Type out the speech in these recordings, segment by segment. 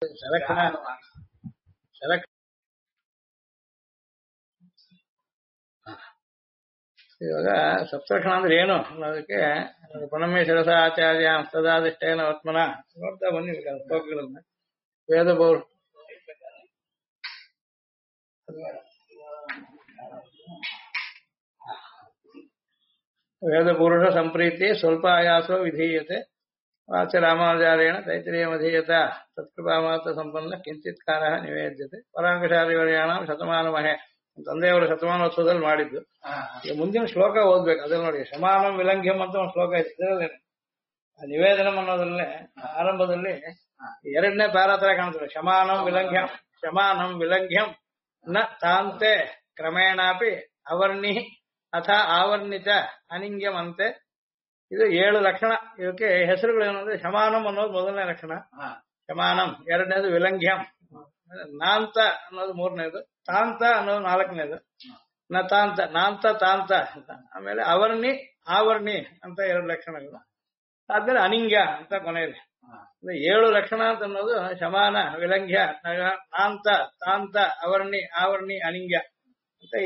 ಸಲಕ್ಷಣ ಸಲಕ್ಷ ಇವಾಗ ಸಪ್ತಲಕ್ಷಣ ಅಂದ್ರೆ ಏನು ಅನ್ನೋದಕ್ಕೆ ಪುನಮೇ ಶಿರಸ ಆಚಾರ್ಯ ಸದಾದಿಷ್ಟೇನ ಆತ್ಮನ ನೋಡ್ತಾ ಬನ್ನಿ ಶ್ಲೋಕಗಳನ್ನ ವೇದ ಪೌರ್ ವೇದ ಪುರುಷ ಸಂಪ್ರೀತಿ ಸ್ವಲ್ಪ ಆಯಾಸೋ ವಿಧೀಯತೆ ವಾಚ ರಾಮಾಚಾರ್ಯೇಣ ತೈತ್ರಿಯಮಧೀಯತ ತತ್ಕೃಪಾಮಾತ್ರ ಸಂಪನ್ನ ಕಿಂಚಿತ್ಕಾರ ನಿವೇದ್ಯತೆ ಪರಾಂಕುಶಾದಿವರ್ಯಾಣ ಶತಮಾನಮಹೆ ತಂದೆಯವರು ಶತಮಾನೋತ್ಸವದಲ್ಲಿ ಮಾಡಿದ್ದು. ಈಗ ಮುಂದಿನ ಶ್ಲೋಕ ಓದ್ಬೇಕು. ಅದ್ರಲ್ಲಿ ನೋಡಿ ಶಮಾನಂ ವಿಲಂಘ್ಯಂ ಅಂತ ಒಂದು ಶ್ಲೋಕ ಇದೆ. ಇದರಲ್ಲಿ ನಿವೇದನಂ ಅನ್ನೋದ್ರಲ್ಲೇ ಆರಂಭದಲ್ಲಿ ಎರಡನೇ ಪ್ಯಾರಾ ತರ ಕಾಣ್ತದೆ. ಶಮಾನಂ ವಿಲಂಘ್ಯಂ ನ ತಾಂತೆ ಕ್ರಮೇಣಾಪಿ ಅವರ್ಣಿ ಅಥ ಆವರ್ಣಿತ ಅನಿಂಗ್ಯಮಂತೆ. ಇದು 7 ಲಕ್ಷಣ. ಇದಕ್ಕೆ ಹೆಸರುಗಳು ಏನಂದ್ರೆ ಶಮಾನಂ ಅನ್ನೋದು ಮೊದಲನೇ ಲಕ್ಷಣ, ಶಮಾನಂ ಎರಡನೇದು, ವಿಲಂಘ್ಯಂ ನಾಂತ ಅನ್ನೋದು ಮೂರನೇದು, ತಾಂತ ಅನ್ನೋದು ನಾಲ್ಕನೇದು, ನ ತಾಂತ ನಾಂತ ತಾಂತ ಅಂತ, ಆಮೇಲೆ ಅವರ್ಣಿ ಆವರ್ಣಿ ಅಂತ 2 ಲಕ್ಷಣಗಳು, ಆದ್ಮೇಲೆ ಅನಿಂಗ್ಯ ಅಂತ ಕೊನೆಯಲ್ಲಿ 7 ಲಕ್ಷಣ ಅಂತ ಅನ್ನೋದು ಶಮಾನ ವಿಲಂಘ್ಯ ನಾಂತ ತಾಂತ ಅವರ್ಣಿ ಆವರ್ಣಿ ಅನಿಂಗ್ಯ ಅಂತ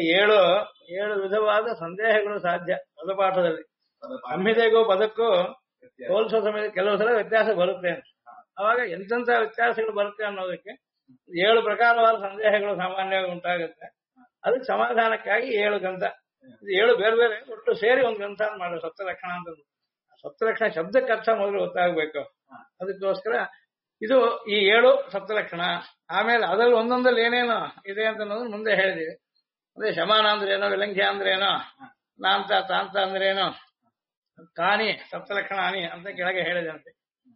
7 ವಿಧವಾದ ಸಂದೇಹಗಳು ಸಾಧ್ಯ ಪದಪಾಠದಲ್ಲಿ. ಸಂಹಿತೆಗೂ ಪದಕ್ಕೂ ಹೋಲಿಸೋ ಸಮಯದಲ್ಲಿ ಕೆಲವು ಸಲ ವ್ಯತ್ಯಾಸ ಬರುತ್ತೆ. ಅವಾಗ ಎಂತೆಂತ ವ್ಯತ್ಯಾಸಗಳು ಬರುತ್ತೆ ಅನ್ನೋದಕ್ಕೆ 7 ಪ್ರಕಾರವಾದ ಸಂದೇಹಗಳು ಸಾಮಾನ್ಯವಾಗಿ ಉಂಟಾಗುತ್ತೆ. ಅದಕ್ಕೆ ಸಮಾಧಾನಕ್ಕಾಗಿ 7 ಗ್ರಂಥ, 7 ಬೇರೆ ಬೇರೆ ಒಟ್ಟು ಸೇರಿ ಒಂದು ಗ್ರಂಥ ಮಾಡೋದು ಸಪ್ತಲಕ್ಷಣ ಅಂತ. ಸಪ್ತಲಕ್ಷಣ ಶಬ್ದಕ್ಕೆ ಅರ್ಥ ಮೊದಲು ಗೊತ್ತಾಗಬೇಕು. ಅದಕ್ಕೋಸ್ಕರ ಇದು ಈ 7 ಸಪ್ತಲಕ್ಷಣ. ಆಮೇಲೆ ಅದರಲ್ಲಿ ಒಂದೊಂದಲ್ಲಿ ಏನೇನೋ ಇದೆ ಅಂತ ಅನ್ನೋದು ಮುಂದೆ ಹೇಳಿದೀವಿ. ಅದೇ ಶಮಾನ ಅಂದ್ರೆ ಏನೋ, ವಿಲಂಘ್ಯ ಅಂದ್ರೆ ಏನೋ, ನಾಂತ ತಾಂತ ಅಂದ್ರೆ ಏನೋ, ಕಾನಿ ಸಪ್ತಲಕ್ಷಣಾನಿ ಅಂತ ಕೆಳಗೆ ಹೇಳಿದಂತೆ.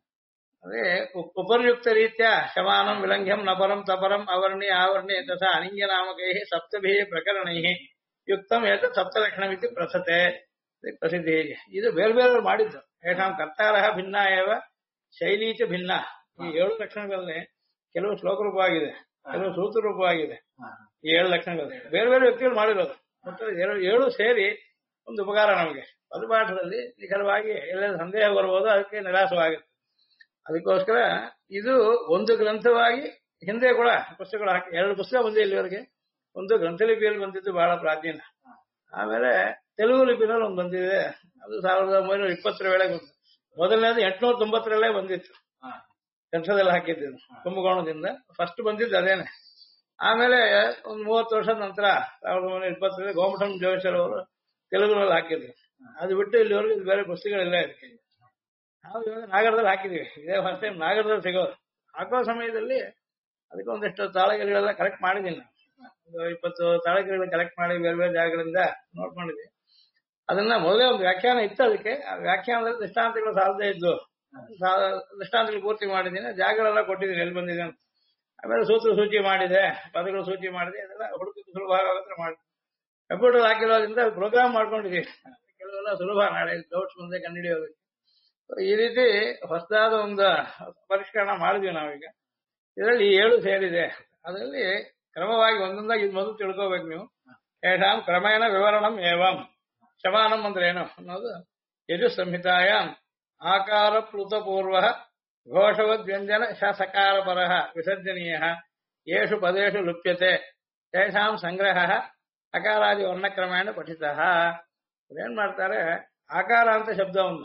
ಅದೇ ಉಪರ್ಯುಕ್ತ ರೀತ್ಯ ಶಮಾನಂ ವಿಲಂಘ್ಯಂ ನಪರಂ ತಪರಂ ಅವರ್ಣಿ ಆವರ್ಣಿ ತಥಾ ಅನಿಂಗ್ಯ ನಾಮಕೈ ಸಪ್ತಭಿ ಪ್ರಕರಣೈ ಯುಕ್ತಂ ಏತ ಸಪ್ತಲಕ್ಷಣಮಿತಿ ಪ್ರಸತೆ ಪ್ರಸಿದ್ಧಿ. ಇದು ಬೇರೆ ಬೇರೆ ಮಾಡಿದ್ದು. ಏಷಾಂ ಕರ್ತಾರ ಭಿನ್ನ ಏವ ಶೈಲೀಚ ಭಿನ್ನ. ಈ 7 ಲಕ್ಷಣಗಳಲ್ಲಿ ಕೆಲವು ಶ್ಲೋಕ ರೂಪವಾಗಿದೆ, ಕೆಲವು ಸೂತ್ರ ರೂಪವಾಗಿದೆ. ಈ 7 ಲಕ್ಷಣಗಳಲ್ಲಿ ಬೇರೆ ಬೇರೆ ವ್ಯಕ್ತಿಗಳು ಮಾಡಿರೋದು. ಮತ್ತು 7 ಸೇರಿ ಒಂದು ಉಪಕಾರ ನಮಗೆ. ಪದಪಾಠದಲ್ಲಿ ನಿಖರವಾಗಿ ಎಲ್ಲೆಲ್ಲ ಸಂದೇಹ ಬರ್ಬೋದು, ಅದಕ್ಕೆ ನಿರಾಸವಾಗುತ್ತೆ. ಅದಕ್ಕೋಸ್ಕರ ಇದು ಒಂದು ಗ್ರಂಥವಾಗಿ ಹಿಂದೆ ಕೂಡ ಪುಸ್ತಕಗಳು ಹಾಕಿ 2 ಪುಸ್ತಕ ಬಂದಿದೆ ಇಲ್ಲಿವರೆಗೆ. ಒಂದು ಗ್ರಂಥಲಿಪಿಯಲ್ಲಿ ಬಂದಿದ್ದು ಬಹಳ ಪ್ರಾಚೀನ, ಆಮೇಲೆ ತೆಲುಗು ಲಿಪಿನಲ್ಲಿ ಒಂದು ಬಂದಿದೆ, ಅದು 1920ರ ವೇಳೆಗೆ ಬಂತು. ಮೊದಲನೇದು 890ರಲ್ಲೇ ಬಂದಿತ್ತು, ಗ್ರಂಥದಲ್ಲಿ ಹಾಕಿದ್ದು ಕುಂಭಕೋಣದಿಂದ. ಫಸ್ಟ್ ಬಂದಿದ್ದು ಅದೇನೆ. ಆಮೇಲೆ ಒಂದು 30 ವರ್ಷದ ನಂತರ 1920ರಲ್ಲಿ ಗೋಮಠಂ ಜೋಯಿಸರ್ ಅವರು ತೆಲುಗುನಲ್ಲಿ ಹಾಕಿದ್ರು. ಅದು ಬಿಟ್ಟು ಇಲ್ಲಿವರೆಗೂ ಬೇರೆ ಪುಸ್ತಕಗಳಿಲ್ಲ ಇದಕ್ಕೆ. ನಾವು ಇವಾಗ ನಾಗರದಲ್ಲಿ ಹಾಕಿದೀವಿ. ಇದೇ ಫಸ್ಟ್ ಟೈಮ್ ನಾಗರದಲ್ಲಿ ಸಿಗೋದು. ಹಾಕೋ ಸಮಯದಲ್ಲಿ ಅದಕ್ಕೆ ಒಂದಿಷ್ಟು ತಾಳಗಿರಿಗಳೆಲ್ಲ ಕಲೆಕ್ಟ್ ಮಾಡಿದ್ದೀನಿ ನಾನು. ಒಂದು 20 ತಾಳಗಿರಿಗಳು ಕಲೆಕ್ಟ್ ಮಾಡಿ ಬೇರೆ ಬೇರೆ ಜಾಗಗಳಿಂದ ನೋಡ್ಕೊಂಡಿದ್ವಿ. ಅದನ್ನ ಮೊದಲೇ ಒಂದು ವ್ಯಾಖ್ಯಾನ ಇತ್ತು. ಅದಕ್ಕೆ ಆ ವ್ಯಾಖ್ಯಾನದಲ್ಲಿ ದೃಷ್ಟಾಂತಗಳು ಸಾಲದೇ ಇದ್ದು ದೃಷ್ಟಾಂತಗಳು ಪೂರ್ತಿ ಮಾಡಿದ್ದೀನಿ. ಜಾಗಗಳೆಲ್ಲ ಕೊಟ್ಟಿದ್ದೀನಿ ಎಲ್ಲಿ ಬಂದಿದೆ ಅಂತ. ಆಮೇಲೆ ಸೂತ್ರ ಸೂಚಿ ಮಾಡಿದೆ, ಪದಗಳು ಸೂಚಿ ಮಾಡಿದೆ. ಅದೆಲ್ಲ ಹುಡುಕಕ್ಕೆ ಸುಲಭ ಆಗೋತ್ರ ಮಾಡಿ ಕಂಪ್ಯೂಟರ್ ಹಾಕಿರೋದ್ರಿಂದ ಪ್ರೋಗ್ರಾಮ್ ಮಾಡ್ಕೊಂಡಿದ್ದೀವಿ. ಕೆಲವೆಲ್ಲ ಸುಲಭ, ನಾಳೆ ಡೌಟ್ಸ್ ಮುಂದೆ ಕಂಡುಹಿಡಿಯೋದಕ್ಕೆ. ಈ ರೀತಿ ಹೊಸದಾದ ಒಂದು ಪರಿಷ್ಕರಣ ಮಾಡಿದ್ವಿ ನಾವೀಗ. ಇದರಲ್ಲಿ 7 ಸೇರಿದೆ. ಅದರಲ್ಲಿ ಕ್ರಮವಾಗಿ ಒಂದೊಂದಾಗಿ ಇದು ಮೊದಲು ತಿಳ್ಕೋಬೇಕು ನೀವು. ಏಷಾಂ ಕ್ರಮೇಣ ವಿವರಣಂ ಏವಂ. ಶಮಾನಂ ಅಂದ್ರೆ ಏನು ಅನ್ನೋದು ಯಜು ಸಂಹಿತಾಯ ಆಕಾರ ಪ್ಲುತಪೂರ್ವ ಘೋಷವದ್ವ್ಯಂಜನ ಸಕಾರ ಪರಃ ವಿಸರ್ಜನೀಯ ಯೇಷು ಪದೇಷು ಲುಪ್ಯತೆ ತೇಷಾಂ ಸಂಗ್ರಹ ಅಕಾರಾದಿ ವರ್ಣಕ್ರಮೇಣ ಪಠಿತಃ. ಏನ್ ಮಾಡ್ತಾರೆ, ಆಕಾರ ಅಂತ ಶಬ್ದ ಒಂದು,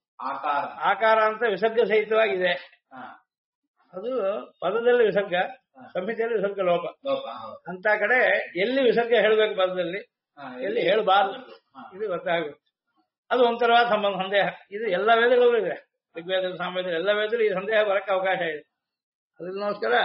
ಆಕಾರ ಅಂತ ವಿಸರ್ಗ ಸಹಿತವಾಗಿದೆ. ಅದು ಪದದಲ್ಲಿ ವಿಸರ್ಗ, ಸಂಹಿತೆಯಲ್ಲಿ ವಿಸರ್ಗ ಲೋಪ. ಅಂತ ಕಡೆ ಎಲ್ಲಿ ವಿಸರ್ಗ ಹೇಳಬೇಕು ಪದದಲ್ಲಿ, ಎಲ್ಲಿ ಹೇಳಬಾರದು, ಇದು ಗೊತ್ತಾಗುತ್ತೆ. ಅದು ಒಂಥರವಾದ ಸಂದೇಹ. ಇದು ಎಲ್ಲ ವೇದಗಳಲ್ಲೂ ಇದೆ. ಋಗ್ವೇದ, ಸಾಮವೇದ ಎಲ್ಲ ವೇದದಲ್ಲಿ ಈ ಸಂದೇಹ ಬರಕ್ಕೆ ಅವಕಾಶ ಇದೆ. ಅದಕ್ಕೋಸ್ಕರ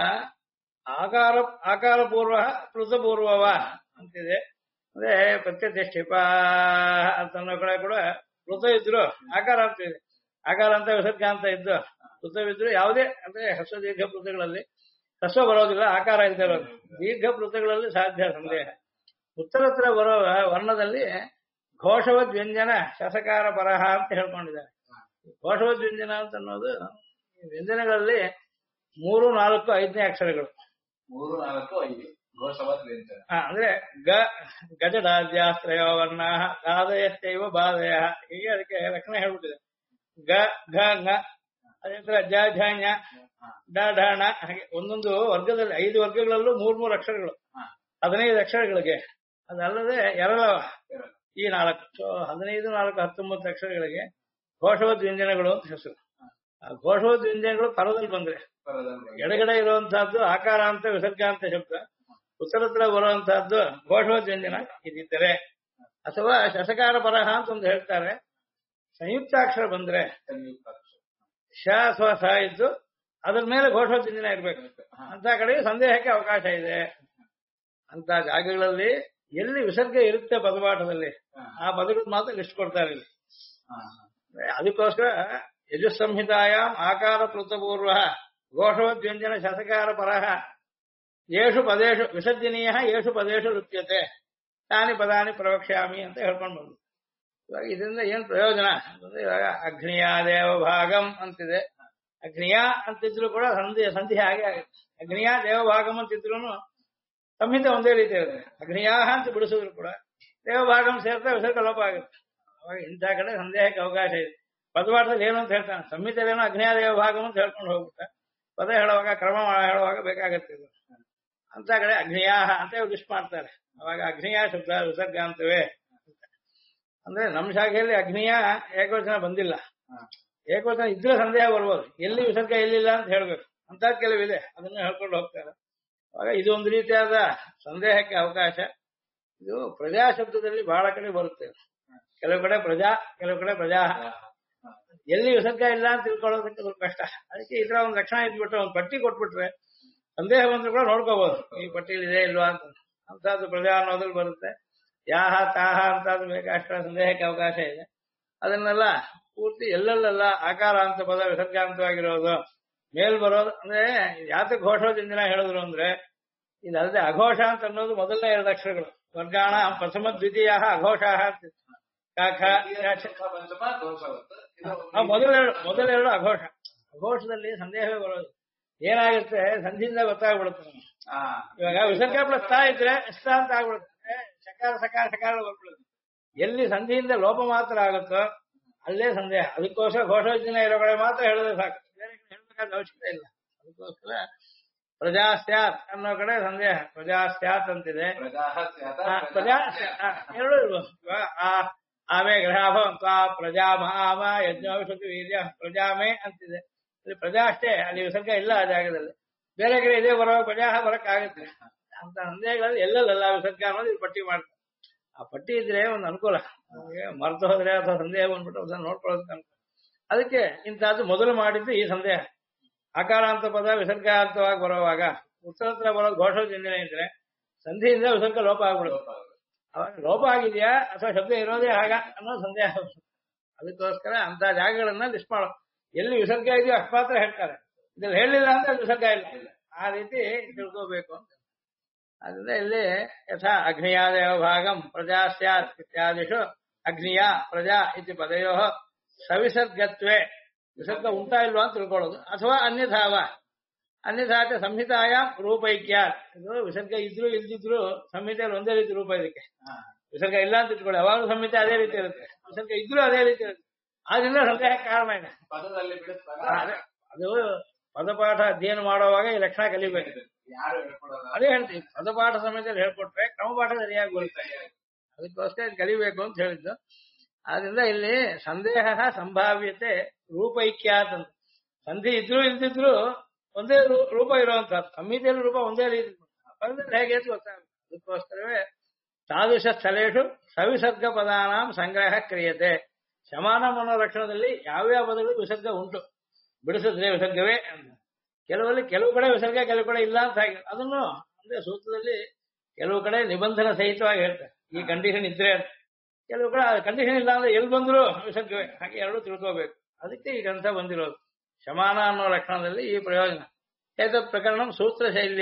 ಆಕಾರ ಪೂರ್ವ ಪ್ಲುತಪೂರ್ವವ ಅಂತಿದೆ. ಅಂದ್ರೆ ಪ್ರತ್ಯತಿಷ್ಠಿಪ ಅಂತ ಅನ್ನೋ ಕಡೆ ಕೂಡ ಪ್ಲುತ ಇದ್ರು ಆಕಾರ ಅಂತ ಇದೆ. ಆಕಾರ ಅಂತ ವಿಸರ್ಗ ಅಂತ ಇದ್ದು ಪ್ಲುತವಿದ್ರು ಯಾವುದೇ ಅಂದ್ರೆ ಹಸ್ವ ದೀರ್ಘ ಪ್ಲುತಗಳಲ್ಲಿ ಹಸ್ವ ಬರೋದಿಲ್ಲ, ಆಕಾರ ಇದ್ದೇ ಇರೋದು. ದೀರ್ಘ ಪ್ಲುತಗಳಲ್ಲಿ ಸಾಧ್ಯ ಸಂದೇಹ. ಉತ್ತರತ್ರ ಬರೋ ವರ್ಣದಲ್ಲಿ ಘೋಷವದ್ ವ್ಯಂಜನ ಶಸಕಾರ ಪರಹ ಅಂತ ಹೇಳ್ಕೊಂಡಿದ್ದಾರೆ. ಘೋಷವದ್ ವ್ಯಂಜನ ಅಂತ ಅನ್ನೋದು ವ್ಯಂಜನಗಳಲ್ಲಿ 3, 4, 5ನೇ ಅಕ್ಷರಗಳು. 3, 4, 5 ಘೋಷವದ್ ವ್ಯಂಜನ. ಅಂದ್ರೆ ಗಜಡಾದ್ಯಾಸ್ತ್ರಯ ವರ್ಣ ದಾದಯಶ್ಚೈವ ಬಾಧಯ, ಹೀಗೆ ಅದಕ್ಕೆ ಲಕ್ಷಣ ಹೇಳ್ಬಿಟ್ಟಿದೆ. ಗ ಘ ಂಗ ಅದೇ ತರ ಜಾಝಾನ್ಯ ಡಾಢಾಣ ಹಾಗೆ ಒಂದೊಂದು ವರ್ಗದಲ್ಲಿ 5 ವರ್ಗಗಳಲ್ಲೂ 3 ಅಕ್ಷರಗಳು 15 ಅಕ್ಷರಗಳಿಗೆ. ಅದಲ್ಲದೆ ಎರಳವ ಈ 4. ಸೊ 15, 4, 19 ಅಕ್ಷರಗಳಿಗೆ ಘೋಷವದ್ ವ್ಯಂಜನಗಳು ಅಂತ ಹೆಸರು. ಆ ಘೋಷವದ್ ವ್ಯಂಜನಗಳು ಪರದಲ್ಲಿ ಬಂದ್ರೆ ಎಡಗಡೆ ಇರುವಂತಹದ್ದು ಆಕಾರಾಂತ ವಿಸರ್ಗಾಂತ ಶಬ್ದ, ಉತ್ತರತ್ರ ಬರುವಂತಹದ್ದು ಘೋಷವದ್ ವ್ಯಂಜನ ಇದ್ದಿದ್ದರೆ, ಅಥವಾ ಶಸಕಾರ ಬರಹ ಅಂತ ಒಂದು ಹೇಳ್ತಾರೆ. ಸಂಯುಕ್ತಾಕ್ಷರ ಬಂದ್ರೆ ಶ ಅಥವಾ ಸ ಇದ್ದು ಅದ್ರ ಮೇಲೆ ಘೋಷವದ್ ವ್ಯಂಜನ ಇರ್ಬೇಕು. ಅಂತ ಕಡೆಗೆ ಸಂದೇಹಕ್ಕೆ ಅವಕಾಶ ಇದೆ. ಅಂತ ಜಾಗಗಳಲ್ಲಿ ಎಲ್ಲಿ ವಿಸರ್ಗ ಇರುತ್ತೆ ಪದಪಾಠದಲ್ಲಿ ಆ ಪದಗಳು ಮಾತ್ರ ಲಿಸ್ಟ್ ಕೊಡ್ತಾರೆ ಇಲ್ಲಿ. ಅದಕ್ಕೋಸ್ಕರ ಯಜುಸ್ಸಂಹಿತಾಯಾಮ್ ಆಕಾರ ಪೃತಪೂರ್ವ ಘೋಷವದ್ ವ್ಯಂಜನ ಶಸಕಾರ ಪರಹ ಯೇಷು ಪದೇಶು ವಿಸರ್ಜನೀಯ ಯೇಷು ಪದೇಶು ನೃತ್ಯತೆ ತಾನಿ ಪದಾನಿ ಪ್ರವಕ್ಷ್ಯಾಮಿ ಅಂತ ಹೇಳ್ಕೊಂಡು ಬಂದು. ಇವಾಗ ಇದರಿಂದ ಏನ್ ಪ್ರಯೋಜನ ಅಂತಂದ್ರೆ, ಇವಾಗ ಅಗ್ನಿಯ ದೇವಭಾಗಂ ಅಂತಿದೆ. ಅಗ್ನಿಯ ಅಂತಿದ್ರು ಕೂಡ ಸಂಧಿ ಹಾಗೆ ಆಗುತ್ತೆ. ಅಗ್ನಿಯ ದೇವಭಾಗಂ ಅಂತಿದ್ರು ಸಂಹಿತೆ ಒಂದೇ ರೀತಿ ಇರುತ್ತೆ. ಅಗ್ನಿಯಾಹ ಅಂತ ಬಿಡಿಸಿದ್ರು ಕೂಡ ದೇವಭಾಗಂ ಸೇರ್ತಾ ವಿಸರ್ಗ ಲೋಪ ಆಗುತ್ತೆ. ಅವಾಗ ಇಂಥ ಕಡೆ ಸಂದೇಹಕ್ಕೆ ಅವಕಾಶ ಇದೆ. ಪದಪಾಠದಲ್ಲಿ ಏನು ಅಂತ ಹೇಳ್ತಾನೆ, ಸಂಹಿತೆಯಲ್ಲೇನೋ ಅಗ್ನಿಯ ದೇವಭಾಗಂ ಅಂತ ಹೇಳ್ಕೊಂಡು ಹೋಗ್ಬಿಟ್ಟ, ಪದ ಹೇಳುವಾಗ ಕ್ರಮ ಹೇಳುವಾಗ ಬೇಕಾಗತ್ತೆ ಇದು. ಅಂತ ಕಡೆ ಅಗ್ನಿಯಾಹ ಅಂತ ಲಿಸ್ಟ್ ಮಾಡ್ತಾರೆ. ಅವಾಗ ಅಗ್ನಿಯ ಶಬ್ದ ವಿಸರ್ಗ ಅಂತವೇ. ಅಂದ್ರೆ ನಮ್ಮ ಶಾಖೆಯಲ್ಲಿ ಅಗ್ನಿಯ ಏಕವಚನ ಬಂದಿಲ್ಲ. ಏಕವಚನ ಇದ್ರೆ ಸಂದೇಹ ಬರ್ಬೋದು, ಎಲ್ಲಿ ವಿಸರ್ಗ ಎಲ್ಲಿಲ್ಲ ಅಂತ ಹೇಳ್ಬೇಕು. ಅಂತ ಕೆಲವಿದೆ, ಅದನ್ನ ಹೇಳ್ಕೊಂಡು ಹೋಗ್ತಾರೆ. ಆಗ ಇದು ಒಂದು ರೀತಿಯಾದ ಸಂದೇಹಕ್ಕೆ ಅವಕಾಶ. ಇದು ಪ್ರಜಾ ಶಬ್ದದಲ್ಲಿ ಬಹಳ ಕಡೆ ಬರುತ್ತೆ. ಕೆಲವು ಕಡೆ ಪ್ರಜಾ, ಕೆಲವು ಕಡೆ ಪ್ರಜಾ. ಎಲ್ಲಿ ವಿಸರ್ಗ ಇಲ್ಲ ಅಂತ ತಿಳ್ಕೊಳ್ಳೋದಕ್ಕೆ ಸ್ವಲ್ಪ ಕಷ್ಟ. ಅದಕ್ಕೆ ಇದರ ಒಂದು ಲಕ್ಷಣ ಇದ್ಬಿಟ್ರೆ, ಒಂದು ಪಟ್ಟಿ ಕೊಟ್ಬಿಟ್ರೆ ಸಂದೇಹ ಬಂದ್ರು ಕೂಡ ನೋಡ್ಕೋಬಹುದು, ಈ ಪಟ್ಟಿಯಲ್ಲಿ ಇದೆ ಇಲ್ವಾ ಅಂತ. ಅಂತದ್ದು ಪ್ರಜಾ ಅನ್ನೋದ್ರಲ್ಲಿ ಬರುತ್ತೆ. ಯಾಹ ತಾಹ ಅಂತದ್ದು ಬೇಕಷ್ಟ ಸಂದೇಹಕ್ಕೆ ಅವಕಾಶ ಇದೆ. ಅದನ್ನೆಲ್ಲ ಪೂರ್ತಿ ಎಲ್ಲೆಲ್ಲೆಲ್ಲ ಆಕಾರ ಅಂತ ಪದ ವಿಸರ್ಗಾಂತವಾಗಿರೋದು ಮೇಲ್ ಬರೋದು. ಅಂದ್ರೆ ಯಾತಕ್ಕೆ ಘೋಷೋದಿಂದಿನ ಹೇಳಿದ್ರು ಅಂದ್ರೆ, ಇದಲ್ಲದೆ ಅಘೋಷ ಅಂತ ಅನ್ನೋದು ಮೊದಲನೇ 2 ಅಕ್ಷರಗಳು. ವರ್ಗಾಣ ಪ್ರಥಮ ದ್ವಿತೀಯ ಅಘೋಷ ಕಾಖ ಮೊದಲೆರಡು ಅಘೋಷ. ಅಘೋಷದಲ್ಲಿ ಸಂದೇಹವೇ ಬರೋದು. ಏನಾಗುತ್ತೆ, ಸಂಧಿಯಿಂದ ಗೊತ್ತಾಗ್ಬಿಡುತ್ತೆ ನಮ್ಗೆ. ಇವಾಗ ವಿಸರ್ಗ ಪ್ಲಸ್ ತಾ ಇದ್ರೆ ಸ ಅಂತ ಆಗ್ಬಿಡುತ್ತೆ, ಶಕಾರ ಸಕಾರ ಸಕಾರ ಬರ್ಬಿಡುತ್ತೆ. ಎಲ್ಲಿ ಸಂಧಿಯಿಂದ ಲೋಪ ಮಾತ್ರ ಆಗುತ್ತೋ ಅಲ್ಲೇ ಸಂದೇಹ. ಅದಕ್ಕೋಸ್ಕರ ಘೋಷೋಜ್ಜನ ಇರೋ ಕಡೆ ಮಾತ್ರ ಹೇಳಿದ್ರೆ ಸಾಕು, ಬೇರೆ ಕಡೆ ಹೇಳ್ಬೇಕಾದ ಅವಶ್ಯಕತೆ ಇಲ್ಲ. ಅದಕ್ಕೋಸ್ಕರ ಪ್ರಜಾ ಸ್ಯಾತ್ ಅನ್ನೋ ಕಡೆ ಸಂದೇಹ. ಪ್ರಜಾ ಸ್ಯಾತ್ ಅಂತಿದೆ, ಪ್ರಜಾ ಎರಡು ಇರ್ಬೋದು. ಆಮೆ ಗ್ರಹಾಭವಂತ ಪ್ರಜಾ ಮಹಾಮ ಯಜ್ಞಾಭಿಷತಿ ವೀರ್ಯ ಪ್ರಜಾಮೆ ಅಂತಿದೆ. ಪ್ರಜಾ ಅಷ್ಟೇ, ಅಲ್ಲಿ ವಿಸರ್ಗ ಇಲ್ಲ ಆ ಜಾಗದಲ್ಲಿ. ಬೇರೆ ಕಡೆ ಇದೇ ಬರೋ ಪ್ರಜಾ ಬರಕ್ಕಾಗುತ್ತೆ. ಅಂತ ಸಂದೇಹಗಳಲ್ಲಿ ಎಲ್ಲೆಲ್ಲ ವಿಸರ್ಗ ಅನ್ನೋದು ಇಲ್ಲಿ ಪಟ್ಟಿ ಮಾಡ್ತಾರೆ. ಆ ಪಟ್ಟಿ ಇದ್ರೆ ಒಂದು ಅನುಕೂಲ. ಮರ್ತು ಹೋದ್ರೆ ಅಥವಾ ಸಂದೇಹ ಬಂದ್ಬಿಟ್ಟು ಅದನ್ನ ನೋಡ್ಕೊಳ್ಳೋದಕ್ಕೆ ಅನುಕೂಲ. ಅದಕ್ಕೆ ಇಂತಹದ್ದು ಮೊದಲು ಮಾಡಿದ್ದು ಈ ಸಂದೇಹ. ಆಕಾರಾಂತ ಪದ ವಿಸರ್ಗಾಂತವಾಗಿ ಬರುವಾಗ ಉತ್ತರ ಬರೋದು ಘೋಷೋಜ್ಜನ ಇದ್ರೆ ಸಂಧಿಯಿಂದ ವಿಸರ್ಗ ಲೋಪ ಆಗ್ಬಿಡುತ್ತೆ. ಅವಾಗ ಲೋಪ ಆಗಿದೆಯಾ ಅಥವಾ ಶಬ್ದ ಇರೋದೇ ಆಗ ಅನ್ನೋ ಸಂದೇಹ. ಅದಕ್ಕೋಸ್ಕರ ಅಂತ ಜಾಗಗಳನ್ನ ಲಿಸ್ಟ್ ಮಾಡೋ, ಎಲ್ಲಿ ವಿಸರ್ಗ ಇದೆಯೋ ಅಷ್ಟು ಮಾತ್ರ ಹೇಳ್ತಾರೆ. ಇದ್ರಲ್ಲಿ ಹೇಳಿಲ್ಲ ಅಂದ್ರೆ ಅಲ್ಲಿ ವಿಸರ್ಗ ಇಲ್ಲ. ಆ ರೀತಿ ತಿಳ್ಕೋಬೇಕು ಅಂತ. ಅದರಿಂದ ಇಲ್ಲಿ ಯಥಾ ಅಗ್ನಿಯಾದೇವ ಭಾಗಂ ಪ್ರಜಾ ಸ್ಯಾತ್ ಇತ್ಯಾದಿಷು ಅಗ್ನಿಯ ಪ್ರಜಾ ಇತಿ ಪದಯೋ ಸವಿಸರ್ಗತ್ವೇ, ವಿಸರ್ಗ ಉಂಟಾ ಇಲ್ವಾ ಅಂತ ತಿಳ್ಕೊಳ್ಳೋದು. ಅಥವಾ ಅನ್ಯಥಾವ, ಅನ್ಯಥಾಚ ಸಂಹಿತಾಯ ರೂಪೈಕ್ಯ. ಇದು ವಿಸರ್ಗ ಇದ್ರು ಇಲ್ದಿದ್ರು ಸಂಹಿತೆಯಲ್ಲಿ ಒಂದೇ ರೀತಿ ರೂಪ ಇದಕ್ಕೆ. ವಿಸರ್ಗ ಇಲ್ಲ ಅಂತ ಇಟ್ಕೊಳ್ಳಿ, ಯಾವಾಗಲೂ ಸಂಹಿತೆ ಅದೇ ರೀತಿ ಇರುತ್ತೆ, ವಿಸರ್ಗ ಇದ್ರೂ ಅದೇ ರೀತಿ ಇರುತ್ತೆ. ಆದ್ರಿಂದ ಸಂದೇಹ ಕಾರಣ ಇದೆ. ಅದು ಪದಪಾಠ ಅಧ್ಯಯನ ಮಾಡುವಾಗ ಈ ಲಕ್ಷಣ ಕಲಿಬೇಕು. ಅದೇ ಹೇಳ್ತೀವಿ, ಪದಪಾಠ ಸಮೇತದಲ್ಲಿ ಹೇಳ್ಕೊಟ್ರೆ ಕ್ರಮಪಾಠ ಸರಿಯಾಗಿ ಬರುತ್ತೆ. ಅದಕ್ಕೋಸ್ಕರ ಇದು ಕಲಿಬೇಕು ಅಂತ ಹೇಳಿದ್ದು. ಆದ್ರಿಂದ ಇಲ್ಲಿ ಸಂದೇಹ ಸಂಭಾವ್ಯತೆ ರೂಪೈಕ್ಯಾತ್ ಅಂತ. ಸಂಧಿ ಇದ್ರು ಇಲ್ದಿದ್ರು ಒಂದೇ ರೂಪ ಇರುವಂತ ಸಂಹಿತೆಯಲ್ಲಿ ರೂಪ ಒಂದೇ ರೀತಿ ಪದದಲ್ಲಿ ಹೇಗೆ ಅಂತ ಗೊತ್ತಾಗುತ್ತೆ. ಅದಕ್ಕೋಸ್ಕರವೇ ತಾದೃಶ ಸ್ಥಳೇಶು ಸವಿಸರ್ಗ ಪದಾನಾಂ ಸಂಗ್ರಹ ಕ್ರಿಯತೆ. ಸಮಾನ ಮನೋಲಕ್ಷಣದಲ್ಲಿ ಯಾವ್ಯಾವ ಪದಗಳು ವಿಸರ್ಗ ಉಂಟು, ಬಿಡಿಸಿದ್ರೆ ವಿಸರ್ಗವೇ ಅಂತ. ಕೆಲವು ಕಡೆ ವಿಸರ್ಗ, ಕೆಲವು ಕಡೆ ಇಲ್ಲ ಅಂತ ಹಾಗೆ. ಅದನ್ನು ಅಂದ್ರೆ ಸೂತ್ರದಲ್ಲಿ ಕೆಲವು ಕಡೆ ನಿಬಂಧನ ಸಹಿತವಾಗಿ ಹೇಳ್ತಾರೆ, ಈ ಕಂಡೀಷನ್ ಇದ್ರೆ ಅಂತ. ಕೆಲವು ಕಡೆ ಕಂಡೀಷನ್ ಇಲ್ಲ ಅಂದ್ರೆ ಎಲ್ಲಿ ಬಂದ್ರು ವಿಸರ್ಗವೇ. ಹಾಗೆ ಎರಡು ತಿಳ್ಕೋಬೇಕು. ಅದಕ್ಕೆ ಈ ಗ್ರಂಥ ಬಂದಿರೋದು. ಸಮಾನ ಅನ್ನೋ ಲಕ್ಷಣದಲ್ಲಿ ಈ ಪ್ರಯೋಜನ. ಏತತ್ ಪ್ರಕರಣ ಸೂತ್ರ ಶೈಲ್ಯ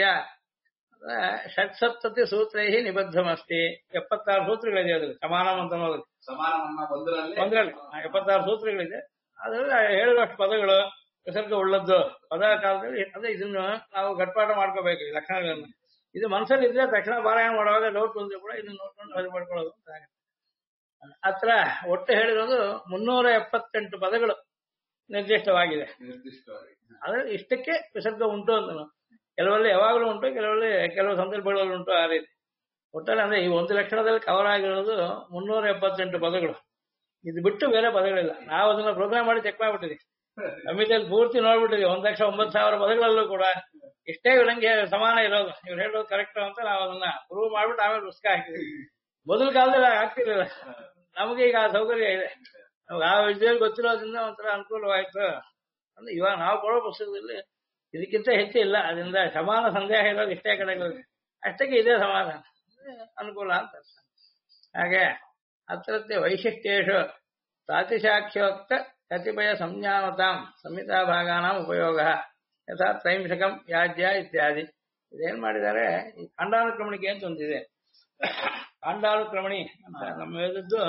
ಷಟ್ಸಪ್ತತಿ ಸೂತ್ರೈ ನಿಬದ್ಧಮಸ್ತಿ. 76 ಸೂತ್ರಗಳಿದೆ ಅದ್ರಲ್ಲಿ ಸಮಾನ ಅಂತ ಅನ್ನೋದ್ರಲ್ಲಿ. ಒಂದರಲ್ಲಿ 76 ಸೂತ್ರಗಳಿದೆ. ಅದ್ರಲ್ಲಿ ಹೇಳುವಷ್ಟು ಪದಗಳು ವಿಸರ್ಗ ಉಳ್ಳದ್ದು ಪದ ಕಾಲದಲ್ಲಿ. ಅದೇ ಇದನ್ನು ನಾವು ಗಟ್ಪಾಟ ಮಾಡ್ಕೋಬೇಕು ಈ ಲಕ್ಷಣಗಳನ್ನು. ಇದು ಮನಸ್ಸಲ್ಲಿ ಇದ್ರೆ ತಕ್ಷಣ ಪಾರಾಯಣ ಮಾಡುವಾಗ ಡೌಟ್ ಬಂದ್ರು ಕೂಡ ಇದನ್ನ ನೋಡ್ಕೊಂಡು ಅದು ಮಾಡ್ಕೊಳ್ಳೋದು ಅಂತ ಆಗುತ್ತೆ. ಹತ್ರ ಒಟ್ಟು ಹೇಳಿರೋದು 378 ಪದಗಳು ನಿರ್ದಿಷ್ಟವಾಗಿದೆ. ನಿರ್ದಿಷ್ಟವಾಗಿ ಆದ್ರೆ ಇಷ್ಟಕ್ಕೆ ವಿಸರ್ಗ ಉಂಟು ಅಂತ ಕೆಲವಲ್ಲಿ ಯಾವಾಗಲೂ ಉಂಟು, ಕೆಲವು ಸಂದರ್ಭಗಳಲ್ಲಿ ಉಂಟು. ಆ ರೀತಿ ಒಟ್ಟಲ್ಲಿ ಅಂದ್ರೆ ಈ ಒಂದು ಲಕ್ಷಣದಲ್ಲಿ ಕವರ್ ಆಗಿರೋದು 378 ಪದಗಳು. ಇದು ಬಿಟ್ಟು ಬೇರೆ ಪದಗಳಿಲ್ಲ. ನಾವು ಅದನ್ನ ಪ್ರೋಗ್ರಾಮ್ ಮಾಡಿ ಚೆಕ್ ಮಾಡ್ಬಿಟ್ಟಿದ್ವಿ. ಸಮಿತಿಯಲ್ಲಿ ಪೂರ್ತಿ ನೋಡ್ಬಿಟ್ಟಿದ್ವಿ. 1,09,000 ಪದಗಳಲ್ಲೂ ಕೂಡ ಇಷ್ಟೇ ನಂಗೆ ಸಮಾನ ಇರೋದು, ಇವ್ರು ಹೇಳೋದು ಕರೆಕ್ಟ್ ಅಂತ ನಾವು ಅದನ್ನ ಪ್ರೂವ್ ಮಾಡ್ಬಿಟ್ಟು ಆಮೇಲೆ ಪುಸ್ತಕ ಹಾಕಿದ್ವಿ. ಮೊದಲ ಕಾಲದಲ್ಲಿ ಆಗ್ತಿರ್ಲಿಲ್ಲ. ನಮಗೆ ಈಗ ಆ ಸೌಕರ್ಯ ಇದೆ. ನಮ್ಗೆ ಆ ವಿಷಯದಲ್ಲಿ ಗೊತ್ತಿರೋದ್ರಿಂದ ಒಂಥರ ಅನುಕೂಲವಾಯ್ತು. ಅಂದ್ರೆ ಇವಾಗ ನಾವು ಕೊಡೋ ಪುಸ್ತಕದಲ್ಲಿ ಇದಕ್ಕಿಂತ ಹೆಚ್ಚು ಇಲ್ಲ. ಅದರಿಂದ ಸಮಾನ ಸಂದೇಹ ಇರೋದು ಇಷ್ಟೇ ಕಡೆಗಳಲ್ಲಿ, ಅಷ್ಟಕ್ಕೆ ಇದೇ ಸಮಾಧಾನ, ಅನುಕೂಲ ಅಂತ. ಹಾಗೆ ಅತ್ರತ್ಯ ವೈಶಿಷ್ಟ್ಯೇಶು ತಾತಿಶಾಖ್ಯೋಕ್ತ ಕತಿಪಯ ಸಂಜ್ಞಾನತಾಂ ಸಂಹಿತಾ ಭಾಗಾನಾಂ ಉಪಯೋಗ ಯಥಾ ತ್ರೈಂಶಕಂ ಯಾಜ್ಯ ಇತ್ಯಾದಿ. ಇದೇನ್ ಮಾಡಿದ್ದಾರೆ, ಈ ಕಾಂಡಾನುಕ್ರಮಣಿಕೆ ಅಂತ ಒಂದಿದೆ. ಕಾಂಡಾನುಕ್ರಮಣಿ ಅಂತ ನಮ್ಮ ವೇದದ್ದು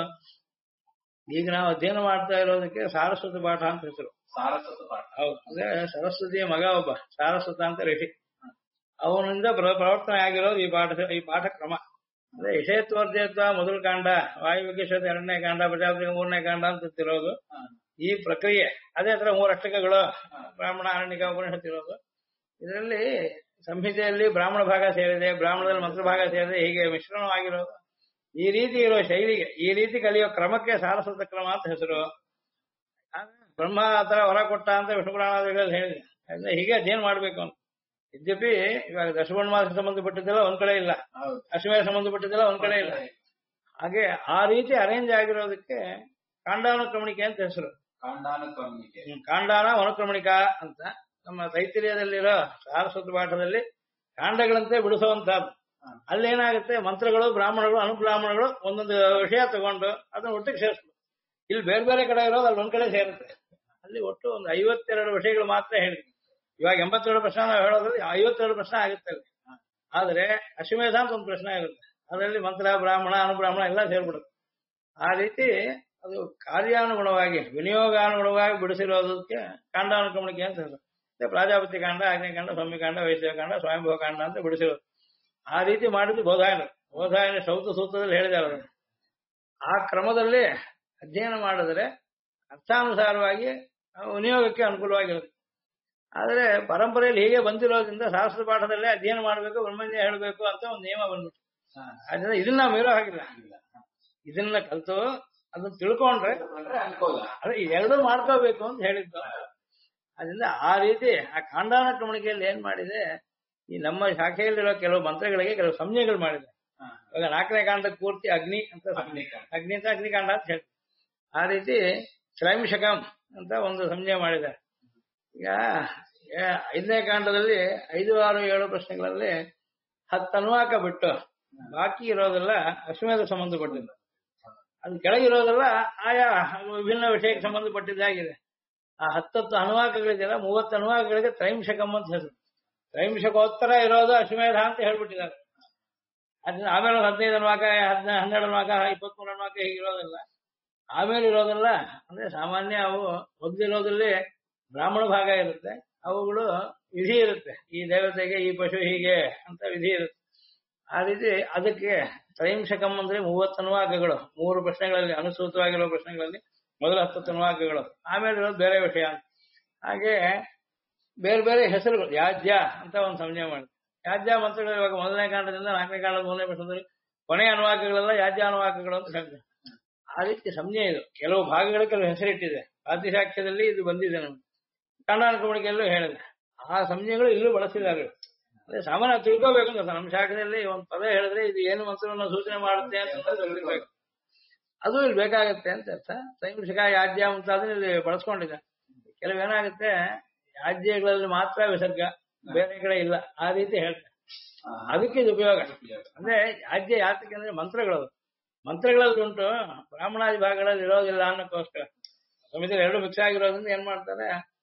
ಈಗ ನಾವು ಅಧ್ಯಯನ ಮಾಡ್ತಾ ಇರೋದಕ್ಕೆ ಸಾರಸ್ವತ ಪಾಠ ಅಂತ ಹೆಸರು. ಸಾರಸ್ವತ ಪಾಠ. ಹೌದು, ಅಂದ್ರೆ ಸರಸ್ವತಿಯ ಮಗ ಒಬ್ಬ ಸಾರಸ್ವತ ಅಂತ ಋಷಿ, ಅವನಿಂದ ಪ್ರವರ್ತನೆ ಆಗಿರೋದು ಈ ಪಾಠಕ್ರಮ. ಅಂದ್ರೆ ವಿಷಯತ್ವರ್ಜಯತ್ವ ಮೊದಲ ಕಾಂಡ, ವಾಯುವಿಕೇಶ್ವರ 2ನೇ ಕಾಂಡ, ಪ್ರಜಾಪತಿ 3ನೇ ಕಾಂಡ ಅಂತ ಇರೋದು ಈ ಪ್ರಕ್ರಿಯೆ. ಅದೇ ತರ 3 ಅಷ್ಟಕಗಳು ಬ್ರಾಹ್ಮಣ, ಅರಣ್ಯಕ, ಉಪನಿಷತ್ ಇರೋದು. ಇದರಲ್ಲಿ ಸಂಹಿತೆಯಲ್ಲಿ ಬ್ರಾಹ್ಮಣ ಭಾಗ ಸೇರಿದೆ, ಬ್ರಾಹ್ಮಣದಲ್ಲಿ ಮಂತ್ರ ಭಾಗ ಸೇರಿದೆ, ಹೀಗೆ ಮಿಶ್ರಣವಾಗಿರೋದು. ಈ ರೀತಿ ಇರೋ ಶೈಲಿಗೆ, ಈ ರೀತಿ ಕಲಿಯೋ ಕ್ರಮಕ್ಕೆ ಸಾರಸ್ವತ ಕ್ರಮ ಅಂತ ಹೆಸರು. ಬ್ರಹ್ಮ ಆತರ ಹೊರ ಕೊಟ್ಟ ಅಂತ ವಿಷ್ಣು ಪುರಾಣದಲ್ಲಿ ಹೇಳಿದೆ. ಅಂದ್ರೆ ಹೀಗೆ ಅಧ್ಯಯನ ಮಾಡ್ಬೇಕು ಅಂತ. ಯದ್ಯಪಿ ಇವಾಗ ದಶಪರ್ಣಮಾಸಕ್ಕೆ ಸಂಬಂಧಪಟ್ಟಿದ್ದೆಲ್ಲ ಒಂದ್ ಕಡೆ ಇಲ್ಲ, ಅಶ್ವಮೇಧ ಸಂಬಂಧಪಟ್ಟಿದ್ದೆಲ್ಲ ಒಂದ್ ಕಡೆ ಇಲ್ಲ. ಹಾಗೆ ಆ ರೀತಿ ಅರೇಂಜ್ ಆಗಿರೋದಕ್ಕೆ ಕಾಂಡಾನುಕ್ರಮಣಿಕೆ ಅಂತ ಹೆಸರು. ಕಾಂಡಾನುಕ್ರಮಣಿಕೆ, ಕಾಂಡಾನ ಅನುಕ್ರಮಣಿಕಾ ಅಂತ. ನಮ್ಮ ತೈತ್ತಿರೀಯದಲ್ಲಿರೋ ಸಾರಸ್ವತ ಪಾಠದಲ್ಲಿ ಕಾಂಡಗಳಂತೆ ಬಿಡಿಸುವಂತಹದ್ದು. ಅಲ್ಲೇನಾಗುತ್ತೆ, ಮಂತ್ರಗಳು, ಬ್ರಾಹ್ಮಣಗಳು, ಅನುಬ್ರಾಹ್ಮಣಗಳು ಒಂದೊಂದು ವಿಷಯ ತಗೊಂಡು ಅದನ್ನ ಒಟ್ಟಿಗೆ ಸೇರಿಸ್ಬೇಕು. ಇಲ್ಲಿ ಬೇರೆ ಬೇರೆ ಕಡೆ ಇರೋದು ಅಲ್ಲಿ ಒಂದ್ ಕಡೆ ಸೇರುತ್ತೆ. ಅಲ್ಲಿ ಒಟ್ಟು ಒಂದು 52 ವಿಷಯಗಳು ಮಾತ್ರ ಹೇಳಿ. ಇವಾಗ 82 ಪ್ರಶ್ನೆ ನಾವು ಹೇಳೋದ್ರಲ್ಲಿ 52 ಪ್ರಶ್ನೆ ಆಗುತ್ತೆ ಅಲ್ಲಿ. ಆದ್ರೆ ಅಶ್ವಮೇಧ ಅಂತ ಒಂದು ಪ್ರಶ್ನೆ ಇರುತ್ತೆ, ಅದರಲ್ಲಿ ಮಂತ್ರ, ಬ್ರಾಹ್ಮಣ, ಅನುಬ್ರಾಹ್ಮಣ ಎಲ್ಲ ಸೇರ್ಬಿಡುತ್ತೆ. ಆ ರೀತಿ ಅದು ಕಾರ್ಯಾನುಗುಣವಾಗಿ, ವಿನಿಯೋಗಾನುಗುಣವಾಗಿ ಬಿಡಿಸಿರೋದಕ್ಕೆ ಕಾಂಡಾನುಕ್ರಮಣಿಕೆ ಅಂತ ಹೇಳೋದು. ಪ್ರಾಜಾಪತ್ಯ ಕಾಂಡ, ಅಗ್ನಿಕಾಂಡ, ಸೌಮ್ಯಕಾಂಡ, ವೈಶ್ಯಕಾಂಡ, ಸ್ವಯಂಭವ ಕಾಂಡ ಅಂತ ಬಿಡಿಸಿರೋದು. ಆ ರೀತಿ ಮಾಡಿದ್ದು ಬೋಧಾಯನ ಸೌತ ಸೂತ್ರದಲ್ಲಿ ಹೇಳಿದ್ದಾರೆ. ಆ ಕ್ರಮದಲ್ಲಿ ಅಧ್ಯಯನ ಮಾಡಿದ್ರೆ ಅರ್ಥಾನುಸಾರವಾಗಿ ವಿನಿಯೋಗಕ್ಕೆ ಅನುಕೂಲವಾಗಿರುತ್ತೆ. ಆದ್ರೆ ಪರಂಪರೆಯಲ್ಲಿ ಹೀಗೆ ಬಂದಿರೋದ್ರಿಂದ ಶಾಸ್ತ್ರ ಪಾಠದಲ್ಲೇ ಅಧ್ಯಯನ ಮಾಡಬೇಕು, ಬ್ರಹ್ಮಜ್ಞ ಹೇಳಬೇಕು ಅಂತ ಒಂದು ನಿಯಮ ಬಂದ್ಬಿಟ್ಟು, ಅದರಿಂದ ಇದನ್ನ ನಾವು ಮೀರೋ ಹಾಗಿಲ್ಲ. ಇದನ್ನ ಕಲ್ತು ಅದನ್ನ ತಿಳ್ಕೊಂಡ್ರೆ ಅದೇ ಎರಡೂ ಮಾಡ್ಕೋಬೇಕು ಅಂತ ಹೇಳಿದ್ದು. ಅದರಿಂದ ಆ ರೀತಿ ಆ ಕಾಂಡಾನುಕ್ರಮಣಿಕೆಯಲ್ಲಿ ಏನ್ ಮಾಡಿದೆ, ಈ ನಮ್ಮ ಶಾಖೆಯಲ್ಲಿರೋ ಕೆಲವು ಮಂತ್ರಗಳಿಗೆ ಕೆಲವು ಸಂಜ್ಞೆಗಳು ಮಾಡಿದೆ. ಇವಾಗ 4ನೇ ಕಾಂಡಕ್ಕೆ ಪೂರ್ತಿ ಅಗ್ನಿ ಅಂತ ಅಗ್ನಿಕಾಂಡ ಅಂತ ಹೇಳ್ತಾರೆ. ಆ ರೀತಿ ತ್ರೈಂಶಕಂ ಅಂತ ಒಂದು ಸಂಜ್ಞೆ ಮಾಡಿದ್ದಾರೆ. ಈಗ 5ನೇ ಕಾಂಡದಲ್ಲಿ 5, 6, 7 ಪ್ರಶ್ನೆಗಳಲ್ಲಿ 10 ಅನುವಾಕ ಬಿಟ್ಟು ಬಾಕಿ ಇರೋದೆಲ್ಲ ಅಶ್ವಮೇಧ ಸಂಬಂಧಪಟ್ಟಿದ್ದು. ಅದು ಕೆಳಗಿರೋದೆಲ್ಲ ಆಯಾ ವಿಭಿನ್ನ ವಿಷಯಕ್ಕೆ ಸಂಬಂಧಪಟ್ಟಿದ್ದಾಗಿದೆ. ಆ 10 ಅನುವಾಕಗಳಿದೆಯಲ್ಲ, 30 ಅನುವಾಕಗಳಿಗೆ ತ್ರೈಂಶಕಂ ಅಂತ ಹೆಸರು. ತ್ರೈಂಶಕೋತ್ತರ ಇರೋದು ಅಶ್ವಮೇಧ ಅಂತ ಹೇಳ್ಬಿಟ್ಟಿದ್ದಾರೆ. ಅದನ್ನ ಆಮೇಲೆ 15 ಅನುವಾಕ, 12 ಅನುವಾಕ, 23 ಅನುವಾಕ ಹೀಗಿರೋದಿಲ್ಲ. ಆಮೇಲೆ ಇರೋದಲ್ಲ ಅಂದ್ರೆ ಸಾಮಾನ್ಯ ಅವು ಮೊದಲಿರೋದ್ರಲ್ಲಿ ಬ್ರಾಹ್ಮಣ ಭಾಗ ಇರುತ್ತೆ, ಅವುಗಳು ವಿಧಿ ಇರುತ್ತೆ. ಈ ದೇವತೆಗೆ ಈ ಪಶು ಹೀಗೆ ಅಂತ ವಿಧಿ ಇರುತ್ತೆ. ಆ ರೀತಿ ಅದಕ್ಕೆ ತ್ರೈಂಶಕಂ ಅಂದ್ರೆ 30 ಅನುವಾಕಗಳು, 3 ಪ್ರಶ್ನೆಗಳಲ್ಲಿ ಅನುಸೂತವಾಗಿರುವ ಪ್ರಶ್ನೆಗಳಲ್ಲಿ ಮೊದಲ 10 ಅನುವಾಕಗಳು, ಆಮೇಲೆ ಇರೋದು ಬೇರೆ ವಿಷಯ. ಹಾಗೆ ಬೇರೆ ಬೇರೆ ಹೆಸರುಗಳು. ಯಾಜ್ಯ ಅಂತ ಒಂದು ಸಂಜ್ಞೆ ಮಾಡಿದೆ. ಯಾಜ್ಯ ಮಂತ್ರಗಳು ಇವಾಗ 1ನೇ ಕಾಂಡದಿಂದ 4ನೇ ಕಾಂಡದ 3ನೇ ಪ್ರಶ್ನೆದಲ್ಲಿ ಕೊನೆಯ ಅನುವಾಕಗಳೆಲ್ಲ ಯಾಜ್ಯ ಅನುವಾಕಗಳು ಅಂತ ಹೇಳ್ತಾರೆ. ಆ ರೀತಿ ಸಂಜ್ಞೆ ಇದು. ಕೆಲವು ಭಾಗಗಳಿಗೆ ಕೆಲವು ಹೆಸರಿಟ್ಟಿದೆ. ಪ್ರಾತಿಶಾಖ್ಯದಲ್ಲಿ ಇದು ಬಂದಿದೆ, ನಮ್ಗೆ ಕಾಂಡಾನುಕ್ರಮಣಿಕೆಯಲ್ಲೂ ಹೇಳಿದೆ. ಆ ಸಂಜ್ಞೆಗಳು ಇಲ್ಲೂ ಬಳಸಿದ್ದಾರೆ. ಅದೇ ಸಾಮಾನ್ಯ ತಿಳ್ಕೋಬೇಕು ಅಂತ. ನಮ್ಮ ಶಾಖದಲ್ಲಿ ಒಂದು ಪದ ಹೇಳಿದ್ರೆ ಇದು ಏನು ಮಂತ್ರವನ್ನು ಸೂಚನೆ ಮಾಡುತ್ತೆ ಅಂತ ತಿಳ್ಕೋಬೇಕು. ಅದು ಇಲ್ಲಿ ಬೇಕಾಗತ್ತೆ ಅಂತ ಅರ್ಥ. ತ್ರೈಂಶಕ, ಯಾಜ್ಯ ಮುಂತಾದ್ರೆ ಇಲ್ಲಿ ಬಳಸ್ಕೊಂಡಿದೆ. ಕೆಲವೇನಾಗುತ್ತೆ, ಯಾಜ್ಯಗಳಲ್ಲಿ ಮಾತ್ರ ವಿಸರ್ಗ, ಬೇರೆ ಕಡೆ ಇಲ್ಲ, ಆ ರೀತಿ ಹೇಳ್ತಾರೆ. ಅದಕ್ಕೆ ಇದು ಉಪಯೋಗ. ಅಂದ್ರೆ ಯಾಜ್ಯ ಯಾತಕ್ಕೆ ಅಂದ್ರೆ ಮಂತ್ರಗಳಲ್ಲಿ ಉಂಟು, ಬ್ರಾಹ್ಮಣಾದಿ ಭಾಗಗಳಲ್ಲಿ ಇರೋದಿಲ್ಲ ಅನ್ನೋಕ್ಕೋಸ್ಕರ. ಸಮಿತಿಯಲ್ಲಿ 2 ಮಿಕ್ಸ್ ಆಗಿರೋದ್ರಿಂದ ಏನ್ ಮಾಡ್ತಾರೆ,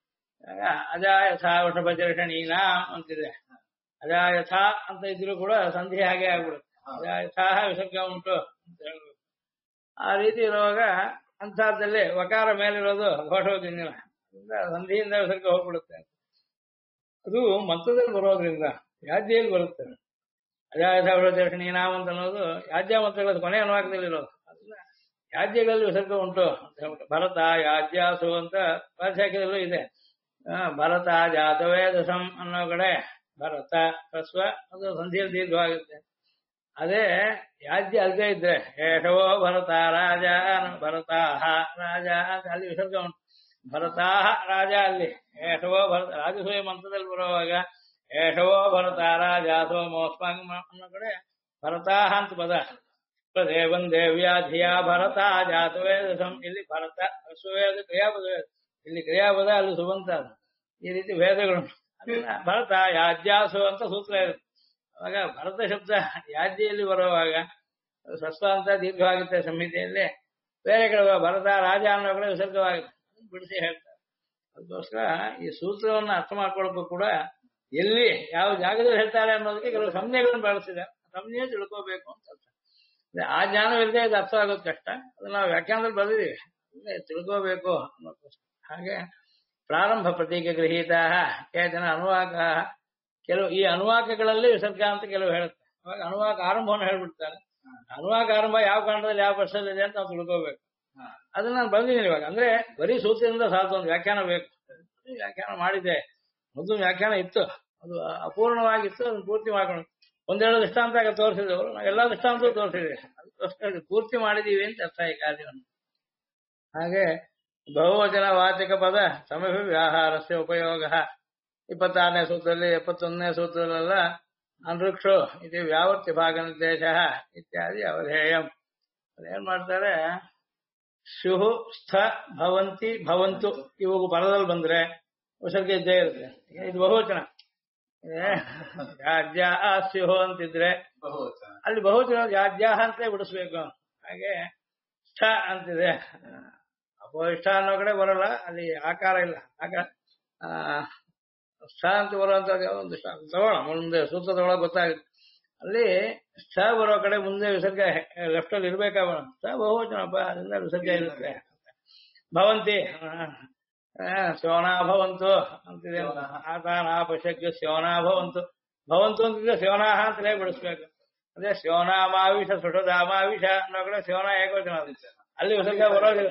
ಅಜಾಯಥಾ ವೃಷಭಚರ್ಷಣೀನಾ ಅಂತಿದೆ. ಅಜಾಯಥಾ ಅಂತ ಇದ್ರು ಕೂಡ ಸಂಧಿ ಹಾಗೆ ಆಗ್ಬಿಡುತ್ತೆ. ಅಜಾಯಥಾ ವಿಸರ್ಗ ಉಂಟು ಅಂತ ಹೇಳ್ಬೇಕು. ಆ ರೀತಿ ಇರುವಾಗ ಅಂತಹದ್ದಲ್ಲಿ ವಕಾರ ಮೇಲಿರೋದು ಘೋಷೋದಿಲ್ಲ, ಸಂಧಿಯಿಂದ ವಿಸರ್ಗ ಹೋಗ್ಬಿಡುತ್ತೆ. ಅದು ಮಂತ್ರದಲ್ಲಿ ಬರೋದ್ರಿಂದ ಯಾಜ್ಯಲ್ಲಿ ಬರುತ್ತೆ. ಅಜಾಯಥಾ ವೃಷಭಚರ್ಷಣೀನಾಮ್ ಅಂತ ಅನ್ನೋದು ಯಾಜ್ಯ ಮಂತ್ರಗಳ ಕೊನೆ ಅನುವಾಕದಲ್ಲಿ ಇರೋದು. ಅದನ್ನ ಯಾಜ್ಯಗಳಲ್ಲಿ ವಿಸರ್ಗ ಉಂಟು ಅಂತ ಹೇಳ್ಬಿಟ್ಟು ಭರತ ಯಾಜ್ಯಾಸು ಅಂತ ಪಾಠಶಾಖೆದಲ್ಲೂ ಇದೆ. ಭರತ ಜಾತವೇದಸಂ ಅನ್ನೋ ಕಡೆ ಭರತ ಹ್ರಸ್ವ ಅದು ಸಂಧಿಯಲ್ಲಿ ದೀರ್ಘವಾಗುತ್ತೆ. ಅದೇ ಯಾಜ್ಯ ಅಲ್ಲದೆ ಇದ್ರೆ ಏಷವೋ ಭರತ ರಾಜ ಭರತಾಹ ರಾಜ ಅಂತ ಅಲ್ಲಿ ವಿಸರ್ಗ ಉಂಟು. ಭರತಾಹ ರಾಜ ಅಲ್ಲಿ ಏಷವೋ ಭರತ ರಾಜಸೂಯ ಮಂತ್ರದಲ್ಲಿ ಬರುವಾಗ ಏಷವೋ ಭರತ ರಾಜ ಸೋಮೋಸ್ಮಾಂಗ ಅನ್ನೋ ಕಡೆ ಭರತಾಹ ಅಂತ ಪದ. ದೇವಂ ದೇವ್ಯಾ ಧಿಯಾ ಭರತ ಜಾತವೇದಸಂ ಇಲ್ಲಿ ಭರತ ಹ್ರಸ್ವವೇದ ಕ್ರಿಯಾಪದ, ಇಲ್ಲಿ ಕ್ರಿಯಾಪದ ಅಲ್ಲಿ ಸುಬಂತ. ಈ ರೀತಿ ವೇದಗಳು ಭರತ ಯಾಜ್ಯಾಸು ಅಂತ ಸೂತ್ರ ಇರುತ್ತೆ. ಅವಾಗ ಭರತ ಶಬ್ದ ಯಾಜ್ಯೆಯಲ್ಲಿ ಬರುವಾಗ ಸ್ವಸ್ಥ ಅಂತ ದೀರ್ಘವಾಗುತ್ತೆ ಸಂಹಿತೆಯಲ್ಲಿ. ಬೇರೆ ಕಡೆ ಭರತ ರಾಜ ಅನ್ನೋ ಕಡೆ ವಿಸರ್ಗವಾಗುತ್ತೆ, ಬಿಡಿಸಿ ಹೇಳ್ತಾರೆ. ಅದಕ್ಕೋಸ್ಕರ ಈ ಸೂತ್ರವನ್ನು ಅರ್ಥ ಮಾಡ್ಕೊಳ್ಳೋಕ್ಕೂ ಕೂಡ ಎಲ್ಲಿ ಯಾವ ಜಾಗದಲ್ಲಿ ಹೇಳ್ತಾರೆ ಅನ್ನೋದಕ್ಕೆ ಕೆಲವು ಸಂಜ್ಞೆಗಳನ್ನು ಬಳಸಿದ್ದಾರೆ. ಸಂಜ್ಞೆ ತಿಳ್ಕೋಬೇಕು ಅಂತ ಅರ್ಥ. ಆ ಜ್ಞಾನವಿಲ್ಲದೆ ಇದು ಅರ್ಥ ಆಗೋದು ಕಷ್ಟ. ಅದು ನಾವು ವ್ಯಾಖ್ಯಾನದಲ್ಲಿ ಬರೆದಿದ್ದೀವಿ, ತಿಳ್ಕೋಬೇಕು ಅನ್ನೋದಕ್ಕೋಸ್ಕರ. ಹಾಗೆ ಪ್ರಾರಂಭ ಪ್ರತೀಕ ಗೃಹೀತ ಕೇಚನ ಅನುವಾಕ, ಕೆಲವು ಈ ಅನುವಾಕಗಳಲ್ಲಿ ವಿಸರ್ಗ ಅಂತ ಕೆಲವು ಹೇಳುತ್ತೆ. ಅವಾಗ ಅನುವಾಕ ಆರಂಭವನ್ನು ಹೇಳ್ಬಿಡ್ತಾರೆ. ಅನುವಾಕ ಆರಂಭ ಯಾವ ಕಾರಣದಲ್ಲಿ ಯಾವ ಪ್ರಶ್ನೆ ಇದೆ ಅಂತ ನಾವು ತಿಳ್ಕೋಬೇಕು. ಅದನ್ನ ನಾನು ಬಂದಿದ್ದೀನಿ ಇವಾಗ. ಅಂದ್ರೆ ಬರೀ ಸೂತ್ರದಿಂದ ಸಾಕು, ಒಂದು ವ್ಯಾಖ್ಯಾನ ಬೇಕು. ವ್ಯಾಖ್ಯಾನ ಮಾಡಿದ್ದೆ, ಮೊದಲು ವ್ಯಾಖ್ಯಾನ ಇತ್ತು, ಅದು ಅಪೂರ್ಣವಾಗಿತ್ತು, ಅದನ್ನ ಪೂರ್ತಿ ಮಾಡ್ಕೊಂಡು ಒಂದೆರಡು ದೃಷ್ಟಾಂತ ತೋರಿಸಿದವರು, ನಾವು ಎಲ್ಲಾ ದೃಷ್ಟಾಂತ ತೋರಿಸಿದ್ವಿ. ಅದಕ್ಕೋಸ್ಕರ ಪೂರ್ತಿ ಮಾಡಿದೀವಿ ಅಂತ ಅರ್ಥ ಈ ಕಾರ್ಯವನ್ನು. ಹಾಗೆ ಬಹುವಚನ ವಾಚಕ ಪದ ಸಮಭಿ ವ್ಯಾಹಾರಸ್ಯ ಉಪಯೋಗ 26ನೇ ಸೂತ್ರದಲ್ಲಿ 71ನೇ ಸೂತ್ರದಲ್ಲೆಲ್ಲ ಅನೃಕ್ಷು ಇದು ವ್ಯಾವರ್ತಿ ಭಾಗ ನಿರ್ದೇಶ ಇತ್ಯಾದಿ ಅವಧೇಯಂ. ಅದೇನ್ ಮಾಡ್ತಾರೆ, ಶುಹು ಸ್ಥ ಭವಂತಿ ಭವಂತು ಇವಾಗ ಪದದಲ್ಲಿ ಬಂದ್ರೆ ವಿಸರ್ಗ ಇದ್ದೇ ಇರುತ್ತೆ. ಇದು ಬಹುವಚನ. ಯಾಜ್ಯ ಸ್ಯುಹು ಅಂತಿದ್ರೆ ಅಲ್ಲಿ ಬಹುವಚನ ಯಾಜ್ಯ ಅಂತಲೇ ಬಿಡಿಸ್ಬೇಕು. ಹಾಗೆ ಸ್ಥ ಅಂತಿದೆ, ಅಪೋಷ್ಠ ಅನ್ನೋ ಕಡೆ ಬರಲ್ಲ, ಅಲ್ಲಿ ಆಕಾರ ಇಲ್ಲ. ಆಕಾರ ಸ್ಥ ಅಂತ ಬರುವಂತ ಒಂದು ತಗೋಣ, ಮುಂದೆ ಸೂತ್ರ ತಗೊಳಕ್ ಗೊತ್ತಾಗುತ್ತೆ. ಅಲ್ಲಿ ಸ್ಥ ಬರೋ ಕಡೆ ಮುಂದೆ ವಿಸರ್ಗ ಲೆಫ್ಟ್ ಅಲ್ಲಿ ಇರ್ಬೇಕಾಗ ಸ್ಥ ಬಹುವಚನಪ್ಪ, ಅದರಿಂದ ವಿಸರ್ಗ ಇರುತ್ತೆ. ಭವಂತಿ ಶೋನಾ ಭವಂತು ಅಂತಿದೆ. ಆತಾನ ಪಶಕ್ಯ ಶೋನಾ ಭವಂತು ಭವಂತು ಅಂತಿದ್ರೆ ಶೋನಾಹ ಅಂತಲೇ ಬಿಡಿಸ್ಬೇಕು. ಅದೇ ಶೋನಾಮಾವಿಷ ಸುಷದಾಮಾವಿಷ ಅನ್ನೋ ಕಡೆ ಶೋನ ಏಕವಚನ, ಅಲ್ಲಿ ವಿಸರ್ಗ ಬರೋದಿಲ್ಲ.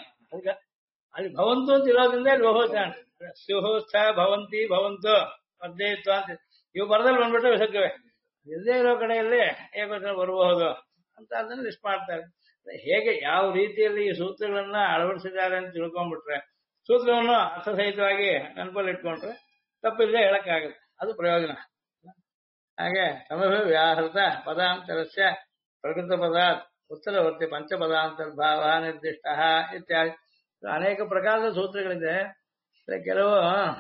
ಅಲ್ಲಿ ಭವಂತು ಅಂತ ಇರೋದ್ರಿಂದ ಇಲ್ಲಿ ಬಹುವಚನ. ಸ್ಯುಹು ಸ್ಥ ಭವಂತಿ ಭವಂತು ಅರ್ಧಯಿತ್ವ ಅಂತ ಇವು ಬರದಲ್ಲಿ ಬಂದ್ಬಿಟ್ರೆ ವಿಸರ್ಗವೇ. ಇಲ್ಲದೇ ಇರೋ ಕಡೆಯಲ್ಲಿ ಏಕವಚನ ಬರಬಹುದು ಅಂತ ಅದನ್ನ ಲಿಸ್ಟ್ ಮಾಡ್ತಾರೆ. ಹೇಗೆ ಯಾವ ರೀತಿಯಲ್ಲಿ ಈ ಸೂತ್ರಗಳನ್ನ ಅಳವಡಿಸಿದ್ದಾರೆ ಅಂತ ತಿಳ್ಕೊಂಡ್ಬಿಟ್ರೆ, ಸೂತ್ರವನ್ನು ಅರ್ಥಸಹಿತವಾಗಿ ನೆನಪಲ್ಲಿ ಇಟ್ಕೊಂಡ್ರೆ ತಪ್ಪಿಲ್ಲದೆ ಹೇಳಕ್ಕಾಗುತ್ತೆ, ಅದು ಪ್ರಯೋಜನ. ಹಾಗೆ ಸಮಭಿ ವ್ಯಾಹೃತ ಪದಾಂತರಸ್ಯ ಪ್ರಕೃತ ಪದಾತ್ ಉತ್ತರವರ್ತಿ ಪಂಚಪದಾಂತರ್ಭಾವ ನಿರ್ದಿಷ್ಟ ಇತ್ಯಾದಿ ಅನೇಕ ಪ್ರಕಾರದ ಸೂತ್ರಗಳಿದೆ. ಕೆಲವು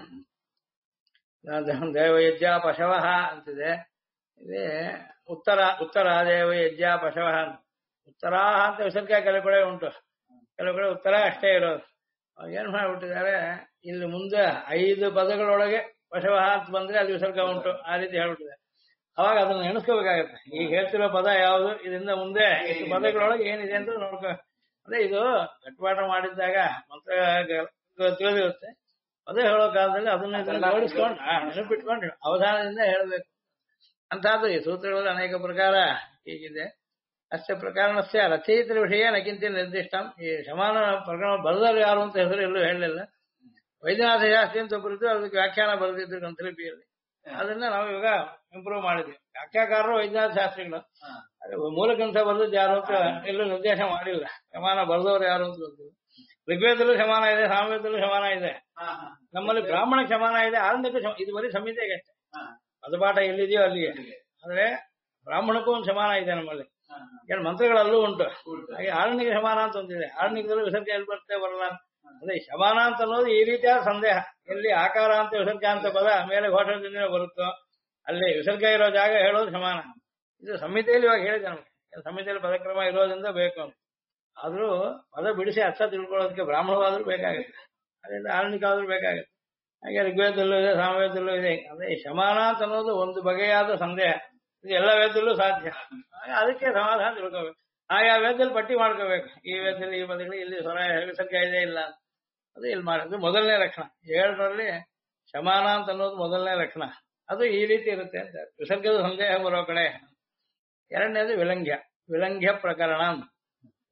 ದೇವಯಜ್ಞ ಪಶವ ಅಂತಿದೆ. ಇದೇ ಉತ್ತರ ದೇವಯಜ್ಞ ಪಶವ ಅಂತ ಉತ್ತರ ಅಂತ ವಿಸರ್ಗ ಕೆಲವು ಕಡೆ ಉಂಟು, ಕೆಲವು ಕಡೆ ಉತ್ತರ ಅಷ್ಟೇ ಇರೋದು. ಏನ್ ಮಾಡ್ಬಿಟ್ಟಿದ್ದಾರೆ, ಇಲ್ಲಿ ಮುಂದೆ 5 ಪದಗಳೊಳಗೆ ಪಶವ ಅಂತ ಬಂದ್ರೆ ಅಲ್ಲಿ ವಿಸರ್ಗ ಉಂಟು, ಆ ರೀತಿ ಹೇಳ್ಬಿಟ್ಟಿದೆ. ಅವಾಗ ಅದನ್ನ ಎಣಿಸ್ಕೋಬೇಕಾಗತ್ತೆ. ಈಗ ಹೇಳ್ತಿರೋ ಪದ ಯಾವುದು, ಇದರಿಂದ ಮುಂದೆ ಇಷ್ಟು ಪದಗಳೊಳಗೆ ಏನಿದೆ ಅಂತ ನೋಡ್ಕೊ. ಅಂದ್ರೆ ಇದು ಕಟ್ಪಾಟ ಮಾಡಿದ್ದಾಗ ಮಂತ್ರ ತಿಳಿದಿರುತ್ತೆ. ಪದ ಹೇಳೋ ಕಾಲದಲ್ಲಿ ಅದನ್ನ ಜೋಡಿಸ್ಕೊಂಡು ನೆನಪಿಟ್ಕೊಂಡು ಅವಧಾನದಿಂದ ಹೇಳಬೇಕು. ಅಂತಹದ್ದು ಈ ಸೂತ್ರಗಳಲ್ಲಿ ಅನೇಕ ಪ್ರಕಾರ ಹೀಗಿದೆ. ಅಷ್ಟೇ ಪ್ರಕಾರಸ್ಯ ರಚಯಿತರ ವಿಷಯ ನಕ್ಕಿಂತ ನಿರ್ದಿಷ್ಟ. ಈ ಸಮಾನ ಪ್ರಕರಣ ಬರೆದವರು ಯಾರು ಅಂತ ಹೆಸರು ಎಲ್ಲೂ ಹೇಳಲಿಲ್ಲ. ವೈದ್ಯನಾಥ ಶಾಸ್ತ್ರಿ ಅಂತ ಒಬ್ಬರಿದ್ದು, ಅದಕ್ಕೆ ವ್ಯಾಖ್ಯಾನ ಬರೆದಿದ್ರು ಗ್ರಂಥಲಿಪಿಯಲ್ಲಿ. ಅದನ್ನ ನಾವು ಇವಾಗ ಇಂಪ್ರೂವ್ ಮಾಡಿದ್ವಿ. ವ್ಯಾಖ್ಯಾಕಾರರು ವೈದ್ಯನಾಥ ಶಾಸ್ತ್ರಿಗಳು, ಮೂಲ ಗ್ರಂಥ ಬರೆದದ್ದು ಯಾರು ಅಂತ ಎಲ್ಲೂ ನಿರ್ದೇಶ ಮಾಡಿಲ್ಲ. ಸಮಾನ ಬರೆದವರು ಯಾರು ಅಂತ ಗೊತ್ತಿಲ್ಲ. ಋಗ್ವೇದಲ್ಲೂ ಸಮಾನ ಇದೆ, ಸಾಮವೇದಲ್ಲೂ ಸಮಾನ ಇದೆ, ನಮ್ಮಲ್ಲಿ ಬ್ರಾಹ್ಮಣ ಸಮಾನ ಇದೆ, ಆನಂದಕ್ಕೂ ಇದು ಬರೀ ಸಂಹಿತೆಗೆ ಅಷ್ಟೇ. ಪದಪಾಠ ಎಲ್ಲಿದೆಯೋ ಅಲ್ಲಿಗೆ. ಅಂದ್ರೆ ಬ್ರಾಹ್ಮಣಕ್ಕೂ ಒಂದು ಸಮಾನ ಇದೆ ನಮ್ಮಲ್ಲಿ, ಮಂತ್ರಗಳಲ್ಲೂ ಉಂಟು. ಹಾಗೆ ಆರಣ್ಯಕ್ಕೆ ಸಮಾನ ಅಂತ ಒಂದಿದೆ. ಆರಣ್ಯದಲ್ಲೂ ವಿಸರ್ಗ ಎಲ್ಲಿ ಬರ್ತೇ ಬರಲ್ಲ. ಅಂದ್ರೆ ಸಮಾನ ಅಂತ ಅನ್ನೋದು ಈ ರೀತಿಯಾದ ಸಂದೇಹ. ಎಲ್ಲಿ ಆಕಾರ ಅಂತ ವಿಸರ್ಗ ಅಂತ ಪದ ಮೇಲೆ ಘೋಷಣದಿಂದ ಬರುತ್ತೋ ಅಲ್ಲಿ ವಿಸರ್ಗ ಇರೋ ಜಾಗ ಹೇಳೋದು ಸಮಾನ. ಇದು ಸಂಹಿತೆಯಲ್ಲಿ ಇವಾಗ ಹೇಳಿದೆ ನಮ್ಗೆ, ಸಂಹಿತೆಯಲ್ಲಿ ಪದಕ್ರಮ ಇರೋದ್ರಿಂದ ಬೇಕು ಅಂತ. ಆದ್ರೂ ಪದ ಬಿಡಿಸಿ ಅರ್ಥ ತಿಳ್ಕೊಳ್ಳೋದಕ್ಕೆ ಬ್ರಾಹ್ಮಣವಾದ್ರೂ ಬೇಕಾಗುತ್ತೆ, ಅದರಿಂದ ಆರಣ್ಯಕಾದ್ರೂ ಬೇಕಾಗುತ್ತೆ. ಹಾಗೆ ಋಗ್ವೇದಲ್ಲೂ ಇದೆ, ಸಾಮವೇದಲ್ಲೂ ಇದೆ. ಅಂದ್ರೆ ಈ ಸಮಾನ ಅಂತ ಅನ್ನೋದು ಒಂದು ಬಗೆಯಾದ ಸಂದೇಹ. ಇದು ಎಲ್ಲ ವೇದದಲ್ಲೂ ಸಾಧ್ಯ. ಅದಕ್ಕೆ ಸಮಾಧಾನ ತಿಳ್ಕೋಬೇಕು. ಆಯಾ ವೇದದಲ್ಲಿ ಪಟ್ಟಿ ಮಾಡ್ಕೋಬೇಕು. ಈ ವೇದದಲ್ಲಿ ಈ ಪದಗಳು ಇಲ್ಲಿ ಸ್ವರ ವಿಸರ್ಗ ಇದೆ ಇಲ್ಲ ಅಂತ. ಅದು ಇಲ್ಲಿ ಮಾಡೋದು ಮೊದಲನೇ ಲಕ್ಷಣ. 7ರಲ್ಲಿ ಸಮಾನ ಅಂತ ಅನ್ನೋದು ಮೊದಲನೇ ಲಕ್ಷಣ. ಅದು ಈ ರೀತಿ ಇರುತ್ತೆ ಅಂತ. ವಿಸರ್ಗದ ಸಂದೇಹ ಬರೋ ಕಡೆ. 2ನೇದು ವಿಲಂಘ್ಯ ಪ್ರಕರಣ.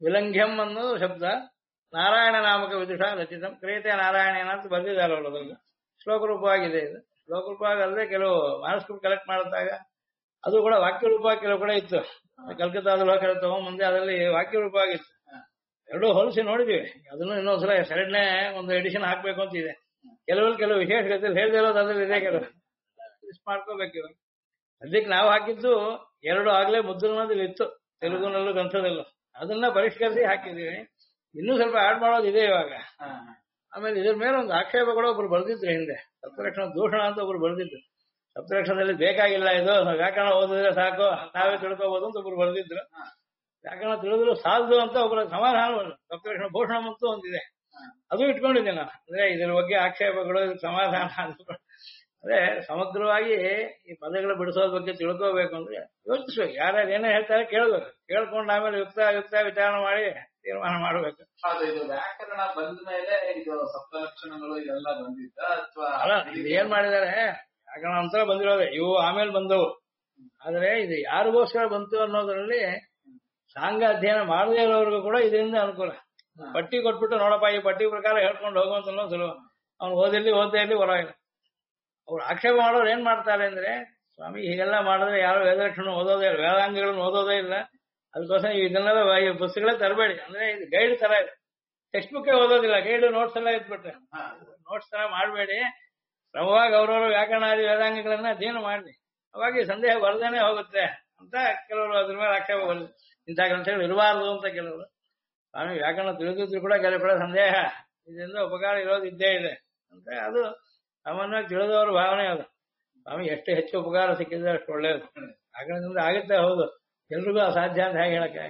ವಿಲಂಘ್ಯಂ ಅನ್ನೋದು ಶಬ್ದ ನಾರಾಯಣ ನಾಮಕ ವಿದುಷ ರಚಿತಂ ಕ್ರಿಯತೆ ನಾರಾಯಣೇನ ಅಂತ ಬರೆದಿದ್ದಾರೆ ಅವರು ಅದರಲ್ಲಿ ಶ್ಲೋಕ ರೂಪವಾಗಿದೆ ಇದು ಶ್ಲೋಕ ರೂಪವಾಗಿ ಅಲ್ಲದೆ ಕೆಲವು ಮಾನಸ್ಕೃತ್ ಕಲೆಕ್ಟ್ ಮಾಡಿದಾಗ ಅದು ಕೂಡ ವಾಕ್ಯ ರೂಪ ಕೆಲವು ಕೂಡ ಇತ್ತು ಕಲ್ಕತ್ತಾದ ಲೋಕ ಮುಂದೆ ಅದರಲ್ಲಿ ವಾಕ್ಯ ರೂಪ ಆಗಿತ್ತು ಎರಡೂ ಹೋಲಿಸಿ ನೋಡಿದೀವಿ ಅದನ್ನು ಇನ್ನೊಂದ್ಸಲ ಎರಡನೇ ಒಂದು ಎಡಿಷನ್ ಹಾಕ್ಬೇಕು ಅಂತ ಇದೆ ಕೆಲವು ವಿಶೇಷ ಹೇಳಿದಿರೋದು ಅದ್ರಲ್ಲಿ ಇದೆ ಕೆಲವು ಮಾಡ್ಕೋಬೇಕು ಇವಾಗ ಸದ್ಯಕ್ಕೆ ನಾವು ಹಾಕಿದ್ದು ಎರಡು ಆಗ್ಲೇ ಮುದ್ರಣದಲ್ಲಿ ಇತ್ತು ತೆಲುಗುನಲ್ಲೂ ಗ್ರಂಥದಲ್ಲೂ ಅದನ್ನ ಪರಿಷ್ಕರಿಸಿ ಹಾಕಿದೀವಿ ಇನ್ನೂ ಸ್ವಲ್ಪ ಆಡ್ ಮಾಡೋದು ಇದೆ ಇವಾಗ ಆಮೇಲೆ ಇದ್ರ ಮೇಲೆ ಒಂದು ಆಕ್ಷೇಪ ಕೂಡ ಒಬ್ರು ಬರೆದಿದ್ರು ಹಿಂದೆ ಸಪ್ತರಕ್ಷಣ ದೂಷಣ ಅಂತ ಒಬ್ರು ಬರೆದಿದ್ರು ಸಪ್ತರಕ್ಷಣದಲ್ಲಿ ಬೇಕಾಗಿಲ್ಲ ಇದು ವ್ಯಾಕರಣ ಓದಿದ್ರೆ ಸಾಕು ನಾವೇ ತಿಳ್ಕೋಬಹುದು ಅಂತ ಒಬ್ರು ಬರೆದಿದ್ರು ವ್ಯಾಕರಣ ತಿಳಿದ್ರು ಸಾಲದು ಅಂತ ಒಬ್ಬರ ಸಮಾಧಾನ ಸಪ್ತರಕ್ಷಣ ಭೂಷಣ ಮತ್ತು ಒಂದಿದೆ ಅದು ಇಟ್ಕೊಂಡಿದ್ದೆ ನಾನು ಅಂದ್ರೆ ಇದ್ರ ಬಗ್ಗೆ ಆಕ್ಷೇಪಗಳು ಸಮಾಧಾನ ಅಂದ್ರೆ ಸಮಗ್ರವಾಗಿ ಈ ಪದಗಳು ಬಿಡಿಸೋದ್ ಬಗ್ಗೆ ತಿಳ್ಕೋಬೇಕು ಅಂದ್ರೆ ಯೋಚಿಸ್ಬೇಕು ಯಾರ್ಯಾರು ಏನೇ ಹೇಳ್ತಾರೆ ಕೇಳ್ಬೇಕು ಕೇಳ್ಕೊಂಡು ಆಮೇಲೆ ಯುಕ್ತ ವಿಚಾರಣೆ ಮಾಡಿ ತೀರ್ಮಾನ ಮಾಡ್ಬೇಕು ಇದು ವ್ಯಾಕರಣ ಬಂದ ಮೇಲೆ ಇದು ಸಪ್ತಲಕ್ಷಣಗಳು ಇದೆಲ್ಲ ಬಂದಿದ್ದ ಅಥವಾ ಏನ್ ಮಾಡಿದ್ದಾರೆ ವ್ಯಾಕರಣ ಅಂತ ಬಂದಿರೋದೆ ಇವು ಆಮೇಲೆ ಬಂದವು ಆದ್ರೆ ಇದು ಯಾರಿಗೋಸ್ಕರ ಬಂತು ಅನ್ನೋದ್ರಲ್ಲಿ ಸಾಂಗ ಅಧ್ಯಯನ ಮಾಡದೇ ಇರೋರ್ಗು ಕೂಡ ಇದರಿಂದ ಅನುಕೂಲ ಪಟ್ಟಿ ಕೊಟ್ಬಿಟ್ಟು ನೋಡಪ್ಪ ಈ ಪಟ್ಟಿ ಪ್ರಕಾರ ಹೇಳ್ಕೊಂಡು ಹೋಗುವಂತ ಸುಲಭ ಅವ್ನು ಓದೇ ಇರ್ಲಿ ಪರವಾಗಿಲ್ಲ ಅವ್ರು ಆಕ್ಷೇಪ ಮಾಡೋರು ಏನ್ ಮಾಡ್ತಾರೆ ಅಂದ್ರೆ ಸ್ವಾಮಿ ಹೀಗೆಲ್ಲ ಮಾಡಿದ್ರೆ ಯಾರು ವೇದಲಕ್ಷಣ ಓದೋದೇ ಇಲ್ಲ ವೇದಾಂಗಗಳನ್ನು ಓದೋದೇ ಇಲ್ಲ ಅದಕ್ಕೋಸ್ಕರ ಇದನ್ನೆಲ್ಲ ಪುಸ್ತಕಗಳೇ ತರಬೇಡಿ ಅಂದ್ರೆ ಇದು ಗೈಡ್ ತರ ಇದೆ ಟೆಕ್ಸ್ಟ್ ಬುಕ್ ಓದೋದಿಲ್ಲ ಗೈಡ್ ನೋಟ್ಸ್ ಎಲ್ಲ ಇದ್ಬಿಟ್ರೆ ನೋಟ್ಸ್ ತರ ಮಾಡಬೇಡಿ ಕ್ರಮವಾಗಿ ಅವ್ರವ್ರ ವ್ಯಾಕರಣಾದಿ ವೇದಾಂಗಗಳನ್ನ ಅಧ್ಯಯನ ಮಾಡಿ ಅವಾಗ ಈ ಸಂದೇಹ ಬರ್ದೇನೆ ಹೋಗುತ್ತೆ ಅಂತ ಕೆಲವರು ಅದ್ರ ಮೇಲೆ ಆಕ್ಷೇಪ ಬರಲಿ ಇಂಥ ಗ್ರಂಥಗಳು ಇರಬಾರ್ದು ಅಂತ ಕೆಲವರು ಸ್ವಾಮಿ ವ್ಯಾಕರಣ ತಿಳಿದಿದ್ರು ಕೂಡ ಕೆಲವು ಕೂಡ ಸಂದೇಹ ಇದರಿಂದ ಉಪಕಾರ ಇರೋದು ಇದ್ದೇ ಇದೆ ಅಂತ ಅದು ಸಾಮಾನ್ಯವಾಗಿ ತಿಳಿದವ್ರ ಭಾವನೆ ಅದು ಸ್ವಾಮಿ ಎಷ್ಟು ಹೆಚ್ಚು ಉಪಕಾರ ಸಿಕ್ಕಿದ್ರೆ ಅಷ್ಟು ಒಳ್ಳೇದು ವ್ಯಾಕರಣದಿಂದ ಆಗುತ್ತೆ ಹೌದು ಎಲ್ರಿಗೂ ಅಸಾಧ್ಯ ಅಂತ ಹೇಗೆ ಹೇಳಕ್ಕೆ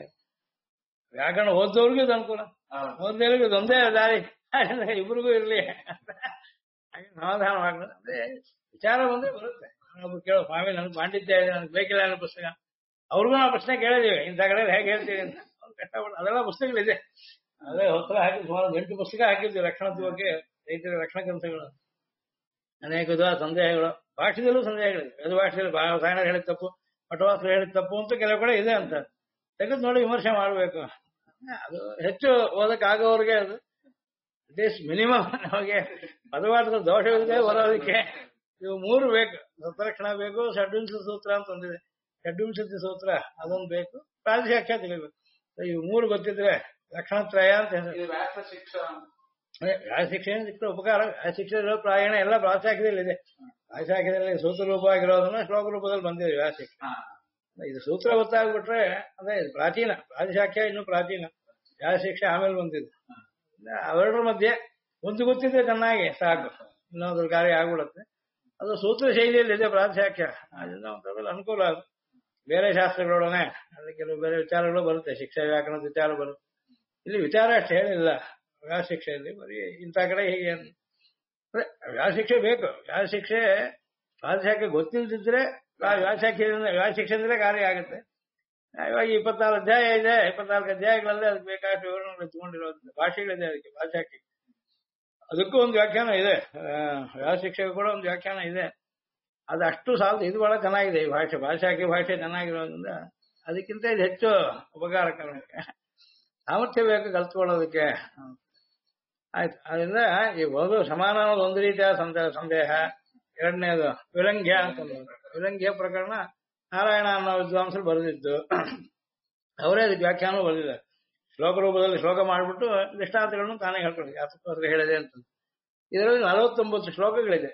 ವ್ಯಾಕರಣ ಓದೋರ್ಗೂ ಇದು ಅನುಕೂಲ ಓದಿದವ್ರಿಗೂ ಇದೊಂದೇ ದಾರಿ ಇಬ್ರಿಗೂ ಇರ್ಲಿ ಹಾಗೆ ಸಮಾಧಾನ ಮಾಡ್ತಾರೆ ಅಂದ್ರೆ ವಿಚಾರ ಬಂದ್ರೆ ಬರುತ್ತೆ ಒಬ್ರು ಕೇಳೋ ಸ್ವಾಮಿ ನನ್ಗೆ ಪಾಂಡಿತ್ಯ ಇದೆ ನನ್ಗೆ ಬೇಕಿಲ್ಲ ಅನ್ನೋ ಪುಸ್ತಕ ಅವ್ರಿಗೂ ನಾವು ಪ್ರಶ್ನೆ ಕೇಳಿದೀವಿ ಇಂಥ ಕಡೆ ಹೇಗೆ ಹೇಳ್ತೀವಿ ಅಂತ ಅವ್ರು ಕಷ್ಟಪಟ್ಟು ಅದೆಲ್ಲ ಪುಸ್ತಕಗಳಿದೆ ಅದೇ ಹೊಸ ಹಾಕಿ ಸುಮಾರು 8 ಪುಸ್ತಕ ಹಾಕಿದ್ವಿ ರಕ್ಷಣದ ಬಗ್ಗೆ ರೈತರ ರಕ್ಷಣಾ ಗ್ರಂಥಗಳು ಅನೇಕ ವಿಧವಾದ ಸಂದೇಹಗಳು ಭಾಷೆದಲ್ಲೂ ಸಂದೇಹಗಳಿದೆ ಅದು ಭಾಷೆಯಲ್ಲಿ ಸಾಯಣ ಹೇಳಿದ ತಪ್ಪು ಪಟವಾಸರು ಹೇಳಿದ ತಪ್ಪು ಅಂತ ಕೆಲವು ಕಡೆ ಇದೆ ಅಂತ ತೆಗೆದು ನೋಡಿ ವಿಮರ್ಶೆ ಮಾಡಬೇಕು ಅದು ಹೆಚ್ಚು ಓದಕ್ಕಾಗೋರ್ಗೆ ಅದು ಅಟ್ಲೀಸ್ಟ್ ಮಿನಿಮಮ್ ನಮಗೆ ಪದವಾಟದ ದೋಷವಿದೆ ಬರೋದಕ್ಕೆ ಇವು 3 ಬೇಕು ಸಪ್ತರಕ್ಷಣ ಬೇಕು ಷಡ್ವಿಂಶ ಸೂತ್ರ ಅಂತ ಒಂದಿದೆ ಷಡ್ವಿಂಶತಿ ಸೂತ್ರ ಅದೊಂದು ಬೇಕು ಪ್ರಾತಿಶಾಖ್ಯ ತಿಳಿಬೇಕು ಇವು 3 ಗೊತ್ತಿದ್ರೆ ಲಕ್ಷಣತ್ರಯ ಅಂತ ಶಿಕ್ಷೆ ಸಿಕ್ಕ ಉಪಕಾರ ಶಿಕ್ಷೆ ಇರೋ ಪ್ರಾಯಣ ಎಲ್ಲ ಪ್ರಾತಿಶಾಖ್ಯದಲ್ಲಿ ಇದೆ ಪ್ರಾತಿಶಾಖ್ಯದಲ್ಲಿ ಸೂತ್ರ ರೂಪ ಆಗಿರೋದನ್ನ ಶ್ಲೋಕ ರೂಪದಲ್ಲಿ ಬಂದಿದೆ ವ್ಯಾಸಶಿಕ್ಷೆ ಇದು ಸೂತ್ರ ಗೊತ್ತಾಗ್ಬಿಟ್ರೆ ಅದೇ ಇದು ಪ್ರಾಚೀನ ಪ್ರಾತಿಶಾಖ್ಯ ಇನ್ನು ಪ್ರಾಚೀನ ವ್ಯಾಸಶಿಕ್ಷೆ ಆಮೇಲೆ ಬಂದಿದೆ ಅವೆರಡರ ಮಧ್ಯೆ ಒಂದು ಗೊತ್ತಿದ್ರೆ ಚೆನ್ನಾಗಿ ಸಾಕು ಇನ್ನೊಂದ್ರ ಕಾರ್ಯ ಆಗ್ಬಿಡುತ್ತೆ ಅದು ಸೂತ್ರ ಶೈಲಿಯಲ್ಲಿ ಇದೆ ಪ್ರಾತಿಶಾಖ್ಯ ಅದರಿಂದ ಒಂಥರ ಅನುಕೂಲ ಅದು ಬೇರೆ ಶಾಸ್ತ್ರಗಳೊಡನೆ ಅದಕ್ಕೆ ಕೆಲವು ಬೇರೆ ವಿಚಾರಗಳು ಬರುತ್ತೆ ಶಿಕ್ಷೆ ವ್ಯಾಕರಣದ ವಿಚಾರ ಬರುತ್ತೆ ಇಲ್ಲಿ ವಿಚಾರ ಅಷ್ಟು ಹೇಳಿಲ್ಲ ವ್ಯಾಸಶಿಕ್ಷೆಯಲ್ಲಿ ಬರೀ ಇಂಥ ಕಡೆ ಹೀಗೆ ಅಂದ್ರೆ ವ್ಯಾಸಶಿಕ್ಷೆ ಬೇಕು ವ್ಯಾಸಶಿಕ್ಷೆ ಪ್ರಾತಿಶಾಖ್ಯ ಗೊತ್ತಿಲ್ದಿದ್ರೆ ವ್ಯಾಸಶಿಕ್ಷೆ ಅಂದ್ರೆ ಕಾರ್ಯ ಆಗುತ್ತೆ ಇವಾಗ 24 ಅಧ್ಯಾಯ ಇದೆ 24 ಅಧ್ಯಾಯಗಳಲ್ಲಿ ಅದಕ್ಕೆ ಬೇಕಾದಷ್ಟು ವಿವರಣೆ ಎತ್ಕೊಂಡಿರೋದ್ರಿಂದ ಭಾಷೆಗಳಿದೆ ಅದಕ್ಕೆ ಭಾಷಾಕ್ಕೆ ಅದಕ್ಕೂ ಒಂದು ವ್ಯಾಖ್ಯಾನ ಇದೆ ವ್ಯಾಸಶಿಕ್ಷೆಗೂ ಕೂಡ ಒಂದು ವ್ಯಾಖ್ಯಾನ ಇದೆ ಅದು ಅಷ್ಟು ಸಾಲದು ಇದು ಬಹಳ ಚೆನ್ನಾಗಿದೆ ಈ ಭಾಷಾಕ್ಕೆ ಭಾಷೆ ಚೆನ್ನಾಗಿರೋದ್ರಿಂದ ಅದಕ್ಕಿಂತ ಇದು ಹೆಚ್ಚು ಉಪಕಾರಕರಕ್ಕೆ ಸಾಮರ್ಥ್ಯ ಬೇಕು ಕಲ್ತ್ಕೊಳ್ಳೋದಕ್ಕೆ ಆಯ್ತು ಅದರಿಂದ ಈ ಒಂದು ಸಮಾನ ಒಂದು ರೀತಿಯ ಸಂದೇಹ ಎರಡನೇದು ವಿಲಂಘ್ಯ ಅಂತ ವಿಲಂಘ್ಯ ಪ್ರಕರಣ ನಾರಾಯಣ ಅನ್ನೋ ವಿದ್ವಾಂಸರು ಬರೆದಿದ್ದು ಅವರೇ ಅದಕ್ಕೆ ವ್ಯಾಖ್ಯಾನ ಬರೆದಿದ್ದಾರೆ ಶ್ಲೋಕ ರೂಪದಲ್ಲಿ ಶ್ಲೋಕ ಮಾಡಿಬಿಟ್ಟು ದೃಷ್ಟಾಂತಗಳನ್ನು ತಾನೇ ಹೇಳ್ಕೊಂಡು ಯಾತಕ್ಕೋಸ್ಕರ ಹೇಳಿದೆ ಅಂತ ಇದರಲ್ಲಿ 49 ಶ್ಲೋಕಗಳಿದೆ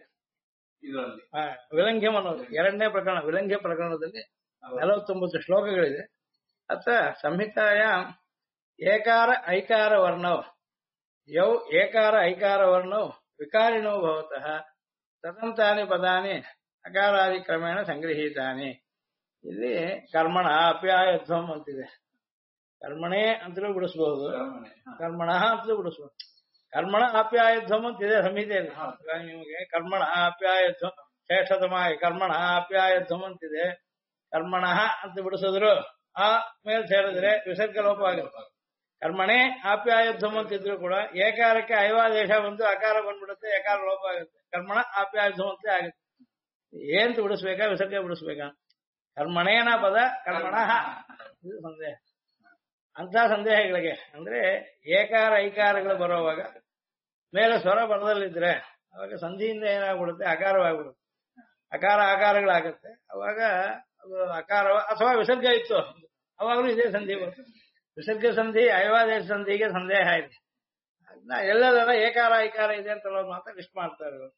ವಿಲಂಘ್ಯಂ ಅನ್ನೋದು ಎರಡನೇ ಪ್ರಕರಣ ವಿಲಂಘ್ಯ ಪ್ರಕರಣದಲ್ಲಿ 49 ಶ್ಲೋಕಗಳಿದೆ ಅಥ ಸಂಹಿತಾಯ ಏಕಾರ ಐಕಾರ ವರ್ಣವ್ ಯೌ ಏಕಾರ ಐಕಾರ ವರ್ಣವ್ ವಿಕಾರಿಣೋ ಭವತಃ ತದಂತಾನಿ ಪದಾನಿ ಅಕಾರಾದಿ ಕ್ರಮೇಣ ಸಂಗೃಹೀತಾನಿ ಇಲ್ಲಿ ಕರ್ಮಣ ಅಪ್ಯಾಯಧ್ವಂ ಅಂತಿದೆ ಕರ್ಮಣೇ ಅಂತಲೂ ಬಿಡಿಸಬಹುದು ಕರ್ಮಣ ಅಂತಲೂ ಬಿಡಿಸಬಹುದು ಕರ್ಮಣ ಆಪ್ಯಾಯಧ್ವಂ ಅಂತಿದೆ ಸಂಹಿತೆಯಲ್ಲಿ ನಿಮಗೆ ಕರ್ಮಣ ಆಪ್ಯಾಯಧ್ವಂ ಶ್ರೇಷ್ಠತಮಾಗಿ ಕರ್ಮಣ ಆಪ್ಯಾಯಧ್ವಂ ಅಂತಿದೆ ಕರ್ಮಣ ಅಂತ ಬಿಡಿಸಿದ್ರು ಆ ಮೇಲೆ ಸೇರಿದ್ರೆ ವಿಸರ್ಗ ಲೋಪ ಆಗುತ್ತೆ ಕರ್ಮಣೆ ಆಪ್ಯಾಯಧ್ವಂ ಅಂತಿದ್ರು ಕೂಡ ಏಕಾರಕ್ಕೆ ಐವಾದೇಶ ಬಂದು ಅಕಾರ ಬಂದ್ಬಿಡುತ್ತೆ ಏಕಾರ ಲೋಪ ಆಗುತ್ತೆ ಕರ್ಮಣ ಆಪ್ಯಾಯಧ್ವಂ ಅಂತ ಆಗುತ್ತೆ ಏಂತ ಬಿಡಿಸ್ಬೇಕಾ ವಿಸರ್ಗ ಬಿಡಿಸ್ಬೇಕಾ ಕರ್ಮಣೇನ ಪದ ಕರ್ಮಣ ಇದು ಸಂದೇಹ ಅಂತ ಸಂದೇಹಗಳಿಗೆ ಅಂದ್ರೆ ಏಕಾರ ಐಕಾರಗಳು ಬರುವಾಗ ಮೇಲೆ ಸ್ವರ ಬರದಲ್ಲಿದ್ರೆ ಅವಾಗ ಸಂಧಿಯಿಂದ ಏನಾಗ್ಬಿಡುತ್ತೆ ಅಕಾರವಾಗ್ಬಿಡುತ್ತೆ. ಅಕಾರ ಆಕಾರಗಳಾಗುತ್ತೆ. ಅವಾಗ ಅದು ಅಕಾರ ಅಥವಾ ವಿಸರ್ಗ ಇತ್ತು ಅವಾಗಲೂ ಇದೇ ಸಂಧಿ ಬರುತ್ತೆ. ವಿಸರ್ಗ ಸಂಧಿ ಅಯವಾದೇಶ ಸಂಧಿಗೆ ಸಂದೇಹ ಇದೆ. ಅದನ್ನ ಎಲ್ಲದರ ಏಕಾರ ಐಕಾರ ಇದೆ ಅಂತ ಮಾತ್ರ ಲಿಸ್ಟ್ ಮಾಡ್ತಾರೆ ಇವರು.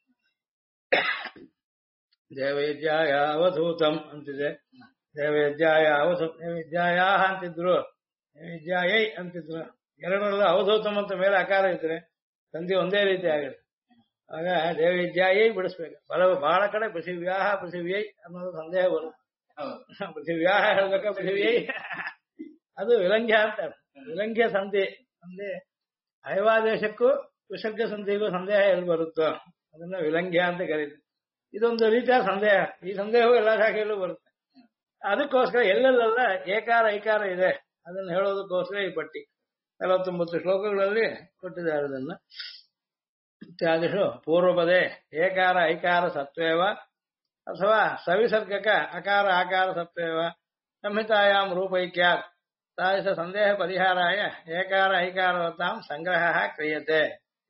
ದೇವೈದ್ಯಾಯ ಅವಧೂತಂ ಅಂತಿದೆ, ದೇವೈದ್ಯಾಯ ನೈವೇದ್ಯಾಯ ಅಂತಿದ್ರು, ನೈವೇದ್ಯಾಯೈ ಅಂತಿದ್ರು. ಎರಡರಲ್ಲೂ ಅವಧೂತಂ ಅಂತ ಮೇಲೆ ಅಕಾರ ಇದ್ರೆ ಸಂಧಿ ಒಂದೇ ರೀತಿ ಆಗುತ್ತೆ. ಆಗ ದೇವೈದ್ಯಾಯೈ ಬಿಡಿಸ್ಬೇಕು. ಬಹಳ ಕಡೆ ಪೃಥಿವ್ಯಾಹ ಪೃಥಿವ್ಯೈ ಅನ್ನೋದು ಸಂದೇಹ ಬರುತ್ತೆ. ಪೃಥಿವ್ಯಾಹ ಹೇಳ್ಬೇಕ ಪೃಥಿವ್ಯೈ ಅದು ವಿಲಂಘ್ಯ ಅಂತ. ವಿಲಂಘ್ಯ ಸಂಧಿ ಅಂದ್ರೆ ಅಯವಾದೇಶಕ್ಕೂ ವಿಸರ್ಗ ಸಂಧಿಗೂ ಸಂದೇಹ ಎಲ್ಲಿ ಬರುತ್ತೋ ಅದನ್ನ ವಿಲಂಘ್ಯ ಅಂತ ಕರೀತೀವಿ. ಇದೊಂದು ರೀತಿಯ ಸಂದೇಹ. ಈ ಸಂದೇಹವು ಎಲ್ಲಾ ಶಾಖೆಯಲ್ಲೂ ಬರುತ್ತೆ. ಅದಕ್ಕೋಸ್ಕರ ಎಲ್ಲೆಲ್ಲ ಏಕಾರ ಐಕಾರ ಇದೆ ಅದನ್ನು ಹೇಳೋದಕ್ಕೋಸ್ಕರ ಈ ಪಟ್ಟಿ 49 ಶ್ಲೋಕಗಳಲ್ಲಿ ಕೊಟ್ಟಿದ್ದಾರೆ. ಅದನ್ನ ಇತ್ಯಾದಿಷು ಪೂರ್ವಪದೇ ಏಕಾರ ಐಕಾರ ಸತ್ವೇವ ಅಥವಾ ಸವಿಸರ್ಗಕ ಅಕಾರ ಆಕಾರ ಸತ್ವೇವ ಸಂಹಿತಾಯಾಮ್ ರೂಪೈಕ್ಯಾತ್ ತಾದೃಶ ಸಂದೇಹ ಪರಿಹಾರಾಯ ಏಕಾರ ಐಕಾರವತಾಂ ಸಂಗ್ರಹ ಕ್ರಿಯತೆ.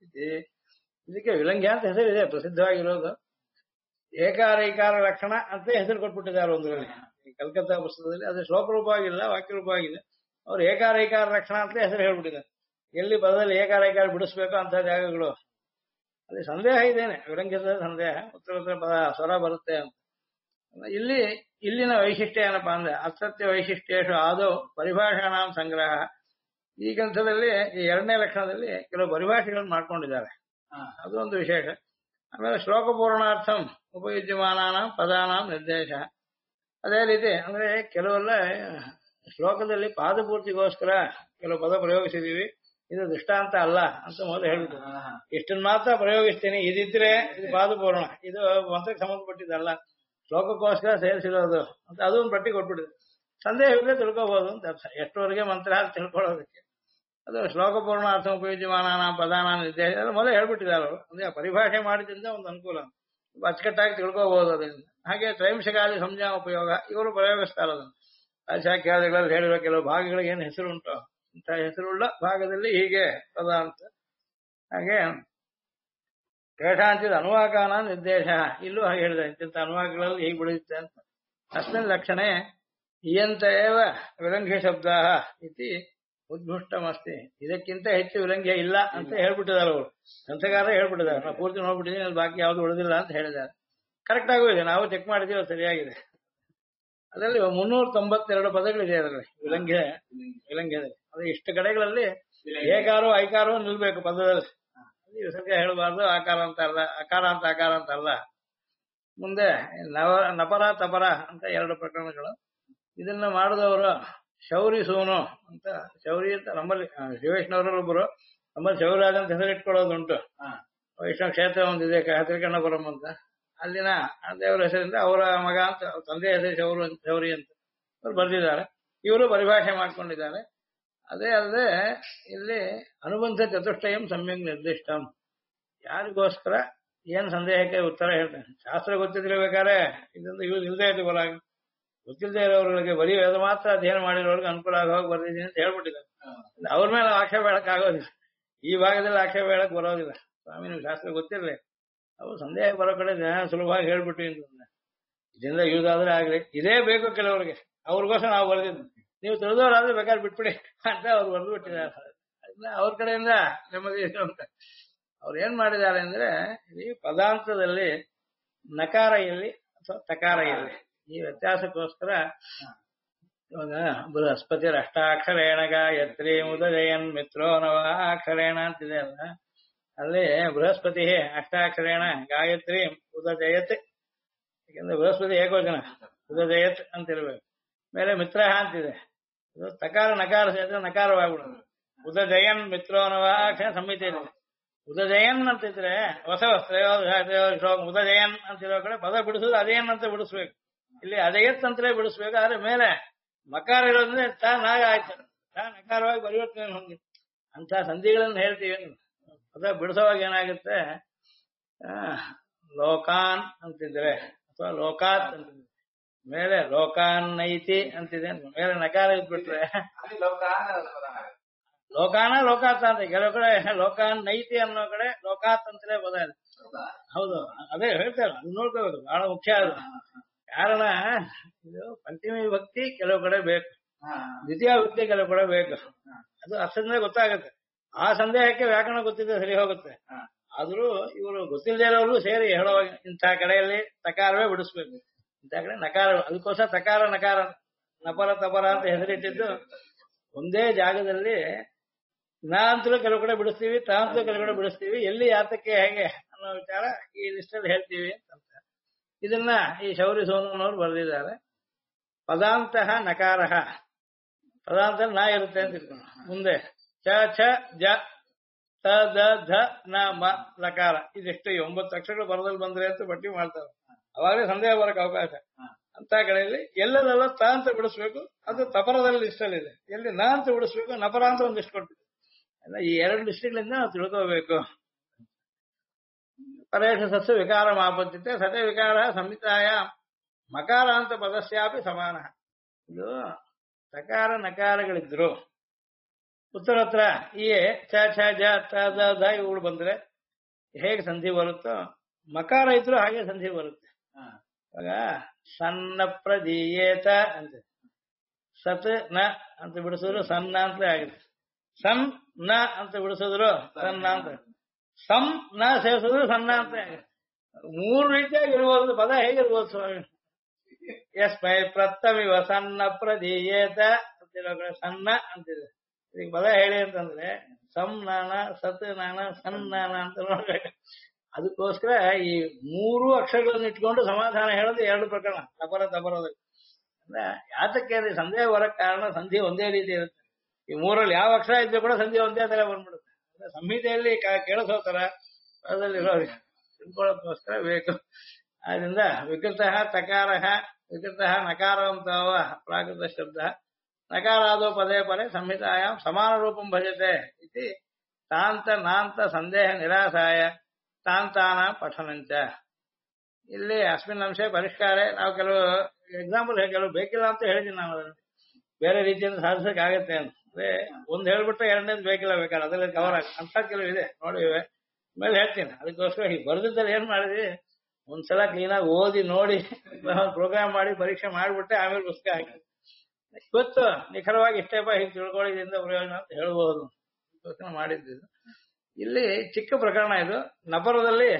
ಇದಕ್ಕೆ ವಿಲಂಘ್ಯ ಅಂತ ಹೆಸರಿದೆ, ಪ್ರಸಿದ್ಧವಾಗಿರೋದು. ಏಕಾರ ಐಕಾರ ಲಕ್ಷಣ ಅಂತ ಹೆಸರು ಕೊಟ್ಬಿಟ್ಟಿದ್ದಾರೆ ಒಂದರಲ್ಲಿ. ಕಲ್ಕತ್ತಾ ಪುಸ್ತಕದಲ್ಲಿ ಅದು ಶ್ಲೋಕ ರೂಪವಾಗಿಲ್ಲ, ವಾಕ್ಯ ರೂಪವಾಗಿದೆ. ಅವ್ರು ಏಕಾರ ಐಕಾರ ಲಕ್ಷಣ ಅಂತ ಹೆಸರು ಹೇಳ್ಬಿಟ್ಟಿದ್ದಾರೆ. ಎಲ್ಲಿ ಪದದಲ್ಲಿ ಏಕಾರ ಐಕಾರ ಬಿಡಿಸ್ಬೇಕು ಅಂತ ಜಾಗಗಳು ಅಲ್ಲಿ ಸಂದೇಹ ಇದೇನೆ, ವಿಲಂಘ್ಯದ ಸಂದೇಹ. ಉತ್ತರ ಪದ ಸ್ವರ ಬರುತ್ತೆ ಅಂತ. ಇಲ್ಲಿನ ವೈಶಿಷ್ಟ್ಯ ಏನಪ್ಪಾ ಅಂದ್ರೆ ಅಸತ್ಯ ವೈಶಿಷ್ಟ್ಯೇಶು ಆದೌ ಪರಿಭಾಷಾನಾಂ ಸಂಗ್ರಹ. ಈ ಗ್ರಂಥದಲ್ಲಿ ಈ ಎರಡನೇ ಲಕ್ಷಣದಲ್ಲಿ ಕೆಲವು ಪರಿಭಾಷೆಗಳನ್ನು ಮಾಡ್ಕೊಂಡಿದ್ದಾರೆ, ಅದು ಒಂದು ವಿಶೇಷ. ಆಮೇಲೆ ಶ್ಲೋಕ ಪೂರ್ಣಾರ್ಥಂ ಉಪಯುಜ್ಯಮಾನಾನ ಪದಾನಾಂ ನಿರ್ದೇಶ. ಅದೇ ರೀತಿ ಅಂದ್ರೆ ಕೆಲವೆಲ್ಲ ಶ್ಲೋಕದಲ್ಲಿ ಪಾದಪೂರ್ತಿಗೋಸ್ಕರ ಕೆಲವು ಪದ ಪ್ರಯೋಗಿಸಿದೀವಿ, ಇದು ದೃಷ್ಟಾಂತ ಅಲ್ಲ ಅಂತ ಮೊದಲು ಹೇಳ್ಬಿಟ್ಟು ಇಷ್ಟನ್ನ ಮಾತ್ರ ಪ್ರಯೋಗಿಸ್ತೀನಿ, ಇದಿದ್ರೆ ಇದು ಪಾದಪೂರ್ಣ, ಇದು ಮಂತ್ರಕ್ಕೆ ಸಂಬಂಧಪಟ್ಟಿದ್ದಲ್ಲ, ಶ್ಲೋಕಕ್ಕೋಸ್ಕರ ಸೇರಿಸಿರೋದು ಅಂತ ಅದು ಒಂದು ಪಟ್ಟಿ ಕೊಟ್ಬಿಟ್ಟಿದೆ. ಸಂದೇಹ ಇಲ್ಲದೆ ತಿಳ್ಕೋಬಹುದು ಅಂತ ಅರ್ಥ. ಎಷ್ಟುವರೆಗೆ ಮಂತ್ರ ಅಂತ ತಿಳ್ಕೊಳ್ಳೋದಕ್ಕೆ ಅದು ಶ್ಲೋಕ ಪೂರ್ಣಾರ್ಥ ಉಪಯುಜ್ಯಮಾನ ಪದಾನ ನಿರ್ದೇಶ ಮೊದಲೇ ಹೇಳ್ಬಿಟ್ಟಿದ್ದಾರೆ ಅವರು. ಅಂದ್ರೆ ಪರಿಭಾಷೆ ಮಾಡಿದ್ರಿಂದ ಒಂದು ಅನುಕೂಲ, ಅಚ್ಚುಕಟ್ಟಾಗಿ ತಿಳ್ಕೋಬಹುದು ಅದರಿಂದ. ಹಾಗೆ ತ್ರೈಂಶಕಾದಿ ಸಂಜ್ಞಾ ಉಪಯೋಗ ಇವರು ಪ್ರಯೋಗಿಸ್ತಾರೆ ಅದನ್ನು. ಶಾಖ್ಯಾದಿಗಳಲ್ಲಿ ಹೇಳಿರೋ ಕೆಲವು ಭಾಗಗಳಿಗೆ ಏನು ಹೆಸರು ಉಂಟು ಇಂಥ ಹೆಸರುಳ್ಳ ಭಾಗದಲ್ಲಿ ಹೀಗೆ ಪದ ಅಂತ. ಹಾಗೆ ಕೇಷಾಂಚಿದ ಅನುವಾಕಾನ ನಿರ್ದೇಶ, ಇಲ್ಲೂ ಹಾಗೆ ಹೇಳಿದೆ ಇಂಥ ಅನುವಾಕಗಳಲ್ಲಿ ಹೀಗೆ ಬಿಡುತ್ತೆ ಅಂತ. ಅಸ್ಮಿನ್ ಲಕ್ಷಣೆ ಇಯಂತ ಏವ ವಿಲಂಘ್ಯ ಶಬ್ದ ಇತಿ ಉದ್ಭುಷ್ಟಮಸ್ತಿ. ಇದಕ್ಕಿಂತ ಹೆಚ್ಚು ವಿಲಂಘ್ಯ ಇಲ್ಲ ಅಂತ ಹೇಳ್ಬಿಟ್ಟಿದ್ದಾರೆ ಅವರು, ಗ್ರಂಥಗಾರ ಹೇಳ್ಬಿಟ್ಟಿದ್ದಾರೆ. ನಾವು ಪೂರ್ತಿ ನೋಡ್ಬಿಟ್ಟಿದ್ದೀನಿ, ಅಲ್ಲಿ ಬಾಕಿ ಯಾವ್ದು ಉಳಿದಿಲ್ಲ ಅಂತ ಹೇಳಿದ್ದಾರೆ. ಕರೆಕ್ಟ್ ಆಗೂ ಇದೆ, ನಾವು ಚೆಕ್ ಮಾಡಿದೀವಿ, ಸರಿಯಾಗಿದೆ. ಅದರಲ್ಲಿ 392 ಪದಗಳಿದೆ ಅದರಲ್ಲಿ ವಿಲಂಘ್ಯದಲ್ಲಿ. ಅದು ಇಷ್ಟು ಕಡೆಗಳಲ್ಲಿ ಏಕಾರೋ ಐಕಾರೋ ನಿಲ್ಬೇಕು ಪದದಲ್ಲಿ. ವಿಸರ್ಗ ಹೇಳಬಾರ್ದು, ಆಕಾರ ಅಂತ ಅಲ್ಲ, ಅಕಾರ ಅಂತ ಆಕಾರ ಅಂತ ಅಲ್ಲ. ಮುಂದೆ ನಪರ ತಪರ ಅಂತ 2 ಪ್ರಕರಣಗಳು. ಇದನ್ನ ಮಾಡಿದವರು ಶೌರಿ ಸೂನು ಅಂತ, ಶೌರಿ ಅಂತ ನಮ್ಮಲ್ಲಿ ಶಿವೇಶ್ನವರೊಬ್ಬರು, ನಮ್ಮಲ್ಲಿ ಶೌರಾಜ್ ಅಂತ ಹೆಸರಿಟ್ಕೊಳ್ಳೋದುಂಟು. ವೈಷ್ಣವ ಕ್ಷೇತ್ರ ಒಂದಿದೆ ತ್ರಿಕಣ್ಣಪುರಂ ಅಂತ, ಅಲ್ಲಿನ ದೇವರ ಹೆಸರಿಂದ ಅವರ ಮಗ ಅಂತ ತಂದೆ ಹೆಸರು ಶೌರಿ ಅಂತ ಅವ್ರು ಬರೆದಿದ್ದಾರೆ. ಇವರು ಪರಿಭಾಷೆ ಮಾಡ್ಕೊಂಡಿದ್ದಾರೆ. ಅದೇ ಅಲ್ಲದೆ ಇಲ್ಲಿ ಅನುಬಂಧ ಚತುಷ್ಟಯಂ ಸಮ್ಯಕ್ ನಿರ್ದಿಷ್ಟಂ. ಯಾರಿಗೋಸ್ಕರ ಏನ್ ಸಂದೇಹಕ್ಕೆ ಉತ್ತರ ಹೇಳ್ತೇನೆ. ಶಾಸ್ತ್ರ ಗೊತ್ತಿದ್ದಿರ್ಬೇಕಾದ್ರೆ ಇದೊಂದು ಯೂಸ್ ಇಲ್ಲದೆ ಇದ್ದು ಬರ, ಗೊತ್ತಿಲ್ಲದೆ ಇರೋರಿಗೆ ಬರೀ ವೇದ ಮಾತ್ರ ಅಧ್ಯಯನ ಮಾಡಿರೋರ್ಗೆ ಅನುಕೂಲ ಆಗೋಗಿ ಬರ್ದಿದ್ದೀನಿ ಅಂತ ಹೇಳ್ಬಿಟ್ಟಿದ್ದಾರೆ. ಅವ್ರ ಮೇಲೆ ಆಕ್ಷೇಪ ಹೇಳಕ್ ಆಗೋದಿಲ್ಲ, ಈ ಭಾಗದಲ್ಲಿ ಆಕ್ಷೇಪ ಹೇಳಕ್ ಬರೋದಿಲ್ಲ. ಸ್ವಾಮಿ ನೀವು ಶಾಸ್ತ್ರ ಗೊತ್ತಿರಲಿ, ಅವು ಸಂದೇಹ ಬರೋ ಕಡೆ ಸುಲಭವಾಗಿ ಹೇಳ್ಬಿಟ್ಟು ಇದರಿಂದ ಯೂಸ್ ಆದ್ರೆ ಆಗ್ಲಿ, ಇದೇ ಬೇಕು ಕೆಲವರಿಗೆ, ಅವ್ರಿಗೋಸ್ಕರ ನಾವು ಬರ್ದಿದ್ದು. ನೀವು ತಿಳಿದವರಾದ್ರೆ ಬೇಕಾದ್ರೆ ಬಿಟ್ಬಿಡಿ ಅಂತ ಅವ್ರು ಬರೆದು ಬಿಟ್ಟಿದ್ದಾರೆ. ಅದನ್ನ ಅವ್ರ ಕಡೆಯಿಂದ ನೆಮ್ಮದಿ ಅಂತ ಅವ್ರು ಏನ್ ಮಾಡಿದ್ದಾರೆ ಅಂದ್ರೆ, ಈ ಪದಾಂತದಲ್ಲಿ ನಕಾರ ಎಲ್ಲಿ ಅಥವಾ ತಕಾರ ಎಲ್ಲಿ ಈ ವ್ಯತ್ಯಾಸಕ್ಕೋಸ್ಕರ ಇವಾಗ ಬೃಹಸ್ಪತಿ ಅಷ್ಟಾಕ್ಷರೇಣ ಗಾಯತ್ರಿ ಮುದಜಯನ್ ಮಿತ್ರೋ ನವಾಕ್ಷರೇಣ ಅಂತಿದೆ ಅಲ್ಲ, ಅಲ್ಲಿ ಬೃಹಸ್ಪತಿ ಅಷ್ಟಾಕ್ಷರೇಣ ಗಾಯತ್ರಿ ಉದಜಯತ್. ಯಾಕಂದ್ರೆ ಬೃಹಸ್ಪತಿ ಏಕೋಜನ ಉದಜಯತ್ ಅಂತಿರ್ಬೇಕು. ಮೇಲೆ ಮಿತ್ರ ಅಂತಿದೆ, ತಕಾರ ನಕಾರ ಸೇರಿದ್ರೆ ನಕಾರವಾಗ್ಬಿಡೋದು. ಉದಜಯನ್ ಮಿತ್ರೋ ನವಾಕ್ಷರ ಸಂಹಿತೆ ಇದೆ. ಉದಜಯನ್ ಅಂತಿದ್ರೆ ಹೊಸ ಉದಜಯನ್ ಅಂತಿರೋ ಕಡೆ ಪದ ಬಿಡಿಸೋದು ಅದೇನ್ ಅಂತ ಬಿಡಿಸ್ಬೇಕು. ಇಲ್ಲಿ ಅಜಯತ್ ಅಂತಲೇ ಬಿಡಿಸ್ಬೇಕು. ಆದ್ರೆ ಮೇಲೆ ಮಕಾರ ಇರೋದ್ರೆ ತಾ ನಾಗ ಆಯ್ತು, ತಾ ನಕಾರವಾಗಿ ಪರಿವರ್ತನೆ ಹೊಂದಿ ಅಂತ ಸಂಧಿಗಳನ್ನು ಹೇಳ್ತೀವಿ. ಪದ ಬಿಡಿಸೋವಾಗ ಏನಾಗುತ್ತೆ, ಲೋಕಾನ್ ಅಂತಿದ್ರೆ ಅಥವಾ ಲೋಕಾತ್ ಅಂತಿದ್ರೆ ಮೇಲೆ ಲೋಕಾನ್ನೈತಿ ಅಂತಿದೆ, ಮೇಲೆ ನಕಾರ ಇದ್ಬಿಟ್ರೆ ಅಲ್ಲಿ ಲೋಕಾನ ಪದ ಆಗುತ್ತೆ. ಲೋಕಾನ ಲೋಕಾತ್ ಅಂತ, ಕೆಲವು ಕಡೆ ಲೋಕಾನ್ನೈತಿ ಅನ್ನೋ ಕಡೆ ಲೋಕಾತ್ ಅಂತಲೇ ಪದ ಇದೆ. ಹೌದಾ? ಹೌದು, ಅದೇ ಹೇಳ್ತಾರೆ, ಅದು ನೋಡ್ಕೋಬೇಕು, ಬಹಳ ಮುಖ್ಯ ಅದು. ಕಾರಣ ಇದು ಪಂಚಮಿ ಭಕ್ತಿ ಕೆಲವು ಕಡೆ ಬೇಕು, ಹಾ, ದ್ವಿತೀಯ ಭಕ್ತಿ ಕೆಲವು ಕಡೆ ಬೇಕು. ಅದು ಅರ್ಥದಿಂದ ಗೊತ್ತಾಗುತ್ತೆ. ಆ ಸಂದೇಹಕ್ಕೆ ವ್ಯಾಕರಣ ಗೊತ್ತಿದ್ರೆ ಸರಿ ಹೋಗುತ್ತೆ. ಹಾ. ಆದ್ರೂ ಇವರು ಗೊತ್ತಿಲ್ಲದೆ ಇರೋರು ಸೇರಿ ಹೇಳುವಾಗ ಇಂಥ ಕಡೆಯಲ್ಲಿ ತಕಾರವೇ ಬಿಡಿಸ್ಬೇಕು, ಇಂಥ ಕಡೆ ನಕಾರ. ಅದಕ್ಕೋಸ್ಕರ ತಕಾರ ನಕಾರ ನಪರ ತಪರ ಅಂತ ಹೆಸರಿಟ್ಟಿದ್ದು. ಒಂದೇ ಜಾಗದಲ್ಲಿ ನಾ ಅಂತಲೂ ಕೆಲವು ಕಡೆ ಬಿಡಿಸ್ತೀವಿ, ತಾ ಅಂತಲೂ ಕೆಲವು ಕಡೆ ಬಿಡಿಸ್ತೀವಿ, ಎಲ್ಲಿ ಯಾತಕ್ಕೆ ಹೇಗೆ ಅನ್ನೋ ವಿಚಾರ ಈ ಲಿಸ್ಟಲ್ಲಿ ಹೇಳ್ತೀವಿ ಅಂತ. ಇದನ್ನ ಈ ಶೌರ್ಯ ಸೋನನವರು ಬರೆದಿದ್ದಾರೆ. ಪದಾಂತಹ ನಕಾರ, ಪದಾಂತ ನಾ ಇರುತ್ತೆ ಅಂತ ಇಟ್ಕೊಂಡು ಮುಂದೆ ಚ ಛ ಜ ತ ದ ಧ ನ ಮ ಲಕಾರ, ಇದೆಷ್ಟು 9 ಅಕ್ಷರಗಳು ಬರದಲ್ಲಿ ಬಂದ್ರೆ ಅಂತ ಪಟ್ಟಿ ಮಾಡ್ತಾರೆ. ಅವಾಗಲೇ ಸಂದೇಹ ಬರಕ್ಕೆ ಅವಕಾಶ. ಅಂತ ಕಡೆಯಲ್ಲಿ ಎಲ್ಲದೆಲ್ಲ ತ ಅಂತ ಬಿಡಿಸ್ಬೇಕು, ಅದು ತಪರದಲ್ಲಿ ಲಿಸ್ಟಲ್ಲಿದೆ. ಎಲ್ಲಿ ನಾ ಅಂತ ಬಿಡಿಸ್ಬೇಕು, ನಪರ ಅಂತ ಒಂದು ಲಿಸ್ಟ್ ಕೊಟ್ಟಿದೆ. ಈ 2 ಲಿಸ್ಟ್ಗಳಿಂದ ನಾವು ತಿಳ್ಕೋಬೇಕು. ಪರೇಶ ಸಸ್ಯ ವಿಕಾರ ಮಾಪದ್ಯತೆ ಸತೆ ವಿಕಾರ ಸಂಹಿತಾಯ ಮಕಾರಾಂತ ಪದಸ್ಯಾಪಿ ಸಮಾನ. ಇದು ತಕಾರ ನಕಾರಗಳಿದ್ರು ಉತ್ತರ ಹತ್ರ ಈ ಚ ಛ ಜ ತ ದ ಧ ಇವುಗಳು ಬಂದ್ರೆ ಹೇಗೆ ಸಂಧಿ ಬರುತ್ತೋ, ಮಕಾರ ಇದ್ರು ಹಾಗೆ ಸಂಧಿ ಬರುತ್ತೆ. ಇವಾಗ ಸಣ್ಣ ಪ್ರದೀಯೇತ ಅಂತ ಸತ್ ನ ಅಂತ ಬಿಡಿಸಿದ್ರು ಸಣ್ಣ ಅಂತಲೇ ಆಗುತ್ತೆ. ಸನ್ ನ ಅಂತ ಬಿಡಿಸಿದ್ರು ಸಣ್ಣ ಅಂತ, ಸಂ ನ ಸೇರಿಸಿದ್ರು ಸಣ್ಣ ಅಂತ ಆಗುತ್ತೆ. 3 ರೀತಿಯಾಗಿ ಇರ್ಬೋದು ಪದ. ಹೇಗಿರ್ಬೋದು ಸ್ವಾಮಿ? ಯಸ್ಮೈ ಪ್ರಥಮಿವ ಸಣ್ಣ ಪ್ರದೀಯೇತ ಅಂತಿರೋ ಕಡೆ ಸಣ್ಣ ಅಂತಿದೆ. ಇದಕ್ಕೆ ಪದ ಹೇಳಿ ಅಂತಂದ್ರೆ ಸಂ ನಾನ ಸತ್ ನಾನ ಸನ್ ನಾನ ಅಂತ ನೋಡ್ಬೇಕು. ಅದಕ್ಕೋಸ್ಕರ ಈ 3 ಅಕ್ಷರಗಳನ್ನು ಇಟ್ಕೊಂಡು ಸಮಾಧಾನ ಹೇಳೋದು 2 ಪ್ರಕರಣ ತಪರ ತಪರದಲ್ಲಿ. ಅಂದ್ರೆ ಯಾತಕ್ಕೆ ಅಂದ್ರೆ ಸಂದೇಹ ಬರಕ್ ಕಾರಣ ಸಂಧಿ ಒಂದೇ ರೀತಿ ಇರುತ್ತೆ. ಈ 3ರಲ್ಲಿ ಯಾವ ಅಕ್ಷರ ಇದ್ರೂ ಕೂಡ ಸಂಧಿ ಒಂದೇ ತರ ಬಂದ್ಬಿಡುತ್ತೆ. ಅಂದ್ರೆ ಸಂಹಿತೆಯಲ್ಲಿ ಕೇಳಿಸೋತರ ಅದರಲ್ಲಿ ತಿಳ್ಕೊಳ್ಳೋದಕ್ಕೋಸ್ಕರ ಬೇಕು. ಆದ್ರಿಂದ ವಿಕೃತ ತಕಾರ ವಿಕೃತ ನಕಾರವಂತವ ಪ್ರಾಕೃತ ಶಬ್ದ ನಕಾರಾದೋ ಪದೇ ಪದೇ ಸಂಹಿತಾಯ ಸಮಾನ ರೂಪಂ ಭಜತೆ ಇತಿ ತಾಂತ ನಾಂತ ಸಂದೇಹ ನಿರಾಸಾಯ ತಾಂತಾನ ಪಠನಂಚ. ಇಲ್ಲಿ ಅಸ್ಮಿನ್ ಅಂಶ ಪರಿಷ್ಕಾರ. ನಾವು ಕೆಲವು ಎಕ್ಸಾಂಪಲ್ ಕೆಲವು ಬೇಕಿಲ್ಲ ಅಂತ ಹೇಳಿದ್ದೀನಿ. ನಾನು ಅದನ್ನು ಬೇರೆ ರೀತಿಯಿಂದ ಸಾಧಿಸಕ್ ಆಗತ್ತೆ ಅಂದ್ರೆ ಒಂದ್ ಹೇಳ್ಬಿಟ್ರೆ 2ನೇದು ಬೇಕಿಲ್ಲ, ಬೇಕಾದ್ರೆ ಅದರಲ್ಲಿ ಕವರ್ ಆಗ ಅಂತ ಕೆಲವು ಇದೆ ನೋಡಿವೆ ಮೇಲೆ ಹೇಳ್ತೀನಿ. ಅದಕ್ಕೋಸ್ಕರ ಈ ಬರ್ದಿದ್ದಲ್ಲಿ ಏನ್ ಮಾಡಿದ್ವಿ, ಒಂದ್ಸಲ ಕ್ಲೀನಾಗಿ ಓದಿ ನೋಡಿ ಪ್ರೋಗ್ರಾಮ್ ಮಾಡಿ ಪರೀಕ್ಷೆ ಮಾಡ್ಬಿಟ್ಟೆ ಆಮೇಲೆ ಪುಸ್ತಕ ಹಾಕಿ ಇವತ್ತು ನಿಖರವಾಗಿ ಇಷ್ಟೇಪ ಹೀಗೆ ತಿಳ್ಕೊಳ್ಳೋದ್ರಿಂದ ಪ್ರಯೋಜನ ಅಂತ ಹೇಳ್ಬಹುದು ಮಾಡಿದ್ದು. ಇಲ್ಲಿ ಚಿಕ್ಕ ಪ್ರಕರಣ ಇದು. ನಪರದಲ್ಲಿ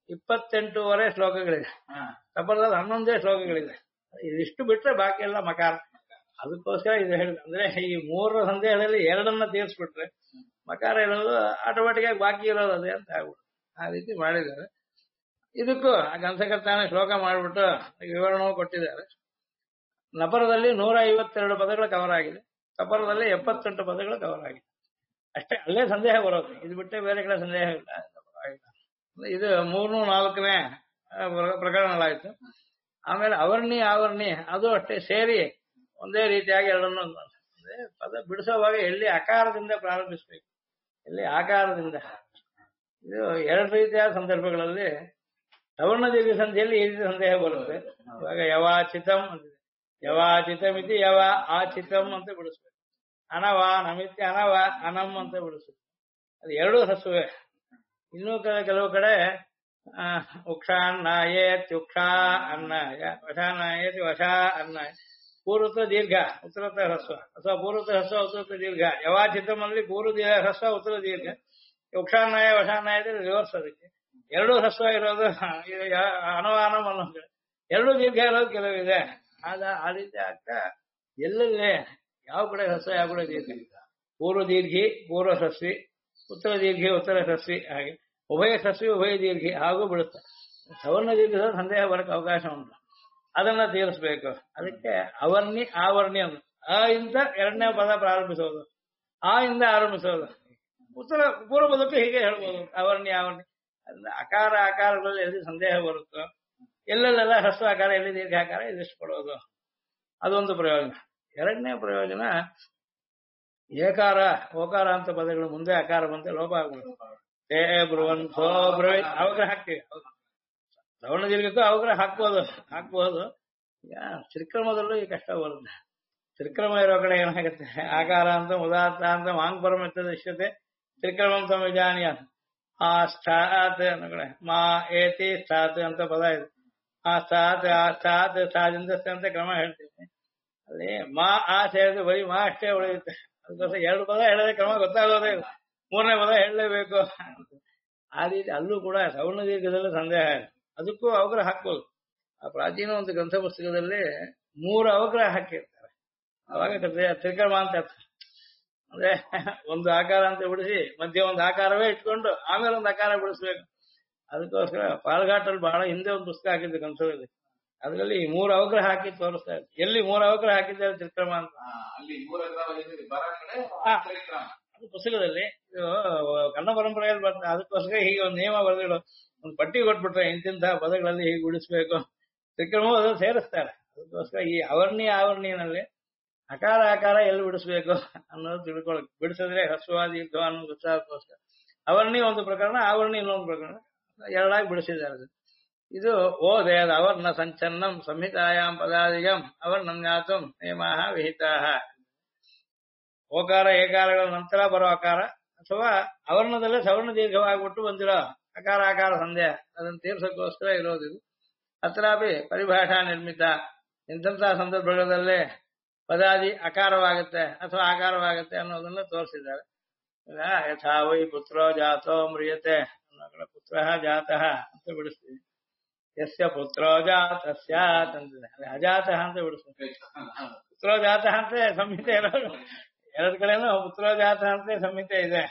28 ಶ್ಲೋಕಗಳಿದೆ, ತಪರದಲ್ಲಿ 11 ಶ್ಲೋಕಗಳಿದೆ. ಇದಿಷ್ಟು ಬಿಟ್ರೆ ಬಾಕಿ ಎಲ್ಲ ಮಕಾರ. ಅದಕ್ಕೋಸ್ಕರ ಇದು ಹೇಳಿದೆ. ಅಂದ್ರೆ ಈ 3 ಸಂದೇಹದಲ್ಲಿ 2 ತೀರ್ಸ್ಬಿಟ್ರೆ ಮಕಾರ ಇರೋದು ಆಟೋಮೆಟಿಕ್ ಆಗಿ ಬಾಕಿ ಇರೋದು ಅದೇ ಅಂತ ಆಗ್ಬಿಟ್ಟು ಆ ರೀತಿ ಮಾಡಿದ್ದಾರೆ. ಇದಕ್ಕೂ ಗಂಸಕರ್ತಾನೆ ಶ್ಲೋಕ ಮಾಡಿಬಿಟ್ಟು ವಿವರಣೆ ಕೊಟ್ಟಿದ್ದಾರೆ. ನಪರದಲ್ಲಿ 152 ಪದಗಳು ಕವರ್ ಆಗಿದೆ, ತಪರದಲ್ಲಿ 78 ಪದಗಳು ಕವರ್ ಆಗಿದೆ. ಅಷ್ಟೇ, ಅಲ್ಲೇ ಸಂದೇಹ ಬರೋದು. ಇದು ಬಿಟ್ಟೆ ಬೇರೆ ಕಡೆ ಸಂದೇಹ ಇಲ್ಲ. ಇದು 3-4ನೇ ಪ್ರಕರಣಗಳಾಯ್ತು. ಆಮೇಲೆ ಅವರ್ಣಿ ಆವರ್ಣಿ ಅದು ಅಷ್ಟೇ ಸೇರಿ ಒಂದೇ ರೀತಿಯಾಗಿ 2 ಅಂದ್ರೆ ಪದ ಬಿಡಿಸೋವಾಗ ಎಲ್ಲಿ ಅಕಾರದಿಂದ ಪ್ರಾರಂಭಿಸ್ಬೇಕು, ಎಲ್ಲಿ ಆಕಾರದಿಂದ. ಇದು 2 ರೀತಿಯಾದ ಸಂದರ್ಭಗಳಲ್ಲಿ ಸವರ್ಣ ದೀರ್ಘ ಸಂಧಿಯಲ್ಲಿ ಈ ರೀತಿ ಸಂದೇಹ ಬರುತ್ತೆ. ಇವಾಗ ಯವಾಚಿತಂ ಅಂತಿದೆ, ಯವಾಚಿತಂ ಇತಿ ಯವ ಆಚಿತಂ ಅಂತ ಬಿಡಿಸ್ಬೇಕು. ಅನವ ನಮಿತ್ಯ ಅನವ ಅನಂ ಅಂತ ಬಿಡಿಸ್ಬೇಕು. ಅದು 2 ಹಸುವೆ. ಇನ್ನೂ ಕೆಲವು ಕಡೆ ಉಕ್ಷಾನ್ನಾಯೇತ್ ಉಕ್ಷಾ ಅನ್ನಾಯ, ವಶಾನಾಯೇತ್ ವಶಾ ಅನ್ನಾಯ. ಪೂರ್ವತ ದೀರ್ಘ ಉತ್ತರತ ಹ್ರಸ್ವ ಅಥವಾ ಪೂರ್ವತ ಹ್ರಸ್ವ ಉತ್ತರತ ದೀರ್ಘ. ಯವಾಚಿತಮಲ್ಲಿ ಪೂರ್ವ ಹ್ರಸ್ವ ಉತ್ತರ ದೀರ್ಘ. ಉಕ್ಷಾನ್ನಾಯ ವಶಾನಾಯ ರಿವರ್ಸ್. ಅದಕ್ಕೆ 2 ಹ್ರಸ್ವ ಇರೋದು ಅನವಾನಂ ಅನ್ನೋ 2 ದೀರ್ಘ ಇರೋದು ಕೆಲವಿದೆ. ಆ ರೀತಿ ಆಗ್ತಾ ಎಲ್ಲೆಲ್ಲೇ ಯಾವ ಕಡೆ ಹ್ರಸ್ವ ಯಾವ ಕಡೆ ದೀರ್ಘ, ಪೂರ್ವ ದೀರ್ಘಿ ಪೂರ್ವ ಹ್ರಸ್ವಿ, ಉತ್ತರ ದೀರ್ಘಿ ಉತ್ತರ ಹ್ರಸ್ವಿ, ಹಾಗೆ ಉಭಯ ಹ್ರಸ್ವಿ ಉಭಯ ದೀರ್ಘಿ ಹಾಗೂ ಬಿಡುತ್ತೆ. ಸವರ್ಣ ದೀರ್ಘದ ಸಂದೇಹ ಬರಕ್ಕೆ ಅವಕಾಶ ಉಂಟು. ಅದನ್ನ ತೀರಿಸ್ಬೇಕು. ಅದಕ್ಕೆ ಅವರ್ಣಿ ಆವರ್ಣಿ ಅಂತ ಅ ಇಂದ 2ನೇ ಪದ ಪ್ರಾರಂಭಿಸೋದು, ಆ ಇಂದ ಆರಂಭಿಸೋದು. ಉತ್ತರ ಪೂರ್ವ ಪದಕ್ಕೂ ಹೀಗೆ ಹೇಳ್ಬೋದು, ಅವರ್ಣಿ ಆವರ್ಣಿ. ಅಂದ್ರೆ ಅಕಾರ ಆಕಾರಗಳಲ್ಲಿ ಎಲ್ಲಿ ಸಂದೇಹ ಬರುತ್ತೋ ಎಲ್ಲೆಲ್ಲೆಲ್ಲ ಹ್ರಸ್ವ ಆಕಾರ ಎಲ್ಲಿ ದೀರ್ಘ ಆಕಾರ ಇದಿಷ್ಟು ಕೊಡೋದು. ಅದೊಂದು ಪ್ರಯೋಜನ. 2ನೇ ಪ್ರಯೋಜನ ಏಕಾರ ಓಕಾರ ಅಂತ ಪದಗಳು ಮುಂದೆ ಅಕಾರ ಬಂತೆ ಲೋಪ ಆಗ್ಬಿಡುತ್ತೆ. ಏ ಬ್ರುವನ್ ಸೋ ಬ್ರವಿ ಅವಗ್ರಹ ಹಾಕ್ತೀವಿ. ಸವರ್ಣ ದೀರ್ಘಕ್ಕೂ ಅವಗ್ರಹ ಹಾಕ್ಬೋದು. ಈಗ ತ್ರಿಕ್ರಮದಲ್ಲೂ ಈ ಕಷ್ಟ ಬರುತ್ತೆ. ತ್ರಿಕ್ರಮ ಇರೋ ಕಡೆ ಏನಾಗುತ್ತೆ, ಆಕಾರ ಅಂತ ಉದಾತ್ತ ಅಂತ ಮಾಂಗ್ಪರಮಿತ್ತದ ಇಷ್ಟತೆ ತ್ರಿಕ್ರಮಂ ಸಂವಿಧಾನಿ ಅಂತ ಆ ಸ್ಥಾತ್ ಅನ್ನೋ ಕಡೆ ಮಾ ಏತಿ ಸ್ಥಾತ್ ಅಂತ ಪದ ಇದೆ. ಆ ಸ್ಥಾತ್ ಸ್ಥಾದಿಂದ ಅಂತ ಕ್ರಮ ಹೇಳ್ತೀನಿ. ಅಲ್ಲಿ ಮಾ ಆ ಸೇರಿದ್ರೆ ಬರೀ ಮಾ ಅಷ್ಟೇ ಉಳಿಯುತ್ತೆ. ಅದಕ್ಕೋಸ್ಕರ ಎರಡು ಪದ ಹೇಳದೆ ಕ್ರಮ ಗೊತ್ತಾಗೋದೇ ಇಲ್ಲ, ಮೂರನೇ ಪದ ಹೇಳಲೇಬೇಕು. ಆ ರೀತಿ ಅಲ್ಲೂ ಕೂಡ ಸವರ್ಣ ದೀರ್ಘದಲ್ಲಿ ಸಂದೇಹ ಇದೆ. ಅದಕ್ಕೂ ಅವಗ್ರಹ ಹಾಕ್ಬೋದು. ಆ ಪ್ರಾಚೀನ ಒಂದು ಗ್ರಂಥ ಪುಸ್ತಕದಲ್ಲಿ 3 ಅವಗ್ರಹ ಹಾಕಿರ್ತಾರೆ. ಅವಾಗ ತ್ರಿಕ್ರಮ ಅಂತ ಅರ್ಥ. ಅಂದ್ರೆ ಒಂದು ಆಕಾರ ಅಂತ ಬಿಡಿಸಿ ಮಧ್ಯೆ ಒಂದು ಆಕಾರವೇ ಇಟ್ಕೊಂಡು ಆಮೇಲೆ ಒಂದು ಆಕಾರ ಬಿಡಿಸ್ಬೇಕು. ಅದಕ್ಕೋಸ್ಕರ ಪಾಲ್ಘಾಟಲ್ಲಿ ಬಹಳ ಹಿಂದೆ ಒಂದು ಪುಸ್ತಕ ಹಾಕಿದ್ದು ಗ್ರಂಥದಲ್ಲಿ. ಅದರಲ್ಲಿ 3 ಅವಗ್ರಹ ಹಾಕಿ ತೋರಿಸ್ತಾ ಇದ್ರು. ಎಲ್ಲಿ 3 ಅವಗ್ರಹ ಹಾಕಿದ್ದಾರೆ ತ್ರಿಕ್ರಮ ಅಂತ ಅಲ್ಲಿ ಬರ ಕಡೆ ತ್ರಿಕ್ರಮ. ಅದು ಪುಸ್ತಕದಲ್ಲಿ ಇದು ಕನ್ನಡ ಪರಂಪರೆಯಲ್ಲಿ ಬರ್ತದೆ. ಅದಕ್ಕೋಸ್ಕರ ಹೀಗೆ ಒಂದು ನಿಯಮ ಬರೆದಿಡು, ಒಂದು ಪಟ್ಟಿ ಕೊಟ್ಬಿಟ್ರೆ ಇಂತಿಂತ ಪದಗಳಲ್ಲಿ ಹೀಗೆ ಬಿಡಿಸ್ಬೇಕು. ತ್ರಿಕ್ರಮವು ಅದು ಸೇರಿಸ್ತಾರೆ. ಅದಕ್ಕೋಸ್ಕರ ಈ ಅವರ್ಣಿ ಆವರ್ಣಿನಲ್ಲಿ ಅಕಾರ ಆಕಾರ ಎಲ್ಲಿ ಬಿಡಿಸ್ಬೇಕು ಅನ್ನೋದು ತಿಳ್ಕೊಳಕ್. ಬಿಡಿಸಿದ್ರೆ ಹಸ್ವಾದಿ ಅನ್ನೋದು ಗೊತ್ತಾಗೋಸ್ಕರ ಅವರ್ಣಿ ಒಂದು ಪ್ರಕರಣ, ಆವರ್ಣಿ ಇನ್ನೊಂದು ಪ್ರಕರಣ, ಎರಡಾಗಿ ಬಿಡಿಸಿದ್ದಾರೆ. ಇದು ಓದೇದ ಅವರ್ಣ ಸಂಚನ್ನಂ ಸಂಹಿತಾಯಾಂ ಪದಾದಿಗಂ ಅವರ್ಣಂ ಜ್ಞಾತುಂ ನಿಯಮಾಃ ವಿಹಿತಾಃ. ಓಕಾರ ಏಕಾರಗಳ ನಂತರ ಬರೋ ಆಕಾರ ಅಥವಾ ಅವರ್ಣದಲ್ಲೇ ಸವರ್ಣ ದೀರ್ಘವಾಗಿಬಿಟ್ಟು ಬಂದಿರೋ ಅಕಾರ ಆಕಾರ ಸಂದೇಹ ಅದನ್ನು ತೀರ್ಸಕ್ಕೋಸ್ಕರ ಇರೋದಿದು. ಅತ್ರಾಪಿ ಪರಿಭಾಷಾ ನಿರ್ಮಿತ. ಇಂತಹ ಸಂದರ್ಭಗಳಲ್ಲಿ ಪದಾದಿ ಅಕಾರವಾಗುತ್ತೆ ಅಥವಾ ಆಕಾರವಾಗುತ್ತೆ ಅನ್ನೋದನ್ನ ತೋರಿಸಿದ್ದಾರೆ. ಈಗ ಯಥಾ ವೈ ಪುತ್ರೋ ಜಾತೋ ಮ್ರಿಯತೆ ಅನ್ನೋ ಕಡೆ ಪುತ್ರ ಜಾತಃ ಅಂತ ಬಿಡಿಸ್ತೀವಿ. ಯಸ್ಯ ಪುತ್ರೋ ಜಾತ ಸ್ಯಾತ್ ಅಂತಿದೆ, ಅಜಾತಃ ಅಂತ ಬಿಡಿಸ್ತೀವಿ. ಪುತ್ರೋ ಜಾತಃ ಅಂತ ಸಂಹಿತೆ ಇರೋದು. ಎರಡು ಕಡೆನೂ ಪುತ್ರೋ ಜಾತಃ ಅಂತ ಸಂಹಿತೆ ಇದೆ.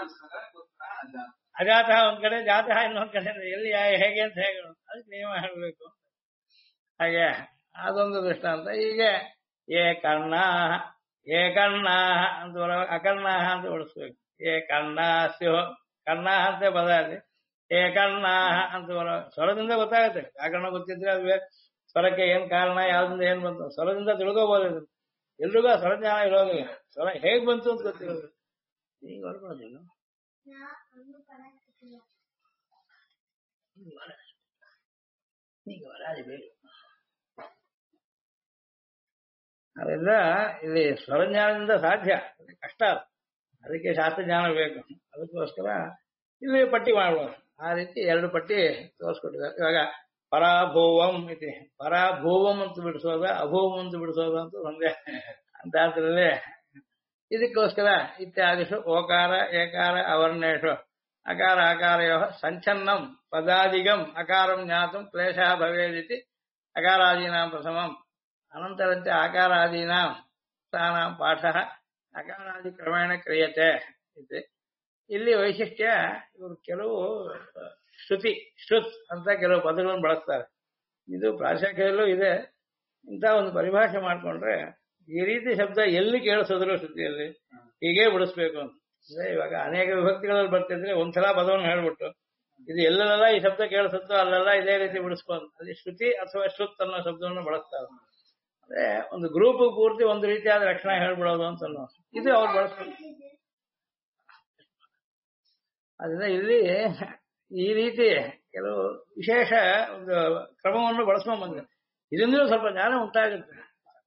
ಅಜಾತಃ ಒಂದ್ ಕಡೆ, ಜಾತಃ ಇನ್ನೊಂದ್ ಕಡೆ. ಎಲ್ಲಿ ಹೇಗೆ ಅಂತ ಹೇಗೆ ಅದಕ್ಕೆ ನಿಯಮ ಹೇಳಬೇಕು. ಹಾಗೆ ಅದೊಂದು ದೃಷ್ಟಾಂತ. ಹೀಗೆ ಏಕರ್ಣಾಹ ಏಕರ್ಣಾಹ ಅಂತ ಬರುವಾಗ ಅಕರ್ಣಾಹ ಅಂತ ಬಿಡಿಸ್ಬೇಕು. ಏಕರ್ಣಾಸ್ಯೋ ಕರ್ಣಾಹ ಅಂತ ಪದ ಅಲ್ಲಿ. ಏಕರ್ಣಾಹ ಅಂತ ಬರುವಾಗ ಸ್ವರದಿಂದ ಗೊತ್ತಾಗುತ್ತೆ. ವ್ಯಾಕರಣ ಗೊತ್ತಿದ್ರೆ ಅದು ಸ್ವರಕ್ಕೆ ಏನ್ ಕಾರಣ, ಯಾವ್ದಿಂದ ಏನ್ ಬಂತು ಸ್ವರದಿಂದ ತಿಳ್ಕೋಬಹುದು. ಎಲ್ರಿಗೂ ಆ ಸ್ವರಜ್ಞಾನ ಇರೋದಿಲ್ಲ. ಸ್ವರ ಹೇಗ್ ಬಂತು ಅಂತ ಗೊತ್ತಿರೋದು. ಈಗ ಹೊರಕೊಳ್ಳೋದಿಲ್ಲ. ಅವೆಲ್ಲ ಇಲ್ಲಿ ಸ್ವರಜ್ಞಾನದಿಂದ ಸಾಧ್ಯ, ಕಷ್ಟ. ಅದಕ್ಕೆ ಶಾಸ್ತ್ರಜ್ಞಾನ ಬೇಕು. ಅದಕ್ಕೋಸ್ಕರ ಇಲ್ಲಿ ಪಟ್ಟಿ ಮಾಡ್ಬೋದು. ಆ ರೀತಿ 2 ಪಟ್ಟಿ ತೋರಿಸ್ಕೊಟ್ಟಿದ್ದಾರೆ. ಇವಾಗ ಪರಾಭೂವಂ ಇದೆ. ಪರಾಭೂವಂ ಅಂತ ಬಿಡಿಸೋದ ಅಭೂವಂ ಅಂತ ಬಿಡಿಸೋದ ಅಂತ ಸಂದೇಹ ಅಂತ ಅದ್ರಲ್ಲಿ. ಇದಕ್ಕೋಸ್ಕರ ಇತ್ಯಾದಿಷು ಓಕಾರ ಏಕಾರ ಅವರ್ಣೇಶು ಅಕಾರ ಆಕಾರಯೋ ಸಂಚನ್ನಂ ಪದಾದಿಗಂ ಅಕಾರಂ ಜ್ಞಾತುಂ ಕ್ಲೇಶಃ ಭವೇದಿತಿ ಅಕಾರಾದೀನಾಂ ಪ್ರಥಮಂ ಅನಂತರಂತೆ ಆಕಾರಾದೀನಾಂ ತಾನಾಂ ಪಾಠಃ ಅಕಾರಾದಿ ಕ್ರಮೇಣ ಕ್ರಿಯತೆ ಇದೆ. ಇಲ್ಲಿ ವೈಶಿಷ್ಟ್ಯ, ಇವರು ಕೆಲವು ಶ್ರುತ್ ಅಂತ ಕೆಲವು ಪದಗಳನ್ನು ಬಳಸ್ತಾರೆ. ಇದು ಪ್ರಾಶಾಖ್ಯದಲ್ಲೂ ಇದೆ. ಇಂಥ ಒಂದು ಪರಿಭಾಷೆ ಮಾಡ್ಕೊಂಡ್ರೆ ಈ ರೀತಿ ಶಬ್ದ ಎಲ್ಲಿ ಕೇಳಿಸಿದ್ರು ಶ್ರುತಿಯಲ್ಲಿ ಹೀಗೆ ಬಿಡಿಸ್ಬೇಕು ಅಂತ. ಅಂದ್ರೆ ಇವಾಗ ಅನೇಕ ವಿಭಕ್ತಿಗಳಲ್ಲಿ ಬರ್ತಿದ್ರೆ ಒಂದ್ಸಲ ಪದವನ್ನು ಹೇಳ್ಬಿಟ್ಟು ಇದು ಎಲ್ಲೆಲ್ಲ ಈ ಶಬ್ದ ಕೇಳಿಸುತ್ತೋ ಅಲ್ಲೆಲ್ಲ ಇದೇ ರೀತಿ ಬಿಡಿಸ್ಕೊಂಡು ಅಲ್ಲಿ ಶ್ರುತಿ ಅಥವಾ ಶ್ರುತ್ ಅನ್ನೋ ಶಬ್ದವನ್ನು ಬಳಸ್ತಾರೆ. ಅಂದ್ರೆ ಒಂದು ಗ್ರೂಪ್ ಪೂರ್ತಿ ಒಂದು ರೀತಿಯಾದ ಲಕ್ಷಣ ಹೇಳ್ಬಿಡೋದು ಅಂತ ಇದು ಅವ್ರು ಬಳಸ್ಕೊಂಡು. ಅದರಿಂದ ಇಲ್ಲಿ ಈ ರೀತಿ ಕೆಲವು ವಿಶೇಷ ಒಂದು ಕ್ರಮವನ್ನು ಬಳಸ್ಕೊಂಡ್ ಬಂದಿದೆ. ಇದರಿಂದ ಸ್ವಲ್ಪ ಜ್ಞಾನ ಉಂಟಾಗುತ್ತೆ.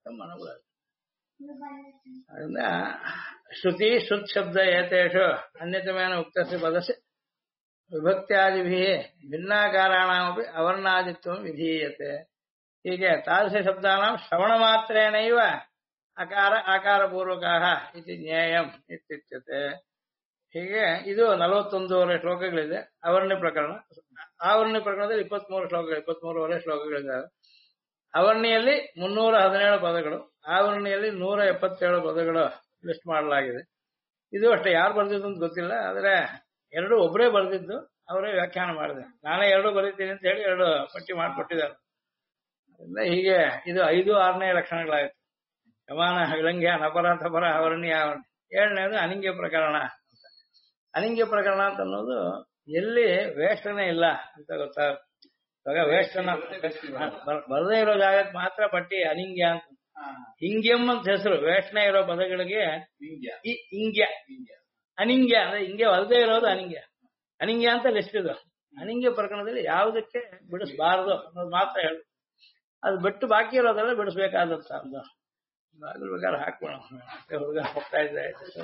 ಅದರಿಂದ ಶ್ರುತಿ ಶ್ರುತ್ ಶಬ್ದ ಏತೇಷು ಅನ್ಯತಮೇನ ಉಕ್ತಸ್ಯ ಪದಸ್ಯ ವಿಭಕ್ತ್ಯಾದಿಭಿ ಭಿನ್ನಾಕಾರಾಣಮಪಿ ಅವರ್ಣಾದಿತ್ವಂ ವಿಧೀಯತೆ. ಹೀಗೆ ತಾದೃಶ ಶಬ್ದಾನಾಂ ಶ್ರವಣ ಮಾತ್ರೇಣೈವ ಅಕಾರ ಆಕಾರಪೂರ್ವಕಾಃ ಇತಿ ಜ್ಞೇಯಂ ಇತ್ಯುಚ್ಯತೆ. ಹೀಗೆ ಇದು 41 ಶ್ಲೋಕಗಳಿದೆ ಅವರ್ಣಿ ಪ್ರಕರಣ. ಆವರ್ಣಿ ಪ್ರಕರಣದಲ್ಲಿ 23 ಶ್ಲೋಕಗಳು, 23 ಶ್ಲೋಕಗಳಿದ್ದಾವೆ. ಅವರ್ಣಿಯಲ್ಲಿ 317 ಪದಗಳು, ಆವರ್ಣಿಯಲ್ಲಿ 177 ಪದಗಳು ಲಿಸ್ಟ್ ಮಾಡಲಾಗಿದೆ. ಇದು ಅಷ್ಟೇ, ಯಾರು ಬರೆದಿದ್ದು ಅಂತ ಗೊತ್ತಿಲ್ಲ. ಆದ್ರೆ 2 ಒಬ್ಬರೇ ಬರೆದಿದ್ದು, ಅವರೇ ವ್ಯಾಖ್ಯಾನ ಮಾಡಿದೆ. ನಾನೇ 2 ಬರೀತೀನಿ ಅಂತ ಹೇಳಿ 2 ಪಟ್ಟಿ ಮಾಡಿಕೊಟ್ಟಿದ್ದಾರೆ. ಅದರಿಂದ ಹೀಗೆ ಇದು 5, 6ನೇ ಲಕ್ಷಣಗಳಾಯಿತು. ಯಮಾನ ವಿಲಂಘ್ಯ ನಪರ ತಪರ ಅವರ್ಣಿ ಆವರ್ಣಿ. 7ನೇದು ಅನಿಂಗ್ಯ ಪ್ರಕರಣ. ಅನಿಂಗ್ಯ ಪ್ರಕರಣ ಅಂತ ಅನ್ನೋದು ಎಲ್ಲಿ ವೇಷ್ಟನೆ ಇಲ್ಲ ಅಂತ ಗೊತ್ತಾಗುತ್ತೆ. ಇವಾಗ ವೇಷ್ಟನ ಬರದೇ ಇರೋ ಜಾಗಕ್ಕೆ ಮಾತ್ರ ಪಟ್ಟಿ ಅನಿಂಗ್ಯ ಅಂತ. ಹಿಂಗ್ಯಂ ಅಂತ ಹೆಸರು ವೇಷ್ಟನೆ ಇರೋ ಪದಗಳಿಗೆ ಇಂಗ್ಯ. ಅನಿಂಗ್ಯ ಅಂದ್ರೆ ಹಿಂಗೆ ಅಲ್ಲದೆ ಇರೋದು ಅನಿಂಗ್ಯ. ಅನಿಂಗ್ಯ ಅಂತ ಲಿಸ್ಟ್ ಇದು. ಅನಿಂಗ್ಯ ಪ್ರಕರಣದಲ್ಲಿ ಯಾವುದಕ್ಕೆ ಬಿಡಿಸಬಾರದು ಅನ್ನೋದು ಮಾತ್ರ ಹೇಳು. ಅದು ಬಿಟ್ಟು ಬಾಕಿ ಇರೋದೆಲ್ಲ ಬಿಡಿಸ್ಬೇಕಾದಂತ ಒಂದು ಬಾಗಿಲು ಬೇಕಾದ್ರೆ ಹಾಕೋಣ. ಹುಡುಗ ಹೋಗ್ತಾ ಇದ್ದ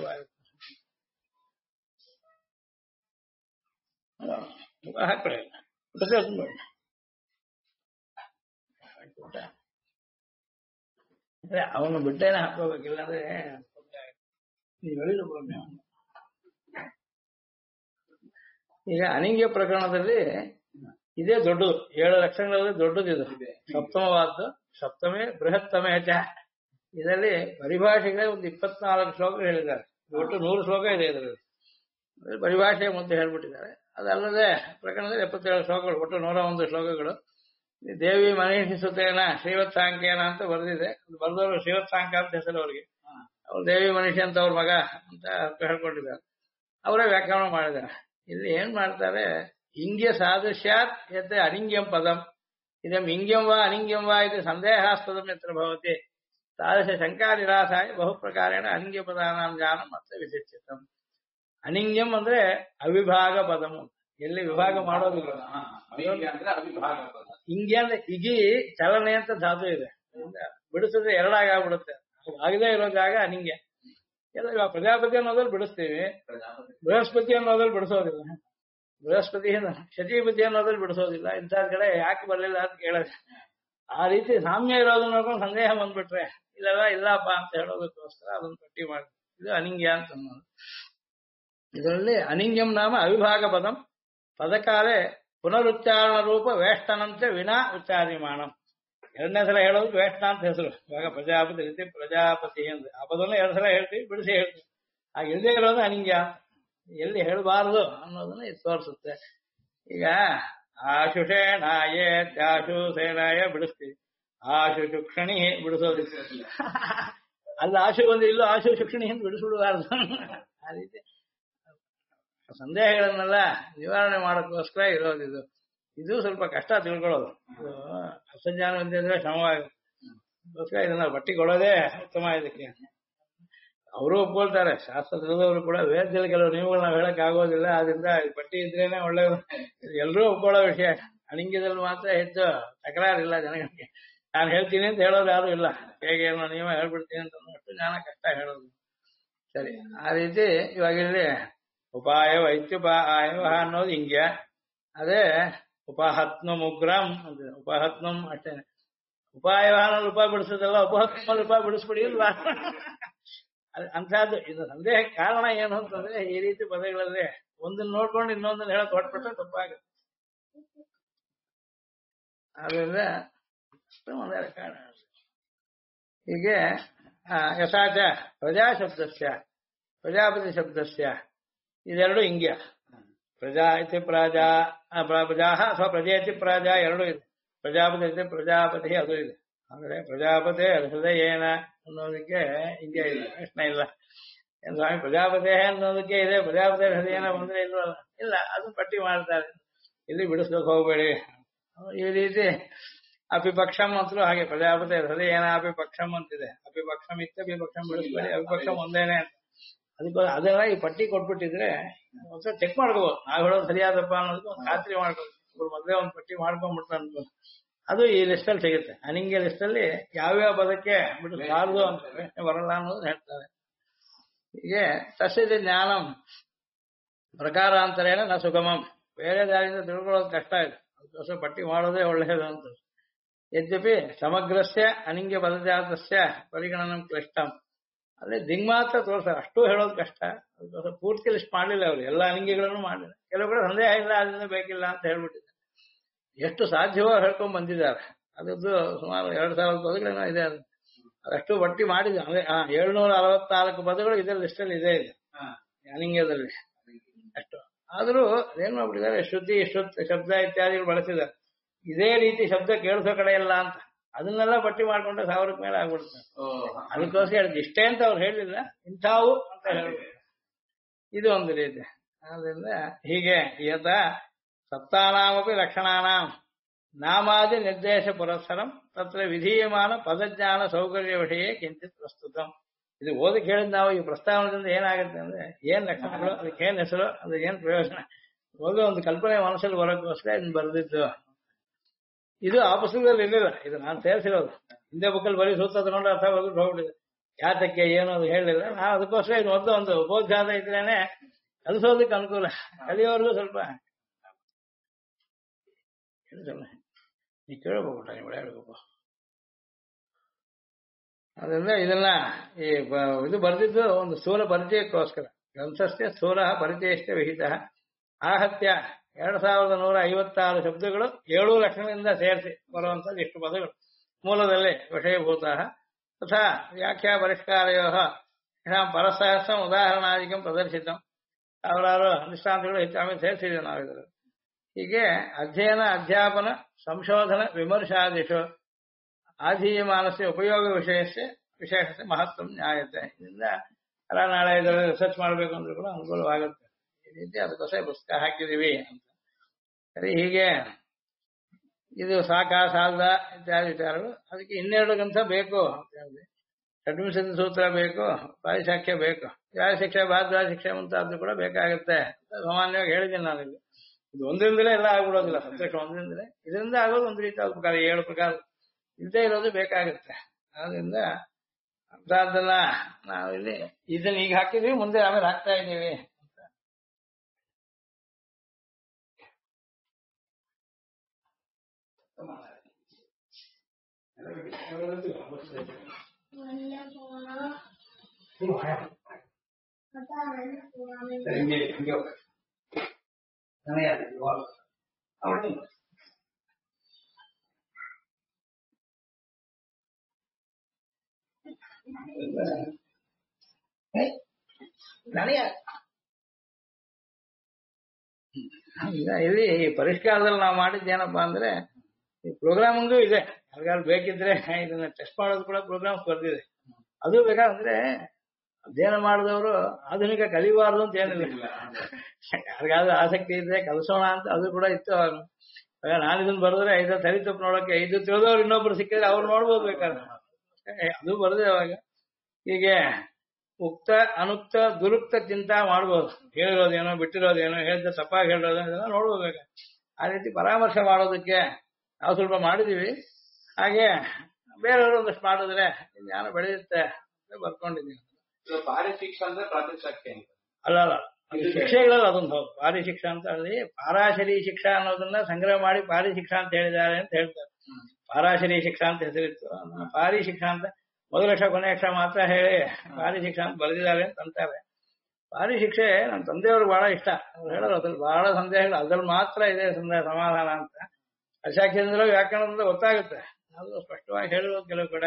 ಹಾಕೊಳ್ಳಿ ಅವನು ಬಿಟ್ಟೇನೆ ಹಾಕೋಬೇಕಿಲ್ಲ ಅಂದ್ರೆ ನೀವು ಹೇಳಿದ್ರು ಬನ್ನಿ. ಈಗ ಅನಿಂಗ್ಯ ಪ್ರಕರಣದಲ್ಲಿ ಇದೇ ದೊಡ್ಡದು, 7 ಲಕ್ಷಣಗಳಲ್ಲಿ ದೊಡ್ಡದಿದೆ, ಸಪ್ತಮವಾದ್ದು. ಸಪ್ತಮೇ ಬೃಹತ್ತಮೇ ಚ. ಇದರಲ್ಲಿ ಪರಿಭಾಷೆಗೆ ಒಂದು 24 ಶ್ಲೋಕ ಹೇಳಿದ್ದಾರೆ. ಒಟ್ಟು 100 ಶ್ಲೋಕ ಇದೆ ಇದರಲ್ಲಿ. ಪರಿಭಾಷೆ ಮೊದಲು ಹೇಳ್ಬಿಟ್ಟಿದ್ದಾರೆ. ಅದಲ್ಲದೆ ಪ್ರಕರಣದಲ್ಲಿ 77 ಶ್ಲೋಕಗಳು, ಒಟ್ಟು 101 ಶ್ಲೋಕಗಳು. ದೇವಿ ಮನೀಷಿಸುತ್ತೇನ ಶ್ರೀವತ್ ಸಾಂಖ್ಯನ ಅಂತ ಬರೆದಿದೆ. ಬರೆದವರು ಶ್ರೀವತ್ ಸಾಂಖ್ಯ ಅಂತ ಹೆಸರು ಅವ್ರಿಗೆ. ಅವ್ರು ದೇವಿ ಮನೀಷಿ ಅಂತ ಅವ್ರ ಮಗ ಅಂತ ಹೇಳ್ಕೊಂಡಿದ್ದಾರೆ. ಅವರೇ ವ್ಯಾಖ್ಯಾನ ಮಾಡಿದ್ದಾರೆ. ಇಲ್ಲಿ ಏನ್ ಮಾಡ್ತಾರೆ, ಇಂಗ್ಯ ಸಾದೃಶ್ಯಾತ್ ಯತ್ ಅನಿಂಗ್ಯಂ ಪದಂ ಇದಂ ಇಂಗ್ಯಂ ವಾ ಅನಿಂಗ್ಯಂ ವಾ ಇದು ಸಂದೇಹಾಸ್ಪದಂ ಯತ್ರ ಭವತಿ ತಾದೃಶ ಶಂಕಾ ನಿರಾಸಾಯ ಬಹುಪ್ರಕಾರೇಣ ಅನಿಂಗ್ಯ ಪದಾನಾಂ ಜ್ಞಾನಂ ಮತ್ತೆ ವಿಶಿಷ್ಯತಂ. ಅನಿಂಗ್ಯಂ ಅಂದ್ರೆ ಅವಿಭಾಗ ಪದಂ, ಎಲ್ಲಿ ವಿಭಾಗ ಮಾಡೋದಿಲ್ಲ. ಇಂಗ್ಯ ಅಂದ್ರೆ ಇಗಿ ಚಲನೆ ಅಂತ ಧಾತು ಇದೆ, ಬಿಡಿಸಿದ್ರೆ ಎರಡಾಗ್ಬಿಡುತ್ತೆ. ಆಗದೇ ಇರೋ ಜಾಗ ಅನಿಂಗ್ಯ. ಎಲ್ಲ ಇವಾಗ ಪ್ರಜಾಪತಿ ಅನ್ನೋದ್ರಲ್ಲಿ ಬಿಡಿಸ್ತೀವಿ, ಬೃಹಸ್ಪತಿ ಅನ್ನೋದ್ರಲ್ಲಿ ಬಿಡಿಸೋದಿಲ್ಲ. ಬೃಹಸ್ಪತಿ ಶಚೀಪತಿ ಅನ್ನೋದ್ರಲ್ಲಿ ಬಿಡಿಸೋದಿಲ್ಲ. ಇಂಥ ಕಡೆ ಯಾಕೆ ಬರಲಿಲ್ಲ ಅಂತ ಕೇಳೋದು. ಆ ರೀತಿ ಸಾಮ್ಯ ಇರೋದನ್ನ ನೋಡ್ಕೊಂಡು ಸಂದೇಹ ಬಂದ್ಬಿಟ್ರೆ ಇಲ್ಲೆಲ್ಲ ಇಲ್ಲಪ್ಪ ಅಂತ ಹೇಳೋದಕ್ಕೋಸ್ಕರ ಅದನ್ನು ಪಟ್ಟಿ ಮಾಡಿ ಇದು ಅನಿಂಗ್ಯ ಅಂತ ಅನ್ನೋದು. ಇದರಲ್ಲಿ ಅನಿಂಗ್ಯಂ ನಾಮ ಅವಿಭಾಗ ಪದಂ ಪದಕಾಲೆ ಪುನರುಚ್ಚಾರಣ ರೂಪ ವೇಷ್ಟನಂತೆ ವಿನಾ ಉಚ್ಚಾರ್ಯಮಾಣಂ. ಎರಡನೇ ಸಲ ಹೇಳೋದು ವೇಷ್ಟನ ಅಂತ ಹೆಸರು. ಇವಾಗ ಪ್ರಜಾಪತಿ ರೀತಿ ಪ್ರಜಾಪತಿ ಅಂದ್ರೆ ಆ ಪದವನ್ನು 2 ಸಲ ಹೇಳ್ತೀವಿ, ಬಿಡಿಸಿ ಹೇಳ್ತೀವಿ. ಹಾಗೆ ಇಲ್ಲದೆ ಇರೋದು ಅನಿಂಗ್ಯ, ಎಲ್ಲಿ ಹೇಳಬಾರದು ಅನ್ನೋದನ್ನ ಇದು ತೋರಿಸುತ್ತೆ. ಈಗ ಆಶುಷೇಣಾಯೇ ತ್ಯಾಶು ಸೇನಾಯ ಬಿಡಿಸ್ತೀವಿ, ಆಶು ಶುಕ್ಷಣಿ ಬಿಡಿಸೋದಿಲ್ಲ. ಅಲ್ಲಿ ಆಶು ಬಂದು ಇಲ್ಲೂ ಆಶು ಶಿಕ್ಷಣಿ ಅಂತ ಬಿಡಿಸ್ಬಿಡಬಾರ್ದು. ಆ ರೀತಿ ಸಂದೇಹಗಳನ್ನೆಲ್ಲ ನಿವಾರಣೆ ಮಾಡೋಕ್ಕೋಸ್ಕರ ಇರೋದಿದು. ಇದು ಸ್ವಲ್ಪ ಕಷ್ಟ ತಿಳ್ಕೊಳ್ಳೋದು. ಅಸಂಜ್ಞಾನ ಅಂದ್ರೆ ಶ್ರಮವಾಗುತ್ತೆ. ಇದನ್ನ ಬಟ್ಟಿ ಕೊಡೋದೇ ಉತ್ತಮ. ಇದಕ್ಕೆ ಅವರು ಒಪ್ಕೊಳ್ತಾರೆ, ಶಾಸ್ತ್ರ ತಿಳಿದವರು ಕೂಡ. ವೇದದಲ್ಲಿ ಕೆಲವು ನಿಯಮಗಳು ನಾವು ಹೇಳಕ್ ಆಗೋದಿಲ್ಲ, ಆದ್ರಿಂದ ಬಟ್ಟಿ ಇದ್ರೇನೆ ಒಳ್ಳೆಯದು. ಎಲ್ಲರೂ ಒಪ್ಕೊಳ್ಳೋ ವಿಷಯ. ಅಣಿಂಗ್ಯದಲ್ಲಿ ಮಾತ್ರ ಹೆಚ್ಚು ತಕರಾರಿಲ್ಲ ಜನಗಳಿಗೆ. ನಾನು ಹೇಳ್ತೀನಿ ಅಂತ ಹೇಳೋದು ಯಾರು ಇಲ್ಲ. ಹೇಗೆ ಏನೋ ನಿಯಮ ಹೇಳ್ಬಿಡ್ತೀನಿ ಅಂತ ಅಷ್ಟು ಜ್ಞಾನ ಕಷ್ಟ ಹೇಳೋದು. ಸರಿ, ಆ ರೀತಿ ಇವಾಗ ಇಲ್ಲಿ ಉಪಾಯ ವೈತ್ಯುಪಾಯ ಅನ್ನೋದು ಹಿಂಗ್ಯ. ಅದೇ ಉಪಹತ್ನು ಮುಗ್ರಂ ಅಂತ. ಉಪಹತ್ನಂ ಅಷ್ಟೇನೆ. ಉಪಾಯವಾನಲ್ಲಿ ಉಪ ಬಿಡಿಸೋದಲ್ಲ, ಉಪಹತ್ನಲ್ಲಿ ಉಪ ಬಿಡಿಸ್ಬಿಡಿ ಇಲ್ವಾ ಅಂತಹದ್ದು. ಇದು ಸಂದೇಹಕ್ಕೆ ಕಾರಣ ಏನು ಅಂತಂದ್ರೆ ಈ ರೀತಿ ಪದಗಳಲ್ಲಿ ಒಂದನ್ನ ನೋಡ್ಕೊಂಡು ಇನ್ನೊಂದನ್ನ ಹೇಳಕ್ ಹೊಟ್ಬಿಟ್ರೆ ತಪ್ಪಾಗುತ್ತೆ. ಆದ್ರಿಂದ ಒಂದೇ ಕಾರಣ. ಹೀಗೆ ಯಥಾಚ ಪ್ರಜಾಶಬ್ದಸ್ಯ ಪ್ರಜಾಪತಿ ಶಬ್ದಸ್ಯ ಇದೆರಡು ಹಿಂಗ್ಯ. ಪ್ರಜಾ ಇತಿ ಪ್ರಜಾ ಪ್ರಜಾ ಅಥವಾ ಪ್ರಜೇತಿ ಪ್ರಜಾ ಎರಡೂ ಇದೆ. ಪ್ರಜಾಪತಿ ಇತಿ ಪ್ರಜಾಪತಿ ಅದು ಇದೆ. ಅಂದ್ರೆ ಪ್ರಜಾಪತಿ ಹೃದಯೇನ ಅನ್ನೋದಕ್ಕೆ ಹಿಂಗೆ ಇಲ್ಲ, ಪ್ರಶ್ನೆ ಇಲ್ಲ. ಏನ್ ಸ್ವಾಮಿ ಪ್ರಜಾಪತಿ ಅನ್ನೋದಕ್ಕೆ ಇದೆ, ಪ್ರಜಾಪತಿ ಹೃದಯನ ಬಂದ್ರೆ ಇಲ್ವಲ್ಲ? ಇಲ್ಲ, ಅದನ್ನ ಪಟ್ಟಿ ಮಾಡ್ತಾರೆ. ಇಲ್ಲಿ ಬಿಡಿಸ್ಲಿಕ್ಕೆ ಹೋಗ್ಬೇಡಿ. ಈ ರೀತಿ ಅಪಿಪಕ್ಷಂ ಅಂತಲೂ ಹಾಗೆ ಪ್ರಜಾಪತಿ ಹೃದಯೇನ ಅಪಿಪಕ್ಷಂ ಅಂತಿದೆ. ಅಪಿಪಕ್ಷಂ ಇತ್ತು, ಅಪಿಪಕ್ಷಂ ಬಿಡಿಸ್ಬೇಡಿ, ಅಪಿಪಕ್ಷಂ ಒಂದೇನೆ ಅಂತ. ಅದಕ್ಕೆ ಅದೆಲ್ಲ ಈ ಪಟ್ಟಿ ಕೊಟ್ಬಿಟ್ಟಿದ್ರೆ ಒಂದ್ಸಲ ಚೆಕ್ ಮಾಡ್ಕೋಬಹುದು. ನಾವು ಹೇಳೋದು ಸರಿಯಾದಪ್ಪ ಅನ್ನೋದಕ್ಕೆ ಒಂದು ಖಾತ್ರಿ ಮಾಡ್ಕೋಬೇಕು. ಇವ್ರು ಮೊದಲೇ ಒಂದು ಪಟ್ಟಿ ಮಾಡ್ಕೊಂಡ್ಬಿಟ್ರೆ ಅನ್ಬೋದು. ಅದು ಈ ಲಿಸ್ಟಲ್ಲಿ ಸಿಗುತ್ತೆ. ಅನಿಂಗ್ಯ ಲಿಸ್ಟಲ್ಲಿ ಯಾವ್ಯಾವ ಪದಕ್ಕೆ ಬಿಡಿಸಬಾರ್ದು ಅಂತ ಪ್ರಶ್ನೆ ಬರಲ್ಲ ಅನ್ನೋದು ಹೇಳ್ತಾರೆ. ಹೀಗೆ ತಸ್ಯದ ಜ್ಞಾನಂ ಪ್ರಕಾರಾಂತರೇಣ ನ ಸುಗಮಂ. ಬೇರೆ ದಾರಿಯಿಂದ ತಿಳ್ಕೊಳ್ಳೋದು ಕಷ್ಟ ಇದೆ. ಅದಕ್ಕೋಸ್ಕರ ಪಟ್ಟಿ ಮಾಡೋದೇ ಒಳ್ಳೆಯದು ಅಂತ. ಯದ್ಯಪಿ ಸಮಗ್ರಸ್ಯ ಅನಿಂಗ್ಯ ಪದಜಾತಸ್ಯ ಪರಿಗಣನಂ ಕ್ಲಿಷ್ಟಂ. ಅಲ್ಲೇ ದಿಂಗ್ ಮಾತ್ರ ತೋರ್ತಾರೆ, ಅಷ್ಟು ಹೇಳೋದು ಕಷ್ಟ. ಅದಕ್ಕೋಸ್ಕರ ಪೂರ್ತಿ ಲಿಸ್ಟ್ ಮಾಡಲಿಲ್ಲ ಅವರು, ಎಲ್ಲ ಅನಿಂಗ್ಯಗಳನ್ನು ಮಾಡಲಿಲ್ಲ. ಕೆಲವು ಕಡೆ ಸಂದೇಹ ಇಲ್ಲ, ಅದರಿಂದ ಬೇಕಿಲ್ಲ ಅಂತ ಹೇಳ್ಬಿಟ್ಟಿದ್ದಾರೆ. ಎಷ್ಟು ಸಾಧ್ಯವೋ ಹೇಳ್ಕೊಂಡ್ ಬಂದಿದ್ದಾರೆ. ಅದದ್ದು ಸುಮಾರು 2000 ಪದಗಳೇನೋ ಇದೆ. ಅದಷ್ಟು ಪಟ್ಟಿ ಮಾಡಿದೆ. ಅಂದ್ರೆ 764 ಪದಗಳು ಇದೇ ಲಿಸ್ಟಲ್ಲಿ ಇದೆ ಅನಿಂಗ್ಯದಲ್ಲಿ ಅಷ್ಟು. ಆದ್ರೂ ಅದೇನ್ ಮಾಡ್ಬಿಟ್ಟಿದ್ದಾರೆ, ಶ್ರುತಿ ಶಬ್ದ ಇತ್ಯಾದಿಗಳು ಬಳಸಿದ್ದಾರೆ. ಇದೇ ರೀತಿ ಶಬ್ದ ಕೇಳಿಸೋ ಕಡೆ ಇಲ್ಲ ಅಂತ ಅದನ್ನೆಲ್ಲ ಪಟ್ಟಿ ಮಾಡ್ಕೊಂಡ್ರೆ 1000ಕ್ಕೆ ಮೇಲೆ ಆಗ್ಬಿಡುತ್ತೆ. ಅದಕ್ಕೋಸ್ಕರ ಹೇಳಿದ್ ಇಷ್ಟೇ ಅಂತ ಅವ್ರು ಹೇಳಿಲ್ಲ, ಇಂಥವು ಅಂತ ಹೇಳ್ಬಿಟ್ಟು ಇದು ಒಂದು ರೀತಿ. ಆದ್ರಿಂದ ಹೀಗೆ ಯಥ ಸತ್ತಾನಾಮಪಿ ಲಕ್ಷಣಾನಾಂ ನಾಮಾದಿ ನಿರ್ದೇಶ ಪುರಸ್ಸರಂ ತತ್ರ ವಿಧೀಯಮಾನ ಪದಜ್ಞಾನ ಸೌಕರ್ಯ ವಿಷಯ ಕಿಂಚಿತ್ ಪ್ರಸ್ತುತಂ. ಇದು ಓದಕ್ಕೆ ಹೇಳಿದ್ ನಾವು ಈ ಪ್ರಸ್ತಾವನದಿಂದ ಏನಾಗುತ್ತೆ ಅಂದ್ರೆ ಏನ್ ಲಕ್ಷಣಗಳು, ಅದಕ್ಕೆ ಏನ್ ಹೆಸರು, ಅದಕ್ಕೆ ಏನ್ ಪ್ರಯೋಜನ, ಓದೋ ಒಂದು ಕಲ್ಪನೆ ಮನಸ್ಸಲ್ಲಿ ಬರೋಕ್ಕೋಸ್ಕರ ಇದನ್ನ ಬರೆದಿದ್ದು. ಇದು ಆ ಪುಸ್ತಕದಲ್ಲಿ ಇರಲಿಲ್ಲ, ಇದು ನಾನು ಸೇರಿಸಿರೋದು. ಹಿಂದೆ ಬುಕ್ಕಲ್ಲಿ ಬರೀ ಸೂತ್ರ ತಗೊಂಡು ಅರ್ಥ ಬರ್ಬಿಟ್ಟು ಹೋಗ್ಬಿಟ್ಟಿದೆ. ಯಾತಕ್ಕೆ ಏನು ಅದು ಹೇಳಲಿಲ್ಲ. ನಾವು ಅದಕ್ಕೋಸ್ಕರ ಇದು ಒಂದು ಉಪೋದ್ಘಾತ ಇದ್ರೇನೆ ಕಲಿಸೋದಕ್ಕೆ ಅನುಕೂಲ. ಕಲಿಯೋರ್ಗೂ ಸ್ವಲ್ಪ ನೀ ಕೇಳಬೇಕು, ನೀವು ಹೇಳ್ಬೇಕು. ಅದರಿಂದ ಇದನ್ನ ಈ ಇದು ಬರೆದಿದ್ದು ಒಂದು ಸ್ಥೂಲ ಪರಿಚಯಕ್ಕೋಸ್ಕರ. ಗ್ರಂಥಸ್ಥೆ ಸ್ಥೂಲ ಪರಿಚಯಷ್ಟೇ ವಿಹಿತ. ಆಹತ್ಯ 2156 ಶಬ್ದಗಳು 7 ಲಕ್ಷಣದಿಂದ ಸೇರಿಸಿ ಬರುವಂತದ್ದು ಇಷ್ಟು ಪದಗಳು ಮೂಲದಲ್ಲಿ ವಿಷಯಭೂತ. ತಥಾ ವ್ಯಾಖ್ಯಾ ಪರಿಷ್ಕಾರಯೋ ಪರಸಹಸ್ರ ಉದಾಹರಣಾದಿಕಂ ಪ್ರದರ್ಶಿತಂ. ಸಾವಿರಾರು ದೃಷ್ಟಾಂತಗಳು ಹೆಚ್ಚು ಆಮೇಲೆ ಸೇರಿಸಿದ್ದೇವೆ ನಾವು ಇದರಲ್ಲಿ. ಹೀಗೆ ಅಧ್ಯಯನ ಅಧ್ಯಾಪನ ಸಂಶೋಧನ ವಿಮರ್ಶಾದಿಶು ಆಧೀಯಮಾನಸ್ಯ ಉಪಯೋಗ ವಿಶೇಷತೆ ಮಹತ್ವ ನ್ಯಾಯತೆ. ಇದರಿಂದ ನಾಳೆ ಇದರಲ್ಲಿ ರಿಸರ್ಚ್ ಮಾಡಬೇಕು ಅಂದ್ರೆ ಕೂಡ ಅನುಕೂಲವಾಗುತ್ತೆ. ಈ ರೀತಿ ಅದಕ್ಕೋಸ್ಕರ ಪುಸ್ತಕ ಹಾಕಿದೀವಿ ಅಂತ. ಸರಿ, ಹೀಗೆ ಇದು ಸಾಲ್ದ ಇತ್ಯಾದಿ ವಿಚಾರಗಳು. ಅದಕ್ಕೆ 12 ಗ್ರಂಥ ಬೇಕು ಅಂತ ಹೇಳಿದೆ. ಷಡ್ವಿಂಶತಿ ಸೂತ್ರ ಬೇಕು, ಪಾರಿಶಾಖ್ಯ ಬೇಕು, ಶಿಕ್ಷೆ ಭಾರದ್ವಾಜ ಶಿಕ್ಷೆ ಮುಂತಾದ್ದು ಕೂಡ ಬೇಕಾಗುತ್ತೆ. ಸಾಮಾನ್ಯವಾಗಿ ಹೇಳಿದ್ದೀನಿ ನಾನು. ಇಲ್ಲಿ ಇದು ಒಂದರಿಂದಲೇ ಎಲ್ಲ ಆಗ್ಬಿಡೋದಿಲ್ಲ. ಸಂತೋಷ ಒಂದರಿಂದಲೇ, ಇದರಿಂದ ಆಗೋದು ಒಂದು ರೀತಿ ಪ್ರಕಾರ 7 ಪ್ರಕಾರ ಇಲ್ಲದೆ ಇರೋದು ಬೇಕಾಗುತ್ತೆ. ಆದ್ರಿಂದ ಅಂತದ್ದನ್ನ ನಾವಿಲ್ಲಿ ಇದನ್ನ ಈಗ ಹಾಕಿದೀವಿ, ಮುಂದೆ ಆಮೇಲೆ ಹಾಕ್ತಾ ಇದ್ದೀವಿ ಅಂತ. ಇಲ್ಲಿ ಪರಿಷ್ಕಾರದಲ್ಲಿ ನಾವು ಮಾಡಿದ್ದೇನಪ್ಪಾ ಅಂದ್ರೆ, ಈ ಪ್ರೋಗ್ರಾಮಿಂಗು ಇದೆ. ಯಾರಿಗಾರು ಬೇಕಿದ್ರೆ ಇದನ್ನ ಟೆಸ್ಟ್ ಮಾಡೋದು ಕೂಡ ಪ್ರೋಗ್ರಾಮ್ಸ್ ಬರ್ದಿದೆ. ಅದು ಬೇಕಾದ್ರೆ ಅಧ್ಯಯನ ಮಾಡಿದವರು ಆಧುನಿಕ ಕಲಿಬಾರ್ದು ಅಂತ ಏನಿಲ್ಲ. ಯಾರಿಗಾದ್ರೂ ಆಸಕ್ತಿ ಇದ್ರೆ ಕಲಿಸೋಣ ಅಂತ ಅದು ಕೂಡ ಇತ್ತು. ನಾನು ಇದನ್ನ ಬರೆದ್ರೆ 5 ಸರಿ ತಪ್ಪು ನೋಡಕ್ಕೆ 5 ತಿಳಿದವ್ರು ಇನ್ನೊಬ್ರು ಸಿಕ್ಕಿದ್ರೆ ಅವ್ರು ನೋಡ್ಬೋದು ಬೇಕಾದ್ರೆ. ಅದು ಬರದೆ ಅವಾಗ ಹೀಗೆ ಉಕ್ತ ಅನುಕ್ತ ದುರುಕ್ತ ಚಿಂತಾ ಮಾಡ್ಬೋದು. ಹೇಳಿರೋದೇನೋ ಬಿಟ್ಟಿರೋದೇನೋ, ಹೇಳಿದ ತಪ್ಪಾಗಿ ಹೇಳಿರೋದೇನೋ ನೋಡ್ಬೋಬೇಕು. ಆ ರೀತಿ ಪರಾಮರ್ಶೆ ಮಾಡೋದಕ್ಕೆ ನಾವು ಸ್ವಲ್ಪ ಮಾಡಿದೀವಿ. ಹಾಗೆ ಬೇರೆಯವರು ಒಂದಷ್ಟು ಮಾಡಿದ್ರೆ ಜ್ಞಾನ ಬೆಳೆಯುತ್ತೆ ಅಂತ ಬರ್ಕೊಂಡಿದ್ದೀವಿ. ಪಾರಿಶಿಕ್ಷಾ ಅಂದ್ರೆ ಪ್ರಾತಿಶಾಖ್ಯ ಅಲ್ಲ, ಶಿಕ್ಷೆಗಳಲ್ಲಿ ಅದೊಂದು ಹೌದು. ಪಾರಿಶಿಕ್ಷಾ ಅಂತ ಹೇಳಿ ಪಾರಾಶರಿ ಶಿಕ್ಷಾ ಅನ್ನೋದನ್ನ ಸಂಗ್ರಹ ಮಾಡಿ ಪಾರಿಶಿಕ್ಷಾ ಅಂತ ಹೇಳಿದ್ದಾರೆ ಅಂತ ಹೇಳ್ತಾರೆ. ಪಾರಾಶರಿ ಶಿಕ್ಷಾ ಅಂತ ಹೆಸರಿತ್ತು. ಪಾರಿಶಿಕ್ಷಾ ಅಂತ ಮೊದಲ ಅಕ್ಷರ ಕೊನೆ ಅಕ್ಷರ ಮಾತ್ರ ಹೇಳಿ ಪಾರಿಶಿಕ್ಷಾ ಅಂತ ಬರೆದಿದ್ದಾರೆ ಅಂತ ಅಂತಾರೆ. ಪಾರಿಶಿಕ್ಷೆ ನಮ್ಮ ತಂದೆಯವ್ರಿಗೆ ಬಹಳ ಇಷ್ಟ. ಅವ್ರು ಹೇಳೋರು ಅದ್ರಲ್ಲಿ ಬಹಳ ಸಂದೇಹಗಳು, ಅದ್ರಲ್ಲಿ ಮಾತ್ರ ಇದೆ ಸಮಾಧಾನ ಅಂತ. ಅಶಾಖ್ಯದಿಂದಲೂ ವ್ಯಾಕರಣದಿಂದ ಗೊತ್ತಾಗುತ್ತೆ. ಅದು ಸ್ಪಷ್ಟವಾಗಿ ಹೇಳಿರೋದು ಕೆಲವು ಕಡೆ.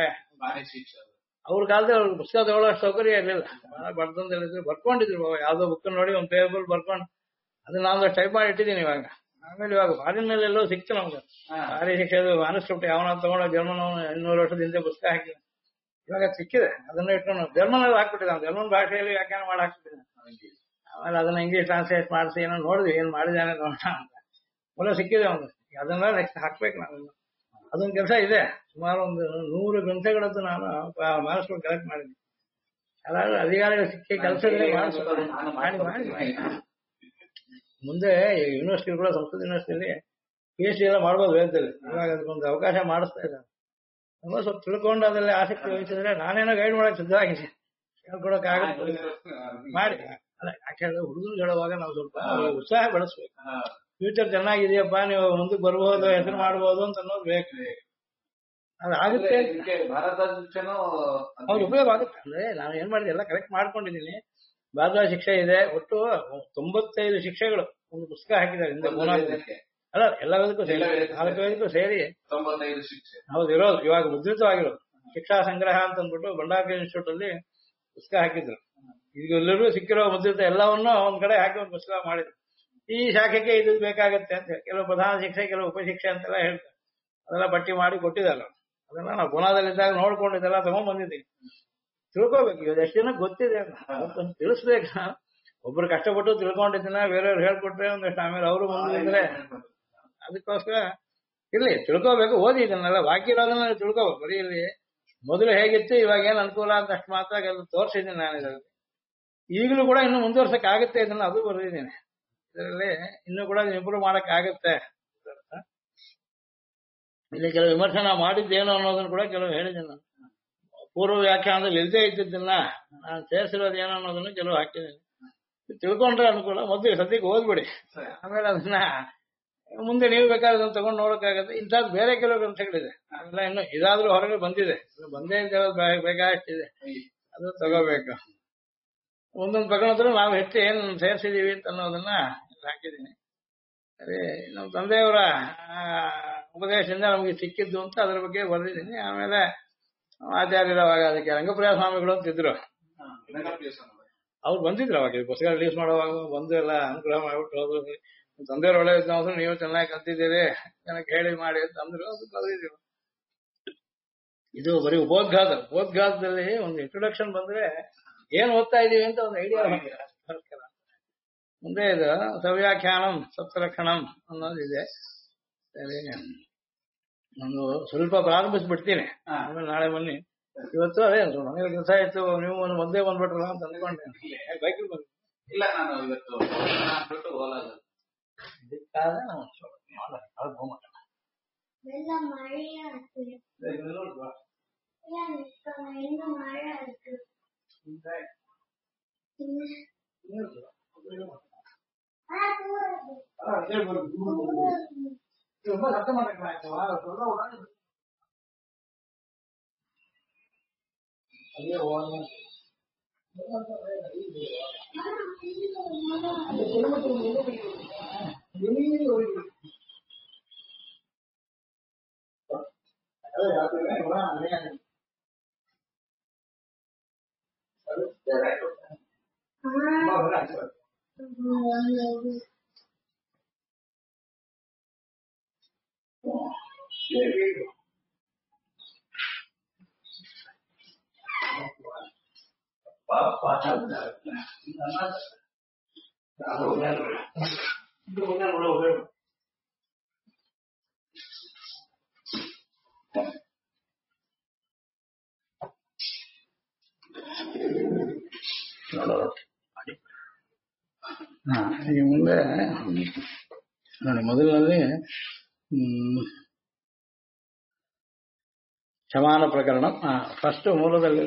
ಅವ್ರ ಕಾಲದಲ್ಲಿ ಅವ್ರಿಗೆ ಪುಸ್ತಕ ತಗೊಳ್ಳೋ ಸೌಕರ್ಯ ಇರಲಿಲ್ಲ. ಬಹಳ ಬಡ್ದಂತ ಹೇಳಿದ್ರು, ಬರ್ಕೊಂಡಿದ್ರು. ಯಾವ್ದೋ ಬುಕ್ ನೋಡಿ ಒಂದು ಪೇಪರ್ ಬರ್ಕೊಂಡು ಅದನ್ನ ನಾನು ಟೈಪ್ ಮಾಡಿ ಇಟ್ಟಿದ್ದೀನಿ ಇವಾಗ. ಆಮೇಲೆ ಇವಾಗ ಫಾರಿನ್ನಲ್ಲೆಲ್ಲೋ ಸಿಕ್ತು ನಮ್ಗೆ ಪಾರಿಶಿಕ್ಷೆದು ಮ್ಯಾನುಸ್ಕ್ರಿಪ್ಟ್. ಯಾವನ ತಗೊಂಡು ಜರ್ಮನ್ 200 ವರ್ಷದ ಹಿಂದೆ ಪುಸ್ತಕ ಹಾಕಿದೆ. ಇವಾಗ ಸಿಕ್ಕಿದೆ. ಅದನ್ನ ಇಟ್ಕೊಂಡು ಜರ್ಮನಲ್ಲಿ ಹಾಕ್ಬಿಟ್ಟಿದ್ದಾನೆ. ಜರ್ಮನ್ ಭಾಷೆಯಲ್ಲಿ ವ್ಯಾಖ್ಯಾನ ಮಾಡಿ ಹಾಕ್ಬಿಟ್ಟಿದ್ದಾನೆ. ಆಮೇಲೆ ಅದನ್ನ ಇಂಗ್ಲಿಷ್ ಟ್ರಾನ್ಸ್ಲೇಟ್ ಮಾಡಿಸಿ ಏನೋ ನೋಡಿದ್ವಿ, ಏನ್ ಮಾಡಿದಾನೆ ನೋಡೋಣ ಅಂತ. ಮೊದಲ ಸಿಕ್ಕಿದೆ ಒಂದು. ಅದನ್ನ ನೆಕ್ಸ್ಟ್ ಹಾಕ್ಬೇಕು ನಾನು. ಅದೊಂದು ಕೆಲಸ ಇದೆ. ಸುಮಾರು ಒಂದು 100 ಗ್ರಂಥಗಳದ್ದು ನಾನು ಮ್ಯಾನುಸ್ಕ್ರಿಪ್ಟ್ ಕಲೆಕ್ಟ್ ಮಾಡಿದ್ದೀನಿ. ಅದಾದ್ರೆ ಅಧಿಕಾರಿಗಳು ಸಿಕ್ಕಿ ಕೆಲಸ ಮಾಡಿ ಮುಂದೆ ಯೂನಿವರ್ಸಿಟಿ ಕೂಡ, ಸಂಸ್ಕೃತ ಯೂನಿವರ್ಸಿಟಿಯಲ್ಲಿ PhD ಎಲ್ಲ ಮಾಡ್ಬೋದು ವೇದದಲ್ಲಿ. ಇವಾಗ ಅದಕ್ಕೊಂದು ಅವಕಾಶ ಮಾಡಿಸ್ತಾ ಇದ್ದಾರೆ. ನಮ್ಮ ಸ್ವಲ್ಪ ತಿಳ್ಕೊಂಡು ಅದರಲ್ಲಿ ಆಸಕ್ತಿ ವಹಿಸಿದ್ರೆ ನಾನೇನೋ ಗೈಡ್ ಮಾಡಕ್ ಸಿದ್ಧವಾಗಿದ್ದೀನಿ. ಹೇಳ್ಕೊಡಕ್ ಆಗುತ್ತೆ ಮಾಡಿ. ಅಲ್ಲ, ಯಾಕೆಂದ್ರೆ ಹುಡುಗರು ಹೇಳುವಾಗ ನಾವು ಸ್ವಲ್ಪ ಉತ್ಸಾಹ ಬೆಳೆಸ್ಬೇಕು. ಫ್ಯೂಚರ್ ಚೆನ್ನಾಗಿದೆಯಪ್ಪ, ನೀವು ಮುಂದಕ್ಕೆ ಬರ್ಬೋದು, ಹೆಸರು ಮಾಡ್ಬೋದು ಅಂತ ಅನ್ನೋದು ಬೇಕು. ಅದಾಗುತ್ತೆ, ಅವ್ರ ಉಪಯೋಗ ಆಗುತ್ತೆ. ಅಂದ್ರೆ ನಾನು ಏನ್ ಮಾಡಿದೆ ಎಲ್ಲ ಕರೆಕ್ಟ್ ಮಾಡ್ಕೊಂಡಿದ್ದೀನಿ. ಭಾರದ್ವಾಜ ಶಿಕ್ಷೆ ಇದೆ. ಒಟ್ಟು 95 ಶಿಕ್ಷೆಗಳು ಒಂದು ಪುಸ್ತಕ ಹಾಕಿದ್ದಾರೆ ಹಿಂದೆ. ಅಲ್ಲ, ಎಲ್ಲದಕ್ಕೂ ಸೇರಿ 4 ವೇದಕ್ಕೂ ಸೇರಿ 95 ಶಿಕ್ಷೆ ಹೌದು ಇರೋದು. ಇವಾಗ ಮುದ್ರಿತವಾಗಿರೋದು ಶಿಕ್ಷಾ ಸಂಗ್ರಹ ಅಂತ ಅಂದ್ಬಿಟ್ಟು ಬಂಡಾರ ಇನ್ಸ್ಟಿಟ್ಯೂಟ್ ಅಲ್ಲಿ ಪುಸ್ತಕ ಹಾಕಿದ್ರು. ಈಗ ಎಲ್ಲರೂ ಸಿಕ್ಕಿರೋ ಮುದ್ರಿತ ಎಲ್ಲವನ್ನೂ ಒಂದ್ ಕಡೆ ಹಾಕಿ ಒಂದು ಪುಸ್ತಕ ಮಾಡಿದ್ರು. ಈ ಶಾಖೆಗೆ ಇದು ಬೇಕಾಗತ್ತೆ ಅಂತ ಕೆಲವು ಪ್ರಧಾನ ಶಿಕ್ಷೆ, ಕೆಲವು ಉಪಶಿಕ್ಷೆ ಅಂತೆಲ್ಲ ಹೇಳ್ತಾರೆ. ಅದೆಲ್ಲ ಪಟ್ಟಿ ಮಾಡಿ ಕೊಟ್ಟಿದ್ದಾರೆ. ಅದೆಲ್ಲ ನಾವು ಗುಣದಲ್ಲಿದ್ದಾಗ ನೋಡ್ಕೊಂಡು ಇದೆಲ್ಲ ತಗೊಂಡ್ ಬಂದಿದ್ದೀವಿ. ತಿಳ್ಕೋಬೇಕು. ಇವಾಗ ಎಷ್ಟು ಜನ ಗೊತ್ತಿದೆ ಅಂತ ತಿಳಿಸ್ಬೇಕು. ಒಬ್ರು ಕಷ್ಟಪಟ್ಟು ತಿಳ್ಕೊಂಡಿದ್ದನ್ನ ಬೇರೆಯವ್ರು ಹೇಳ್ಕೊಟ್ರೆ ಒಂದಷ್ಟು ಆಮೇಲೆ ಅವರು ಮುಂದಿದ್ರೆ ಅದಕ್ಕೋಸ್ಕರ ಇರ್ಲಿ ತಿಳ್ಕೋಬೇಕು. ಓದಿ ಇದನ್ನೆಲ್ಲ ಬಾಕಿ ಇರೋದನ್ನ ತಿಳ್ಕೋಬೇಕು. ಬರೀ ಇಲ್ಲಿ ಮೊದಲು ಹೇಗಿತ್ತು, ಇವಾಗ ಏನ್ ಅನುಕೂಲ ಅಂತ ಅಷ್ಟು ಮಾತ್ರ ತೋರಿಸಿದ್ದೀನಿ ನಾನು ಇದರಲ್ಲಿ. ಈಗಲೂ ಕೂಡ ಇನ್ನು ಮುಂದುವರ್ಸಕ್ ಆಗುತ್ತೆ ಇದನ್ನ, ಅದು ಬರೆದಿದ್ದೀನಿ. ಇದರಲ್ಲಿ ಇನ್ನೂ ಕೂಡ ಇಂಪ್ರೂವ್ ಮಾಡಕ್ ಆಗುತ್ತೆ. ಇಲ್ಲಿ ಕೆಲವು ವಿಮರ್ಶನ ಮಾಡಿದ್ದೇನು ಅನ್ನೋದನ್ನು ಕೂಡ ಕೆಲವು ಹೇಳಿದ್ದೀನಿ ನಾನು. ಪೂರ್ವ ವ್ಯಾಖ್ಯಾನದಲ್ಲಿ ಇಲ್ಲದೆ ಇದ್ದಿದ್ದನ್ನ ನಾನು ಸೇರಿಸಿರೋದು ಏನು ಅನ್ನೋದನ್ನು ಕೆಲವು ಹಾಕಿದ್ದೀನಿ. ತಿಳ್ಕೊಂಡ್ರೆ ಅನುಕೂಲ. ಮೊದಲು ಸದ್ಯಕ್ಕೆ ಓದ್ಬಿಡಿ, ಆಮೇಲೆ ಅದನ್ನ ಮುಂದೆ ನೀವು ಬೇಕಾದ್ರೆ ಅದನ್ನ ತಗೊಂಡು ನೋಡೋಕ್ಕಾಗತ್ತೆ. ಇಂಥದ್ದು ಬೇರೆ ಕೆಲವು ಗ್ರಂಥಗಳಿದೆ, ಅವೆಲ್ಲ ಇನ್ನು ಇದಾದ್ರೂ ಹೊರಗೆ ಬಂದಿದೆ, ಇನ್ನು ಬಂದೇ ಬೇಕಾಷ್ಟಿದೆ, ಅದು ತಗೋಬೇಕು. ಒಂದೊಂದು ಪ್ರಕರಣದ್ರು ನಾವು ಹೆಚ್ಚು ಏನು ಸೇರಿಸಿದೀವಿ ಅಂತ ಅನ್ನೋದನ್ನ ಹಾಕಿದ್ದೀನಿ. ಅದೇ ನಮ್ಮ ತಂದೆಯವರ ಉಪದೇಶದಿಂದ ನಮಗೆ ಸಿಕ್ಕಿದ್ದು ಅಂತ ಅದ್ರ ಬಗ್ಗೆ ಬರೆದಿದ್ದೀನಿ. ಆಮೇಲೆ ಆಚಾರ್ಯರವಾಗ ಅದಕ್ಕೆ ರಂಗಪ್ರಿಯ ಸ್ವಾಮಿಗಳು ಅಂತಿದ್ರು, ಅವ್ರು ಬಂದಿದ್ರು ಅವಾಗ ಪುಸ್ತಕ ರಿಲೀಸ್ ಮಾಡುವಾಗ ಬಂದು ಎಲ್ಲ ಅನುಗ್ರಹ ಮಾಡ್ಬಿಟ್ಟು ಹೋದ್ರು. ತಂದೆಯವ್ರು ಒಳ್ಳೆ ವಿದ್ವಾಂಸರು, ನೀವು ಚೆನ್ನಾಗಿ ಕಲ್ತಿದ್ದೀರಿ, ನನಗೆ ಹೇಳಿ ಮಾಡಿ ಅಂತ ಅಂದ್ರು. ಅದು ಬರೆದಿದ್ದೀವಿ. ಇದು ಬರೀ ಉಪೋದ್ಘಾತದಲ್ಲಿ ಒಂದು ಇಂಟ್ರೊಡಕ್ಷನ್ ಬಂದ್ರೆ ಏನ್ ಓದ್ತಾ ಇದೀವಿ ಅಂತ ಒಂದು ಐಡಿಯಾ ಮುಂದೆ ಇದು ಸವ್ಯಾಖ್ಯಾನಂ ಸಪ್ತಲಕ್ಷಣಂ ಅನ್ನೋದಿದೆ. ಸರಿ, ನಾನು ಸ್ವಲ್ಪ ಪ್ರಾರಂಭಿಸ್ಬಿಡ್ತೀನಿ, ಆಮೇಲೆ ನಾಳೆ ಬನ್ನಿ. ಇವತ್ತು ಅದೇ ಮನೇಲಿ ಕೆಲಸ ಆಯ್ತು, ನೀವು ಒಂದೇ ಬಂದ್ಬಿಟ್ರಲ್ಲ ಅಂತ ಅಂದ್ಕೊಂಡೆ. ಬೈಕಲ್ಲಿ ಬಂದು ಇಲ್ಲ, ನಾನು ಇವತ್ತು ಹೋಗಲ್ಲ. ಅರ್ಥ ಮಾಡಕ್ಕಾಯ್ತು ಅದೇ ಈ ಮುಂದೆ ನೋಡಿ, ಮೊದಲಿನಲ್ಲಿ ಸಮಾನ ಪ್ರಕರಣ ಫಸ್ಟ್ ಮೂಲದಲ್ಲಿ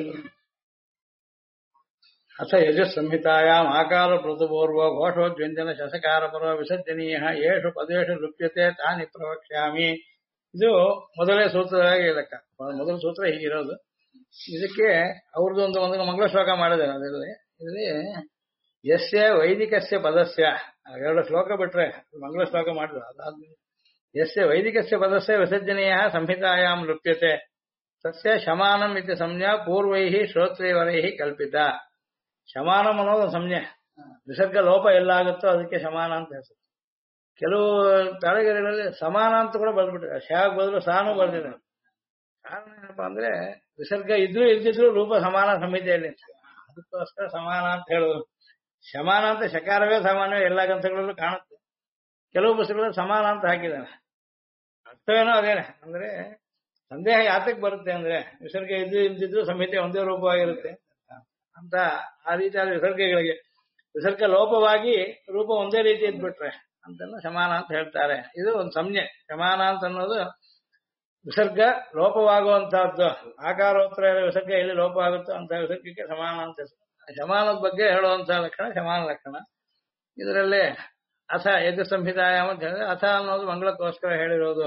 ಅಥ ಯಜಸ್ ಸಂಹಿತಾಯಾಮ್ ಆಕಾರ ಪ್ರತಿಪೂರ್ವ ಘೋಷೋದ್ವ್ಯಂಜನ ಶಸಕಾರ ಪರ್ವ ವಿಸರ್ಜನೀಯ ಯೇಷು ಪದೇಶು ಲುಪ್ಯತೆ ತಾನಿ ಪ್ರವಕ್ಷ್ಯಾಮಿ. ಇದು ಮೊದಲೇ ಸೂತ್ರವಾಗಿ ಲೆಕ್ಕ. ಮೊದಲ ಸೂತ್ರ ಹೀಗಿರೋದು. ಇದಕ್ಕೆ ಅವ್ರದ್ದು ಒಂದು ಮಂಗಳ ಶ್ಲೋಕ ಮಾಡಿದ್ದಾರೆ. ಅದರಲ್ಲಿ ಇಲ್ಲಿ ಯಸ್ಯ ವೈದಿಕಸ್ಯ ಪದಸ್ಯ ಎರಡು ಶ್ಲೋಕ ಬಿಟ್ರೆ ಮಂಗಳ ಶ್ಲೋಕ ಮಾಡಿದ್ರು. ಅದಾದ್ಮೇಲೆ ಯಸ್ಯ ವೈದಿಕಸ್ಯ ಪದಸ್ಯ ವಿಸರ್ಜನೀಯ ಸಂಹಿತಾಯಾಮ್ ಲುಪ್ಯತೆ ತಸ್ಯ ಶಮಾನಂ ಇತಿ ಸಂಜ್ಞಾ ಪೂರ್ವೈಃ ಶ್ರೋತ್ರೈವರೈಃ ಕಲ್ಪಿತ. ಶಮಾನಂ ಅನ್ನೋದು ಸಂಜ್ಞೆ, ವಿಸರ್ಗ ಲೋಪ ಎಲ್ಲಾಗುತ್ತೋ ಅದಕ್ಕೆ ಶಮಾನ ಅಂತ ಹೆಸರು. ಕೆಲವು ತಾಳಗೆರೆಗಳಲ್ಲಿ ಸಮಾನ ಅಂತ ಕೂಡ ಬರ್ದ್ಬಿಟ್ಟಿದ್ದಾರೆ, ಶಾಗ್ ಬದಲು ಸಾನು ಬರ್ದಿದ್ದಾರೆ. ಕಾರಣ ಏನಪ್ಪಾ ಅಂದ್ರೆ ವಿಸರ್ಗ ಇದ್ರೂ ಇಲ್ದಿದ್ರು ರೂಪ ಸಮಾನ ಸಂಹಿತೆಯಲ್ಲಿ, ಅದಕ್ಕೋಸ್ಕರ ಸಮಾನ ಅಂತ ಹೇಳೋದು. ಶಮಾನ ಅಂತ ಶಕಾರವೇ ಸಾಮಾನ್ಯ ಎಲ್ಲಾ ಗ್ರಂಥಗಳಲ್ಲೂ ಕಾಣುತ್ತೆ. ಕೆಲವು ಪುಸ್ತಕಗಳಲ್ಲಿ ಸಮಾನ ಅಂತ ಹಾಕಿದ್ದಾನೆ. ಅರ್ಥವೇನೋ ಅದೇನೆ. ಅಂದ್ರೆ ಸಂದೇಹ ಯಾತಕ್ಕೆ ಬರುತ್ತೆ ಅಂದ್ರೆ ವಿಸರ್ಗ ಇದ್ದು ಇಲ್ದಿದ್ರು ಸಂಹಿತೆ ಒಂದೇ ರೂಪವಾಗಿರುತ್ತೆ ಅಂತ. ಆ ರೀತಿಯಾದ ವಿಸರ್ಗಗಳಿಗೆ ವಿಸರ್ಗ ಲೋಪವಾಗಿ ರೂಪ ಒಂದೇ ರೀತಿ ಇದ್ಬಿಟ್ರೆ ಅಂತನ್ನ ಸಮಾನ ಅಂತ ಹೇಳ್ತಾರೆ. ಇದು ಒಂದು ಸಂಜ್ಞೆ. ಸಮಾನ ಅಂತ ಅನ್ನೋದು ವಿಸರ್ಗ ಲೋಪವಾಗುವಂತಹದ್ದು. ಆಕಾರೋತ್ತರ ವಿಸರ್ಗ ಎಲ್ಲಿ ಲೋಪ ಆಗುತ್ತೋ ಅಂತ ವಿಸರ್ಗಕ್ಕೆ ಸಮಾನ ಅಂತ ಹೆಸರು. ಸಮಾನದ ಬಗ್ಗೆ ಹೇಳುವಂತಹ ಲಕ್ಷಣ ಸಮಾನ ಲಕ್ಷಣ. ಇದರಲ್ಲಿ ಅಥ ಯಜ ಸಂಹಿತಾಯಾಮ ಅಂತ ಹೇಳಿದ್ರೆ ಅಥ ಅನ್ನೋದು ಮಂಗಳಕ್ಕೋಸ್ಕರ ಹೇಳಿರೋದು.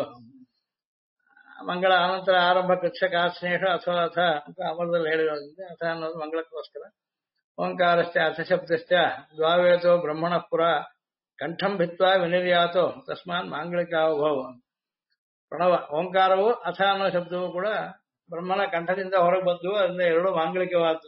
ಮಂಗಳ ಅನಂತರ ಆರಂಭ ಕಕ್ಷಕಾಸ್ನೇಷ ಅಥವಾ ಅಥ ಅಂತ ಅಮರದಲ್ಲಿ ಹೇಳಿರೋದ್ರಿಂದ ಅಥ ಅನ್ನೋದು ಮಂಗಳಕ್ಕೋಸ್ಕರ. ಓಂಕಾರಶ್ಚ ಅರ್ಥಶಬ್ದಶ್ಚ ದ್ವಾವೇತೋ ಬ್ರಹ್ಮಣ ಪುರ ಕಂಠಂ ಭಿತ್ವಾ ವಿನಿರ್ಯಾತೋ ತಸ್ಮಾನ್ ಮಾಂಗಳಿಕಾವಭವ. ಪ್ರಣವ ಓಂಕಾರವು ಅಥ ಅನ್ನೋ ಶಬ್ದವು ಕೂಡ ಬ್ರಹ್ಮನ ಕಂಠದಿಂದ ಹೊರಗೆ ಬಂದು ಅದರಿಂದ ಎರಡು ಮಾಂಗಳಿಕವಾದ್ದು.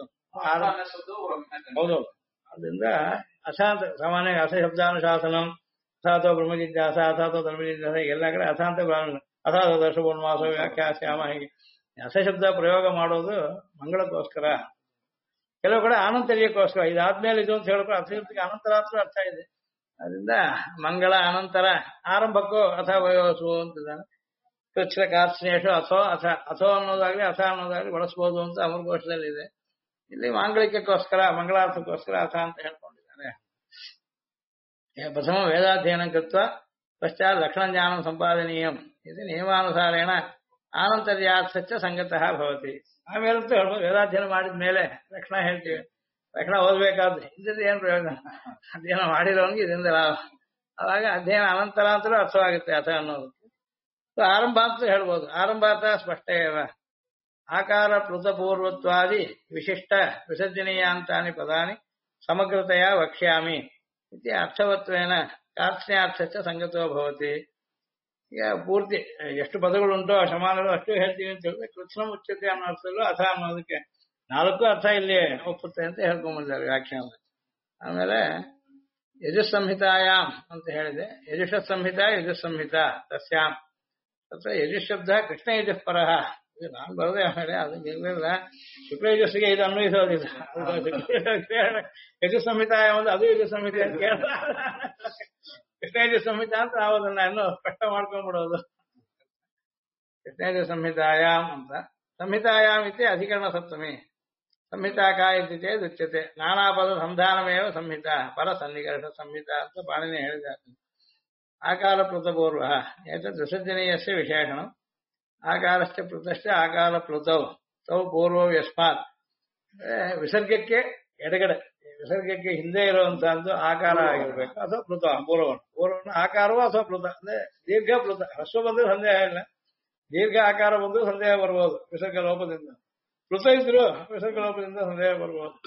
ಹೌದು, ಅದರಿಂದ ಅಶಾಂತ ಸಾಮಾನ್ಯ ಅಥ ಶಬ್ದಾನುಶಾಸನಂ ಅಥಾತೋ ಬ್ರಹ್ಮಜಿಜ್ಞಾಸ ಅಥಾತೋ ಧರ್ಮಜಿಜ್ಞಾಸ ಎಲ್ಲ ಕಡೆ ಅಥಾಂತ ಬ್ರಾಹ್ಮಣ ಅಥಾತ ದರ್ಶಪೂರ್ಣಮಾಸ ವ್ಯಾಖ್ಯಾಸ್ಯಾಮ ಹೀಗೆ ಅಸಶಬ್ದ ಪ್ರಯೋಗ ಮಾಡೋದು ಮಂಗಳಕ್ಕೋಸ್ಕರ. ಕೆಲವು ಕಡೆ ಆನಂತರ್ಯಕ್ಕೋಸ್ಕರ. ಇದಾದ್ಮೇಲೆ ಇದು ಅಂತ ಹೇಳ್ಕೊಂಡು ಅರ್ಥಶಬ್ದಕ್ಕೆ ಅನಂತರಾತ್ರ ಅರ್ಥ ಇದೆ. ಅದರಿಂದ ಮಂಗಳ ಅನಂತರ ಆರಂಭಕ್ಕೂ ಅಥ ವಯೋಸು ಅಂತಿದ್ದಾನೆ. ಕೃಚ್ಛ ಕಾರ್ಸ್ನೇಷು ಅಥೋ ಅಥ ಅಥೋ ಅನ್ನೋದಾಗ್ಲಿ ಅಥ ಅನ್ನೋದಾಗ್ಲಿ ಬಳಸ್ಬೋದು ಅಂತ ಅಮರಕೋಶದಲ್ಲಿ ಇದೆ. ಇಲ್ಲಿ ಮಾಂಗಳಿಕಕ್ಕೋಸ್ಕರ ಮಂಗಳಾರ್ಥಕ್ಕೋಸ್ಕರ ಅಥ ಅಂತ ಹೇಳ್ಕೊಂಡಿದ್ದಾರೆ. ಪ್ರಥಮ ವೇದಾಧ್ಯಯನ ಕೃತ್ವ ಪಶ್ಚಾತ್ ಲಕ್ಷಣ ಜ್ಞಾನ ಸಂಪಾದನೀಯಂ ಇದು ನಿಯಮಾನುಸಾರೇಣ ಆನಂತರ್ಯಾರ್ಥಚ್ಚ ಸಂಗತಃ ಭವತಿ. ಆಮೇಲಂತೂ ಹೇಳ್ಬೋದು ವೇದಾಧ್ಯಯನ ಮಾಡಿದ ಮೇಲೆ ಲಕ್ಷಣ ಹೇಳ್ತೀವಿ, ಲಕ್ಷಣ ಓದ್ಬೇಕಾದ್ರೆ ಇದರಿಂದ ಏನ್ ಪ್ರಯೋಜನ, ಅಧ್ಯಯನ ಮಾಡಿರೋನ್ಗೆ ಇದರಿಂದ ಲಾಭ. ಅವಾಗ ಅಧ್ಯಯನ ಅನಂತರ ಅಂತಲೂ ಅರ್ಥವಾಗುತ್ತೆ ಅಥ ಅನ್ನೋದು. ಆರಂಭ ಅಂತ ಹೇಳ್ಬೋದು. ಆರಂಭ ಅಂತ ಸ್ಪಷ್ಟ ಇವ ಆಕಾರ ಪ್ಲುತಪೂರ್ವತ್ವಾದಿ ವಿಶಿಷ್ಟ ವಿಸರ್ಜನೀಯಾಂತಾನಿ ಪದಾನಿ ಸಮಗ್ರತೆಯ ವಕ್ಷ್ಯಾಮಿ ಇತಿ ಅರ್ಥವತ್ವೇನ ಕಾರ್ತ್ಸ್ಯಾರ್ಥಚ್ಚ ಸಂಗತೋ ಭವತಿ. ಈಗ ಪೂರ್ತಿ ಎಷ್ಟು ಪದಗಳುಂಟೋ ಸಮಾನಗಳು ಅಷ್ಟು ಹೇಳ್ತೀವಿ ಅಂತ ಹೇಳಿದ್ರೆ ಕೃಷ್ಣ ಮುಚ್ಚತೆ ಅನ್ನೋ ಅರ್ಥದಲ್ಲೂ ಅಥ ಅನ್ನೋದಕ್ಕೆ 4 ಅರ್ಥ ಇಲ್ಲಿ ಒಪ್ಪುತ್ತೆ ಅಂತ ಹೇಳ್ಕೊಂಡ್ಬಂದಿದ್ದಾರೆ ವ್ಯಾಖ್ಯಾನ. ಆಮೇಲೆ ಯಜುಸ್ ಸಂಹಿತಾಯಾಮ್ ಅಂತ ಹೇಳಿದೆ. ಯಜುಷ ಸಂಹಿತ ಯಜುಸ್ ಸಂಹಿತ ತಸ್ಯಾಮ್ ಅಥವಾ ಯಜುಸ್ ಶಬ್ದ ಕೃಷ್ಣ ಯಜುಃ ಪರಃ. ಇದು ನಾನು ಬರದೆ ಆಮೇಲೆ ಅದು ನಿರ್ಮಿಲ್ಲ. ಶುಕ್ಲ ಯಜಸ್ಸಿಗೆ ಇದು ಅನ್ವಯಿಸೋದಿಲ್ಲ. ಯಜುಸ್ ಸಂಹಿತಾಯಾಮ್ ಅಂದ್ರೆ ಅದು ಯಜುಸ್ ಸಂಹಿತೆ ಅಂತ ಕೇಳ ಕೃಷ್ಣ ಯಜುಸ್ ಸಂಹಿತ ಅಂತ ನಾವು ಅದನ್ನ ಇನ್ನೂ ಸ್ಪಷ್ಟ ಮಾಡ್ಕೊಂಡ್ಬಿಡೋದು. ಕೃಷ್ಣ ಯಜುಸ್ ಸಂಹಿತಾಯಾಮ್ ಅಂತ. ಸಂಹಿತಾಯಾಮ್ ಇತಿ ಅಧಿಕರಣ ಸಪ್ತಮಿ. ಸಂಹಿತಾ ಕಾ ಇತಿ ಚೇದ್ ಉಚ್ಯತೆ. ನಾನಾ ಪದ ಸಂಧಾನಮೇವ ಸಂಹಿತ ಪರ ಸನ್ನಿಕರ್ಷ ಸಂಹಿತ ಅಂತ ಪಾಣಿನಿ ಹೇಳಿದ್ದಾರೆ. ಆಕಾರ ಪ್ಲುತಪೂರ್ವ ಏತದ್ ವಿಸರ್ಜನೀಯಸ್ಯ ವಿಶೇಷಣಂ. ಆಕಾರಶ್ಚ ಪ್ಲುತಶ್ಚ ಆಕಾರ ಪ್ಲುತೌ ತೌ ಪೂರ್ವವು ಯಸ್ಮಾತ್. ವಿಸರ್ಗಕ್ಕೆ ಎಡಗಡೆ, ವಿಸರ್ಗಕ್ಕೆ ಹಿಂದೆ ಇರುವಂತಹದ್ದು ಆಕಾರ ಆಗಿರ್ಬೇಕು ಅಥವಾ ಪ್ಲುತ ಪೂರ್ವವನ್ನು ಆಕಾರವೋ ಅಥವಾ ಪ್ಲುತ ಅಂದ್ರೆ ದೀರ್ಘ ಪ್ಲುತ. ಹ್ರಸ್ವ ಬಂದ್ರೆ ಸಂದೇಹ ಇಲ್ಲ, ದೀರ್ಘ ಆಕಾರ ಬಂದರೂ ಸಂದೇಹ ಬರ್ಬೋದು ವಿಸರ್ಗ ಲೋಪದಿಂದ. ಪ್ಲುತ ಇದ್ರು ವಿಸರ್ಗ ಲೋಪದಿಂದ ಸಂದೇಹ ಬರ್ಬೋದು.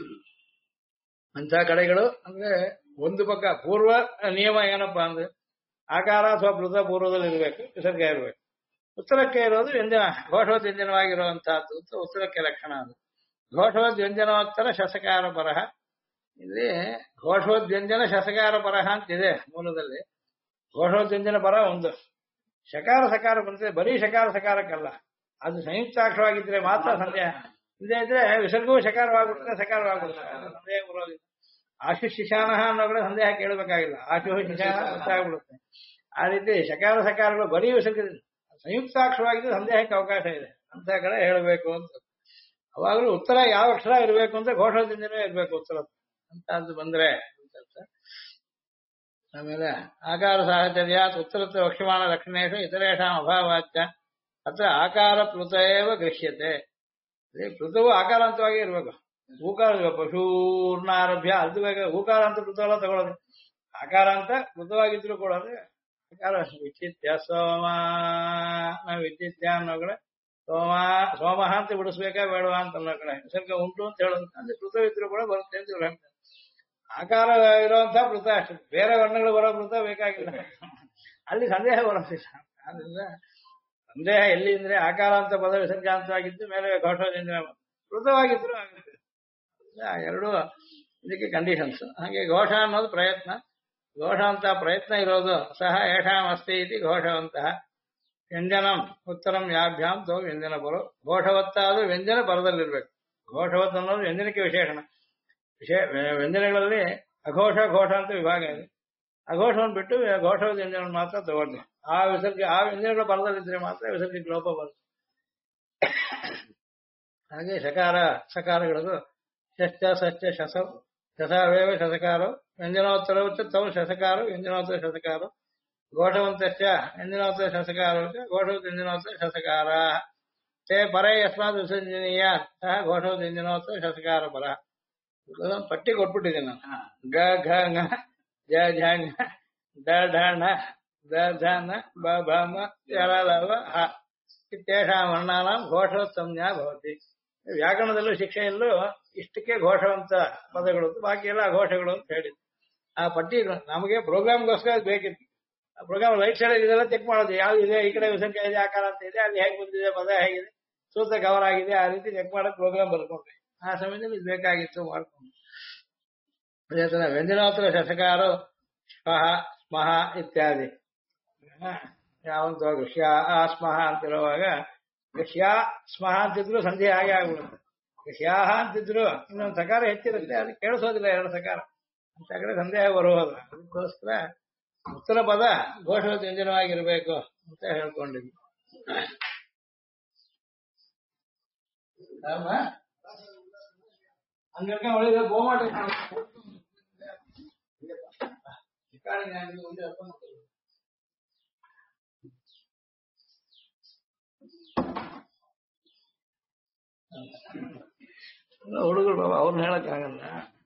ಅಂತ ಕಡೆಗಳು ಅಂದ್ರೆ ಒಂದು ಪಕ್ಕ ಪೂರ್ವ ನಿಯಮ ಏನಪ್ಪಾ ಅಂದ್ರೆ ಆಕಾರ ಅಥವಾ ಪ್ಲುತ ಪೂರ್ವದಲ್ಲಿ ಇರಬೇಕು, ವಿಸರ್ಗ ಇರಬೇಕು. ಉತ್ತರಕ್ಕೆ ಇರೋದು ವ್ಯಂಜನ, ಘೋಷೋದ್ವ್ಯಂಜನವಾಗಿರುವಂತಹದ್ದು ಅಂತ ಉತ್ತರಕ್ಕೆ ಲಕ್ಷಣ. ಅದು ಘೋಷೋದ್ವ್ಯಂಜನೋತ್ತರ ಶಸಕಾರ ಪರಹ. ಇಲ್ಲಿ ಘೋಷೋದ್ವ್ಯಂಜನ ಶಸಕಾರ ಪರಹ ಅಂತಿದೆ ಮೂಲದಲ್ಲಿ. ಘೋಷೋದ್ವ್ಯಂಜನ ಪರ ಒಂದು, ಶಕಾರ ಸಕಾರ ಬಂದ್ರೆ ಬರೀ ಶಕಾರ ಸಕಾರಕ್ಕಲ್ಲ, ಅದು ಸಂಯುಕ್ತಾಕ್ಷರವಾಗಿದ್ರೆ ಮಾತ್ರ ಸಂದೇಹ. ಇಲ್ಲದೆ ಇದ್ರೆ ವಿಸರ್ಗವು ಶಕಾರವಾಗ್ಬಿಡುತ್ತೆ, ಸಕಾರವಾಗ್ಬಿಡುತ್ತೆ, ಸಂದೇಹ ಬರೋದಿಲ್ಲ. ಆಶು ಶಿಶಾನ ಅನ್ನೋ ಕಡೆ ಸಂದೇಹ ಕೇಳಬೇಕಾಗಿಲ್ಲ, ಆಶು ಶಿಶಾನ ಗೊತ್ತಾಗ್ಬಿಡುತ್ತೆ. ಆ ರೀತಿ ಶಕಾರ ಸಕಾರಗಳು ಬರೀ ವಿಸರ್ಗದಿಂದ ಸಂಯುಕ್ತಾಕ್ಷರವಾಗಿದ್ರೆ ಸಂದೇಹಕ್ಕೆ ಅವಕಾಶ ಇದೆ, ಅಂತ ಕಡೆ ಹೇಳಬೇಕು ಅಂತ. ಅವಾಗಲೂ ಉತ್ತರ ಯಾವ ಅಕ್ಷರ ಇರಬೇಕು ಅಂತ ಘೋಷದಿಂದನೇ ಇರಬೇಕು ಉತ್ತರ ಅಂತದ್ದು ಬಂದ್ರೆ ಅಂತ. ಆಮೇಲೆ ಆಕಾರ ಸಾಹಚರ್ಯಾತ್ ಉತ್ತರತ್ವ ವಕ್ಷ್ಯಮಾಣ ಲಕ್ಷಣೇಶು ಇತರೇಷಾಂ ಅಭಾವಾಚ್ಯ ಅತ್ರ ಆಕಾರ ಪ್ಲುತ ಏವ ಗೃಹ್ಯತೆ. ಪ್ಲುತವು ಆಕಾರಾಂತವಾಗಿ ಇರ್ಬೇಕು. ಹೂಕಾರ ಪಶೂರ್ನಾರಭ್ಯ ಅದು ಬೇಕು. ಹೂಕಾರ ಅಂತ ಪ್ಲುತ ಎಲ್ಲ ತಗೊಳ್ಳೋದು, ಆಕಾರ ಅಂತ ಪ್ಲುತವಾಗಿದ್ರು ಕೂಡ ಆಕಾರ ವಿಚಿತ್ಯ ಸೋಮ ವಿಚಿತ್ಯ ಅನ್ನೋ ಕಡೆ ಸೋಮ ಅಂತ ಬಿಡಿಸ್ಬೇಕಾ ಬೇಡವಾ ಅಂತ ಅನ್ನೋ ಕಡೆ ವಿಸರ್ಗ ಉಂಟು ಅಂತ ಹೇಳೋದು. ಅಂದ್ರೆ ಪ್ಲುತವಿದ್ರು ಕೂಡ ಬರುತ್ತೆ ಅಂತ ಇವ್ರು ಹೇಳ್ತಾರೆ. ಆಕಾರ ಇರುವಂತಹ ಪ್ಲುತ ಅಷ್ಟೇ, ಬೇರೆ ವರ್ಣಗಳು ಬರೋ ಪ್ಲುತ ಬೇಕಾಗಿಲ್ಲ, ಅಲ್ಲಿ ಸಂದೇಹ ಬರೋದಿಲ್ಲ. ಆದ್ರಿಂದ ಸಂದೇಹ ಎಲ್ಲಿ ಅಂದ್ರೆ ಆಕಾರ ಅಂತ ಪದ ವಿಸರ್ಗಾಂತವಾಗಿದ್ದು ಮೇಲೆ ಘೋಷದಿಂದ ಪ್ಲುತವಾಗಿದ್ರು ಆಗುತ್ತೆ. ಎರಡೂ ಇದಕ್ಕೆ ಕಂಡೀಷನ್ಸ್. ಹಾಗೆ ಘೋಷ ಅನ್ನೋದು ಪ್ರಯತ್ನ, ಘೋಷ ಅಂತ ಪ್ರಯತ್ನ ಇರೋದು ಸಹ ಯಶಾಂ ಅಸ್ತಿ ಇತಿ ಘೋಷವಂತಹ. ವ್ಯಂಜನಂ ಉತ್ತರಂ ಯಾಭ್ಯಾಂ ತೋ ವ್ಯಂಜನ ಬರೋ. ಘೋಷವತ್ತಾದ ವ್ಯಂಜನ ಪರದಲ್ಲಿರ್ಬೇಕು. ಘೋಷವತ್ ಅನ್ನೋದು ವ್ಯಂಜನಕ್ಕೆ ವಿಶೇಷಣ. ವ್ಯಂಜನಗಳಲ್ಲಿ ಅಘೋಷ ಘೋಷ ಅಂತ ವಿಭಾಗ ಇದೆ. ಅಘೋಷವನ್ನು ಬಿಟ್ಟು ಘೋಷವಾದ ವ್ಯಂಜನ ಮಾತ್ರ ತಗೊಳ್ಳಿ. ಆ ವಿಸರ್ಗ ಆ ವ್ಯಂಜನಗಳ ಪರದಲ್ಲಿದ್ರೆ ಮಾತ್ರ ವಿಸರ್ಗಕ್ಕೆ ಲೋಪ ಬರುತ್ತೆ. ಹಾಗೆ ಶಕಾರ ಸಕಾರಗಳದು ಷಶ್ಚ ಸಶ್ಚ ಶಸ ಶಸಾವೇವ ಶಸಕಾರೋ ವ್ಯಂಜನೋತ್ತರವಚ್ಚ ತೌ ಶಸಕಾರೋ ವ್ಯಂಜನೋತ್ತರ ಶಸಕಾರೋ ಘೋಷವಂತಶ್ಚ ವ್ಯಂಜನೋತ್ತರ ಶಸಕಾರೋ ಘೋಷವತ್ ವ್ಯಂಜನೋತ್ತರ ಶಸಕಾರ ತೇ ಪರೇ ಯಸ್ಮಾತ್ ವಿಸರ್ಜನೀಯ ಸಹ ಘೋಷವತ್ ವ್ಯಂಜನೋತ್ತರ ಶಸಕಾರ ಪರ. ಪಟ್ಟಿ ಕೊಟ್ಬಿಟ್ಟಿದ್ದೀನಿ ನಾನು. ಗ ಘ ಂಗ ಜ ಝ ಞ ದ ಢ ಣ ದ ಧ ನ ಬ ಭ ಮ ಯ ಲ ವ ಹ ಇತ್ಯೇಷಾಂ ವರ್ಣಾನಾಂ ಘೋಷವತ್ ಸಂಜ್ಞಾ ಭವತಿ. ವ್ಯಾಕರಣದಲ್ಲೂ ಶಿಕ್ಷೆಯಲ್ಲೂ ಇಷ್ಟಕ್ಕೆ ಘೋಷವಂತ ಪದಗಳು, ಬಾಕಿ ಎಲ್ಲ ಅಘೋಷಗಳು ಅಂತ ಹೇಳಿದ್ರು. ಆ ಪಟ್ಟಿ ನಮಗೆ ಪ್ರೋಗ್ರಾಮ್ಗೋಸ್ಕರ ಬೇಕಿತ್ತು. ಆ ಪ್ರೋಗ್ರಾಮ್ ರೈಟ್ ಸೈಡ್ ಇದೆಲ್ಲ ಚೆಕ್ ಮಾಡೋದು, ಯಾವ್ದು ಇದೆ, ಈ ಕಡೆ ವಿಸರ್ಗ ಇದೆ, ಆಕಾರ ಅಂತ ಇದೆ, ಅಲ್ಲಿ ಹೇಗೆ ಬಂದಿದೆ, ಪದ ಹೇಗಿದೆ, ಸೂತ್ರ ಕವರ್ ಆಗಿದೆ, ಆ ರೀತಿ ಚೆಕ್ ಮಾಡಕ್ ಪ್ರೋಗ್ರಾಮ್ ಬರ್ಕೊಂಡ್ರಿ. ಆ ಸಮಯದಲ್ಲಿ ಇದು ಬೇಕಾಗಿತ್ತು, ಮಾಡ್ಕೊಂಡು. ಅದೇ ತರ ವ್ಯಂಜನೋತ್ತರ ಶಸಕಾರು ಶ್ವಃ ಸ್ಮಃ ಇತ್ಯಾದಿ ಯಾವಂತ ಶ್ಯ ಸ್ಮಃ ಅಂತಿರುವಾಗ ಶ್ಯಾ ಸ್ಮಃ ಅಂತಿದ್ರು ಸಂಧಿ ಹಾಗೆ ಆಗ್ಬಿಡುತ್ತೆ. ಶ್ಯಾಹ ಅಂತಿದ್ರು ಇನ್ನೊಂದು ಸಕಾರ ಹೆಚ್ಚಿರುತ್ತೆ, ಅದು ಕೇಳಿಸೋದಿಲ್ಲ ಎರಡು ಸಕಾರ ಅಂತ ಕಡೆ ಸಂದೇಹ ಬರುವುದು. ಅದಕ್ಕೋಸ್ಕರ ಉತ್ತರ ಪದ ಘೋಷವತ್ ವ್ಯಂಜನವಾಗಿರ್ಬೇಕು ಅಂತ ಹೇಳ್ಕೊಂಡಿದ್ವಿ. ಹಂಗ ಒಳ್ಳೆ ಗೋಮಾಟ ಹುಡುಗರು ಬಾಬಾ ಅವ್ರನ್ನ ಹೇಳಕ್ಕಾಗಲ್ಲ.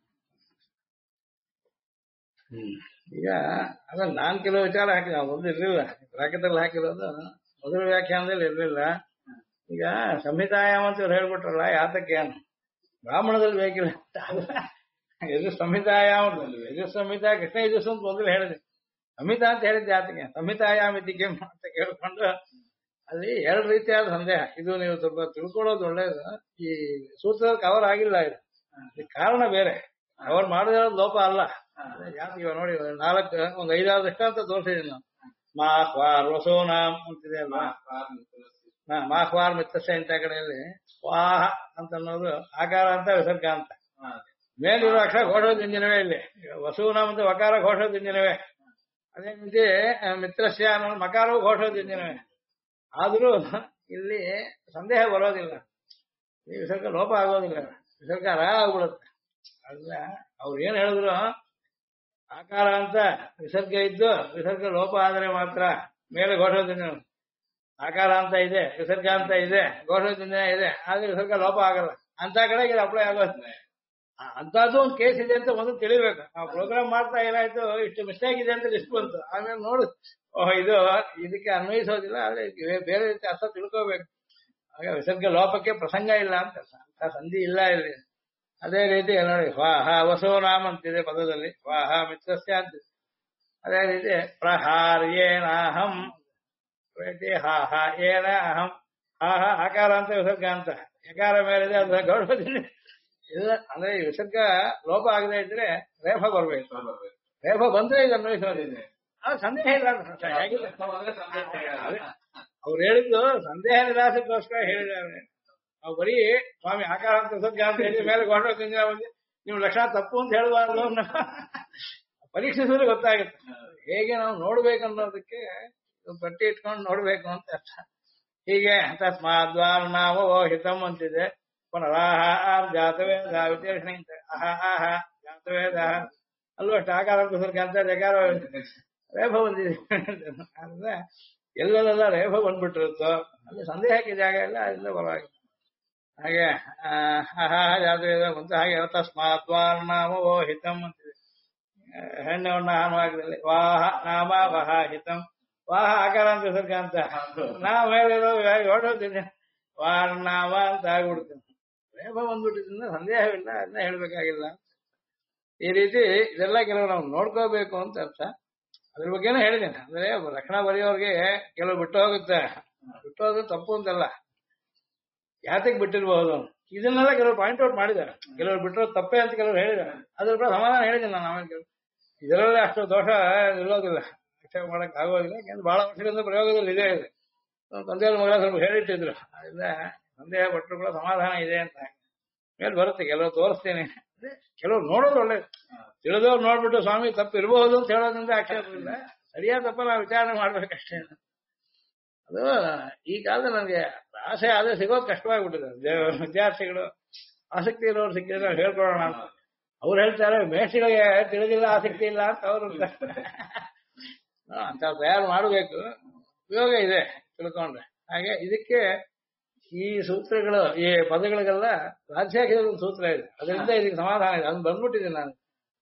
ಈಗ ಅದ್ರಲ್ಲಿ ನಾನ್ ಕೆಲವು ವಿಚಾರ ಹಾಕಿದ ಮೊದಲು ಇರ್ಲಿಲ್ಲ, ಬ್ರಾಕೆಟಲ್ಲಿ ಹಾಕಿರೋದು ಮೊದಲ ವ್ಯಾಖ್ಯಾನದಲ್ಲಿ ಇರ್ಲಿಲ್ಲ. ಈಗ ಸಂಹಿತಾಯಾಮ ಅಂತ ಇವ್ರು ಹೇಳ್ಬಿಟ್ರಲ್ಲ, ಯಾತಕ್ಕೆ ಏನು ಬ್ರಾಹ್ಮಣದಲ್ಲಿ ಬೇಕಿಲ್ಲ ಯಜು ಸಂಹಿತಾಯಾಮದಲ್ಲಿ ಯಜು ಸಂಹಿತಾ ಕೃಷ್ಣ ಯಜಸ್ಸು ಅಂತ ಮೊದಲು ಹೇಳಿದೆ. ಸಂಹಿತಾ ಅಂತ ಹೇಳಿದ್ದೆ ಯಾತಕ್ಕೆ, ಸಂಹಿತಾಯಾಮಿತಿಗೆ ಅಂತ ಕೇಳ್ಕೊಂಡು ಅಲ್ಲಿ ಎರಡು ರೀತಿಯಾದ ಸಂದೇಹ. ಇದು ನೀವು ಸ್ವಲ್ಪ ತಿಳ್ಕೊಳ್ಳೋದು ಒಳ್ಳೇದು. ಈ ಸೂತ್ರದಲ್ಲಿ ಕವರ್ ಆಗಿಲ್ಲ ಇದು, ಈ ಕಾರಣ ಬೇರೆ. ಕವರ್ ಮಾಡದಿರೋದು ಲೋಪ ಅಲ್ಲ. ಯಾಕೆ ಇವಾಗ ನೋಡಿ ಒಂದು 5-6 ದೃಷ್ಟಾಂತ ತೋರಿಸಿದೀನಿ ನಾವು. ಮಾಹ್ವಾರ್ ವಸೋನಾಮ್ ಅಂತಿದೆ ಅಲ್ವಾ, ಮಾಹ್ವಾರ್ ಮಿತ್ರಸ್ಯ ಇಂಥ ಕಡೆಯಲ್ಲಿ ವಾಹ ಅಂತ ಅನ್ನೋದು ಆಕಾರ ಅಂತ ವಿಸರ್ಗ ಅಂತ. ಮೇಲಿರೋ ಅಕ್ಷರ ಘೋಷದಿಂಜಿನವೇ, ಇಲ್ಲಿ ವಸೂನಾಮ್ ಅಂತ ವಕಾರ ಘೋಷದಿಂಜಿನವೇ. ಅದೇ ರೀತಿ ಮಿತ್ರಸ್ಯ ಅನ್ನೋ ಮಕಾರವು ಘೋಷದಿಂಜಿನವೇ. ಆದ್ರೂ ಇಲ್ಲಿ ಸಂದೇಹ ಬರೋದಿಲ್ಲ, ಈ ವಿಸರ್ಗ ಲೋಪ ಆಗೋದಿಲ್ಲ, ವಿಸರ್ಗ ರಾ ಆಗ್ಬಿಡುತ್ತೆ. ಅಲ್ಲ ಅವ್ರು ಏನ್ ಹೇಳಿದ್ರು, ಆಕಾರ ಅಂತ ವಿಸರ್ಗ ಇದ್ದು ವಿಸರ್ಗ ಲೋಪ ಆದರೆ ಮಾತ್ರ ಮೇಲೆ ಘೋಷದಿಂದ ಆಕಾರ ಅಂತ ಇದೆ, ವಿಸರ್ಗ ಅಂತ ಇದೆ, ಘೋಷದಿಂದ ಇದೆ, ಆದ್ರೆ ವಿಸರ್ಗ ಲೋಪ ಆಗಲ್ಲ ಅಂತ ಕಡೆಗೆ ಇದು ಅಪ್ಲೈ ಆಗೋದು. ಅಂತದ್ದು ಒಂದು ಕೇಸ್ ಇದೆ ಅಂತ ಮೊದಲು ತಿಳಿಬೇಕು. ನಾವು ಪ್ರೋಗ್ರಾಮ್ ಮಾಡ್ತಾ ಏನಾಯ್ತು, ಇಷ್ಟು ಮಿಸ್ಟೇಕ್ ಇದೆ ಅಂತ ಲಿಸ್ಟ್ ಬಂತು. ಆಮೇಲೆ ನೋಡು, ಇದು ಇದಕ್ಕೆ ಅನ್ವಯಿಸೋದಿಲ್ಲ, ಆದ್ರೆ ಬೇರೆ ರೀತಿ ಅರ್ಥ ತಿಳ್ಕೋಬೇಕು. ಆಗ ವಿಸರ್ಗ ಲೋಪಕ್ಕೆ ಪ್ರಸಂಗ ಇಲ್ಲ ಅಂತ, ಅಂತ ಸಂಧಿ ಇಲ್ಲ ಇಲ್ಲಿ. ಅದೇ ರೀತಿ ನೋಡಿ, ವಾಹ ವಸೋನಾಮ್ ಅಂತಿದೆ ಪದದಲ್ಲಿ, ವಾಹ ಮಿತ್ರಸ್ಯ ಅಂತಿದೆ. ಅದೇ ರೀತಿ ಪ್ರಹಾರ್ಯೇನಾಹಂ, ಹಾಹ ಏನ ಅಹಂ, ಹಾಹ ಆಕಾರ ಅಂತ ವಿಸರ್ಗ ಅಂತ, ಯಕಾರ ಮೇಲಿದೆ ಅದು ಗೌರವದಿಂದ ಇಲ್ಲ. ಅಂದ್ರೆ ಈ ವಿಸರ್ಗ ಲೋಪ ಆಗದೆ ಇದ್ರೆ ರೇಫ ಬರ್ಬೇಕು, ರೇಫ ಬಂದ್ರೆ ಇದು ಅನ್ವಯಿಸೋದಿದೆ. ಅದು ಸಂದೇಹ ಇಲ್ಲ. ಅವ್ರು ಹೇಳಿದ್ದು ಸಂದೇಹ ನಿರಾಸಕ್ಕೋಸ್ಕರ ಹೇಳಿದ್ದಾರೆ. ನಾವು ಬರೀ ಸ್ವಾಮಿ ಆಕಾರ ಅಂತ ವಿಸರ್ಗ ಅಂತ ಹೇಳಿ ಮೇಲೆ ಗೊಂಡ ಬಂದು ನೀವು ಲಕ್ಷಣ ತಪ್ಪು ಅಂತ ಹೇಳಬಾರ್ದು, ಪರೀಕ್ಷಿಸಿದ್ರೆ ಗೊತ್ತಾಗುತ್ತೆ. ಹೇಗೆ ನಾವು ನೋಡ್ಬೇಕನ್ನೋದಕ್ಕೆ ಪಟ್ಟಿ ಇಟ್ಕೊಂಡು ನೋಡ್ಬೇಕು ಅಂತ ಅರ್ಥ. ಹೀಗೆ ತಸ್ಮಾದ್ವಾರ ನಾವು ಹಿತಂ ಅಂತಿದೆ. ಪುನರಾಹ ಜಾತವೇದ ವಿಶೇಷಣ ಅಹ ಆಹ ಜಾತವೇದ ಅಲ್ಲೂ ಅಷ್ಟು ಆಕಾರ ವಿಸರ್ಗ ಅಂತ ಜಕಾರ ರೇಫ ಬಂದಿದೆ. ಅಂದ್ರೆ ಎಲ್ಲೆಲ್ಲ ರೇಫ ಬಂದ್ಬಿಟ್ಟಿರುತ್ತೋ ಅಲ್ಲಿ ಸಂದೇಹಕ್ಕೆ ಜಾಗ ಇಲ್ಲ, ಅದರಿಂದ ಬರವಾಗಿ. ಹಾಗೆ ಅಹ ಜಾತವೇದ ಬಂತು. ಹಾಗೆ ತಸ್ಮಾದ್ವಾರ ನಾವು ಹಿತಂ ಅಂತಿದೆ. ಹೆಣ್ಣವನ್ನ ಹಾನುವಾಗದಲ್ಲಿ ವಾಹ ನಾಮ ವಹ ಹಿತಂ, ವಾಹ ಆಕಾರ ಅಂತ ವಿಸರ್ಗ ಅಂತ, ನಾವು ಹೇಳಿರೋ ಹೊಡೋದಿದೆ ವಾರ ನಾಮ ಅಂತ ಆಗ್ಬಿಡ್ತೀನಿ. ರೇಫ ಬಂದ್ಬಿಟ್ಟಿದ್ರಿಂದ ಸಂದೇಹವಿಲ್ಲ, ಅದನ್ನ ಹೇಳ್ಬೇಕಾಗಿಲ್ಲ. ಈ ರೀತಿ ಇದೆಲ್ಲ ಕೆಲವು ನಾವು ನೋಡ್ಕೋಬೇಕು ಅಂತ ಅರ್ಥ. ಅದ್ರ ಬಗ್ಗೆನೂ ಹೇಳಿದ್ದೇನೆ. ಅಂದ್ರೆ ಲಕ್ಷಣ ಬರೆಯೋರ್ಗೆ ಕೆಲವು ಬಿಟ್ಟು ಹೋಗುತ್ತೆ, ಬಿಟ್ಟು ಹೋದ್ರೆ ತಪ್ಪು ಅಂತಲ್ಲ, ಯಾತಕ್ಕೆ ಬಿಟ್ಟಿರ್ಬಹುದು ಇದನ್ನೆಲ್ಲ ಕೆಲವರು ಪಾಯಿಂಟ್ ಔಟ್ ಮಾಡಿದ್ದಾರೆ. ಕೆಲವರು ಬಿಟ್ಟರು ತಪ್ಪೇ ಅಂತ ಕೆಲವರು ಹೇಳಿದ್ದಾರೆ. ಅದ್ರ ಕೂಡ ಸಮಾಧಾನ ಹೇಳಿದ್ದೀನಿ ನಾನು. ಆಮೇಲೆ ಕೆಲವು ಇದರಲ್ಲೇ ಅಷ್ಟು ದೋಷ ಇರೋದಿಲ್ಲ, ಆಕ್ಷೇಪ ಮಾಡಕ್ ಆಗೋದಿಲ್ಲ. ಯಾಕಂದ್ರೆ ಬಹಳ ವರ್ಷಗಳಿಂದ ಪ್ರಯೋಗದಲ್ಲಿ ಇದೆ. ತಂದೆಯವ್ರ ಮಗಳ ಸ್ವಲ್ಪ ಹೇಳಿಟ್ಟಿದ್ರು, ಅದರಿಂದ ಸಂದೇಹ ಪಟ್ಟರು ಕೂಡ ಸಮಾಧಾನ ಇದೆ ಅಂತ ಮೇಲೆ ಬರುತ್ತೆ. ಕೆಲವು ತೋರಿಸ್ತೇನೆ, ಕೆಲವ್ರು ನೋಡೋದು ಒಳ್ಳೇದು. ತಿಳಿದವ್ರು ನೋಡ್ಬಿಟ್ಟು ಸ್ವಾಮಿ ತಪ್ಪು ಇರಬಹುದು ಅಂತ ಹೇಳೋದ್ರಿಂದ ಆಕ್ಷೇಪ ಇಲ್ಲ, ಸರಿಯಾದ ತಪ್ಪ ನಾವು ವಿಚಾರಣೆ ಮಾಡ್ಬೇಕಷ್ಟೇ. ಅದು ಈ ಕಾಲದಲ್ಲಿ ನನಗೆ ಆಸೆ ಆದ್ರೆ ಸಿಗೋದು ಕಷ್ಟವಾಗಿಬಿಟ್ಟಿದೆ. ವಿದ್ಯಾರ್ಥಿಗಳು ಆಸಕ್ತಿ ಇರೋರು ಸಿಕ್ಕಿದ್ರೆ ನಾವು ಹೇಳ್ಕೊಡೋಣ ಅಂತ. ಅವ್ರು ಹೇಳ್ತಾರೆ ಮೇಷ್ಟ್ರಿಗೆ ತಿಳಿದಿಲ್ಲ, ಆಸಕ್ತಿ ಇಲ್ಲ ಅಂತ ಅವರು ಅಂತ ತಯಾರು ಮಾಡಬೇಕು. ಉಪಯೋಗ ಇದೆ ತಿಳ್ಕೊಂಡ್ರೆ. ಹಾಗೆ ಇದಕ್ಕೆ ಈ ಸೂತ್ರಗಳು, ಈ ಪದಗಳಿಗೆಲ್ಲ ರಾಜ್ಯಾಖಿದ ಒಂದು ಸೂತ್ರ ಇದೆ, ಅದರಿಂದ ಇದಕ್ಕೆ ಸಮಾಧಾನ ಇದೆ. ಅದನ್ನ ಬಂದ್ಬಿಟ್ಟಿದ್ದೀನಿ ನಾನು.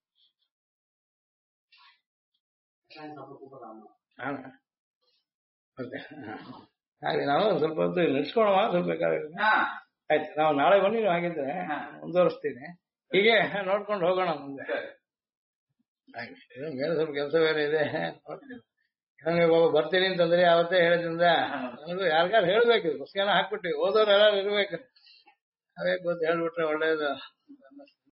ಹಾಗೆ ನಾವು ಸ್ವಲ್ಪ ಹೊತ್ತು ನಡೆಸ್ಕೊಳುವ, ಸ್ವಲ್ಪ ಬೇಕಾದ್ರೆ. ಆಯ್ತು, ನಾವು ನಾಳೆ ಬನ್ನಿ, ನೀವು ಹಾಗಿದ್ರೆ ಮುಂದುವರಿಸ್ತೀನಿ. ಹೀಗೆ ನೋಡ್ಕೊಂಡು ಹೋಗೋಣ ಮುಂದೆ. ಹಾಗೆ ಮೇಲೆ ಸ್ವಲ್ಪ ಕೆಲಸ ಬೇರೆ ಇದೆ. ನನಗೆ ಬರ್ತೀನಿ ಅಂತಂದ್ರೆ ಯಾವತ್ತೇ ಹೇಳಿದ್ರಿಂದ ನನಗೂ ಯಾರಿಗಾರು ಹೇಳ್ಬೇಕು. ಪುಸ್ತಕನ ಹಾಕ್ಬಿಟ್ಟಿವಿ, ಓದೋರು ಯಾರು ಇರ್ಬೇಕು. ಅವೇ ಗೊತ್ತು ಹೇಳ್ಬಿಟ್ರೆ ಒಳ್ಳೇದು.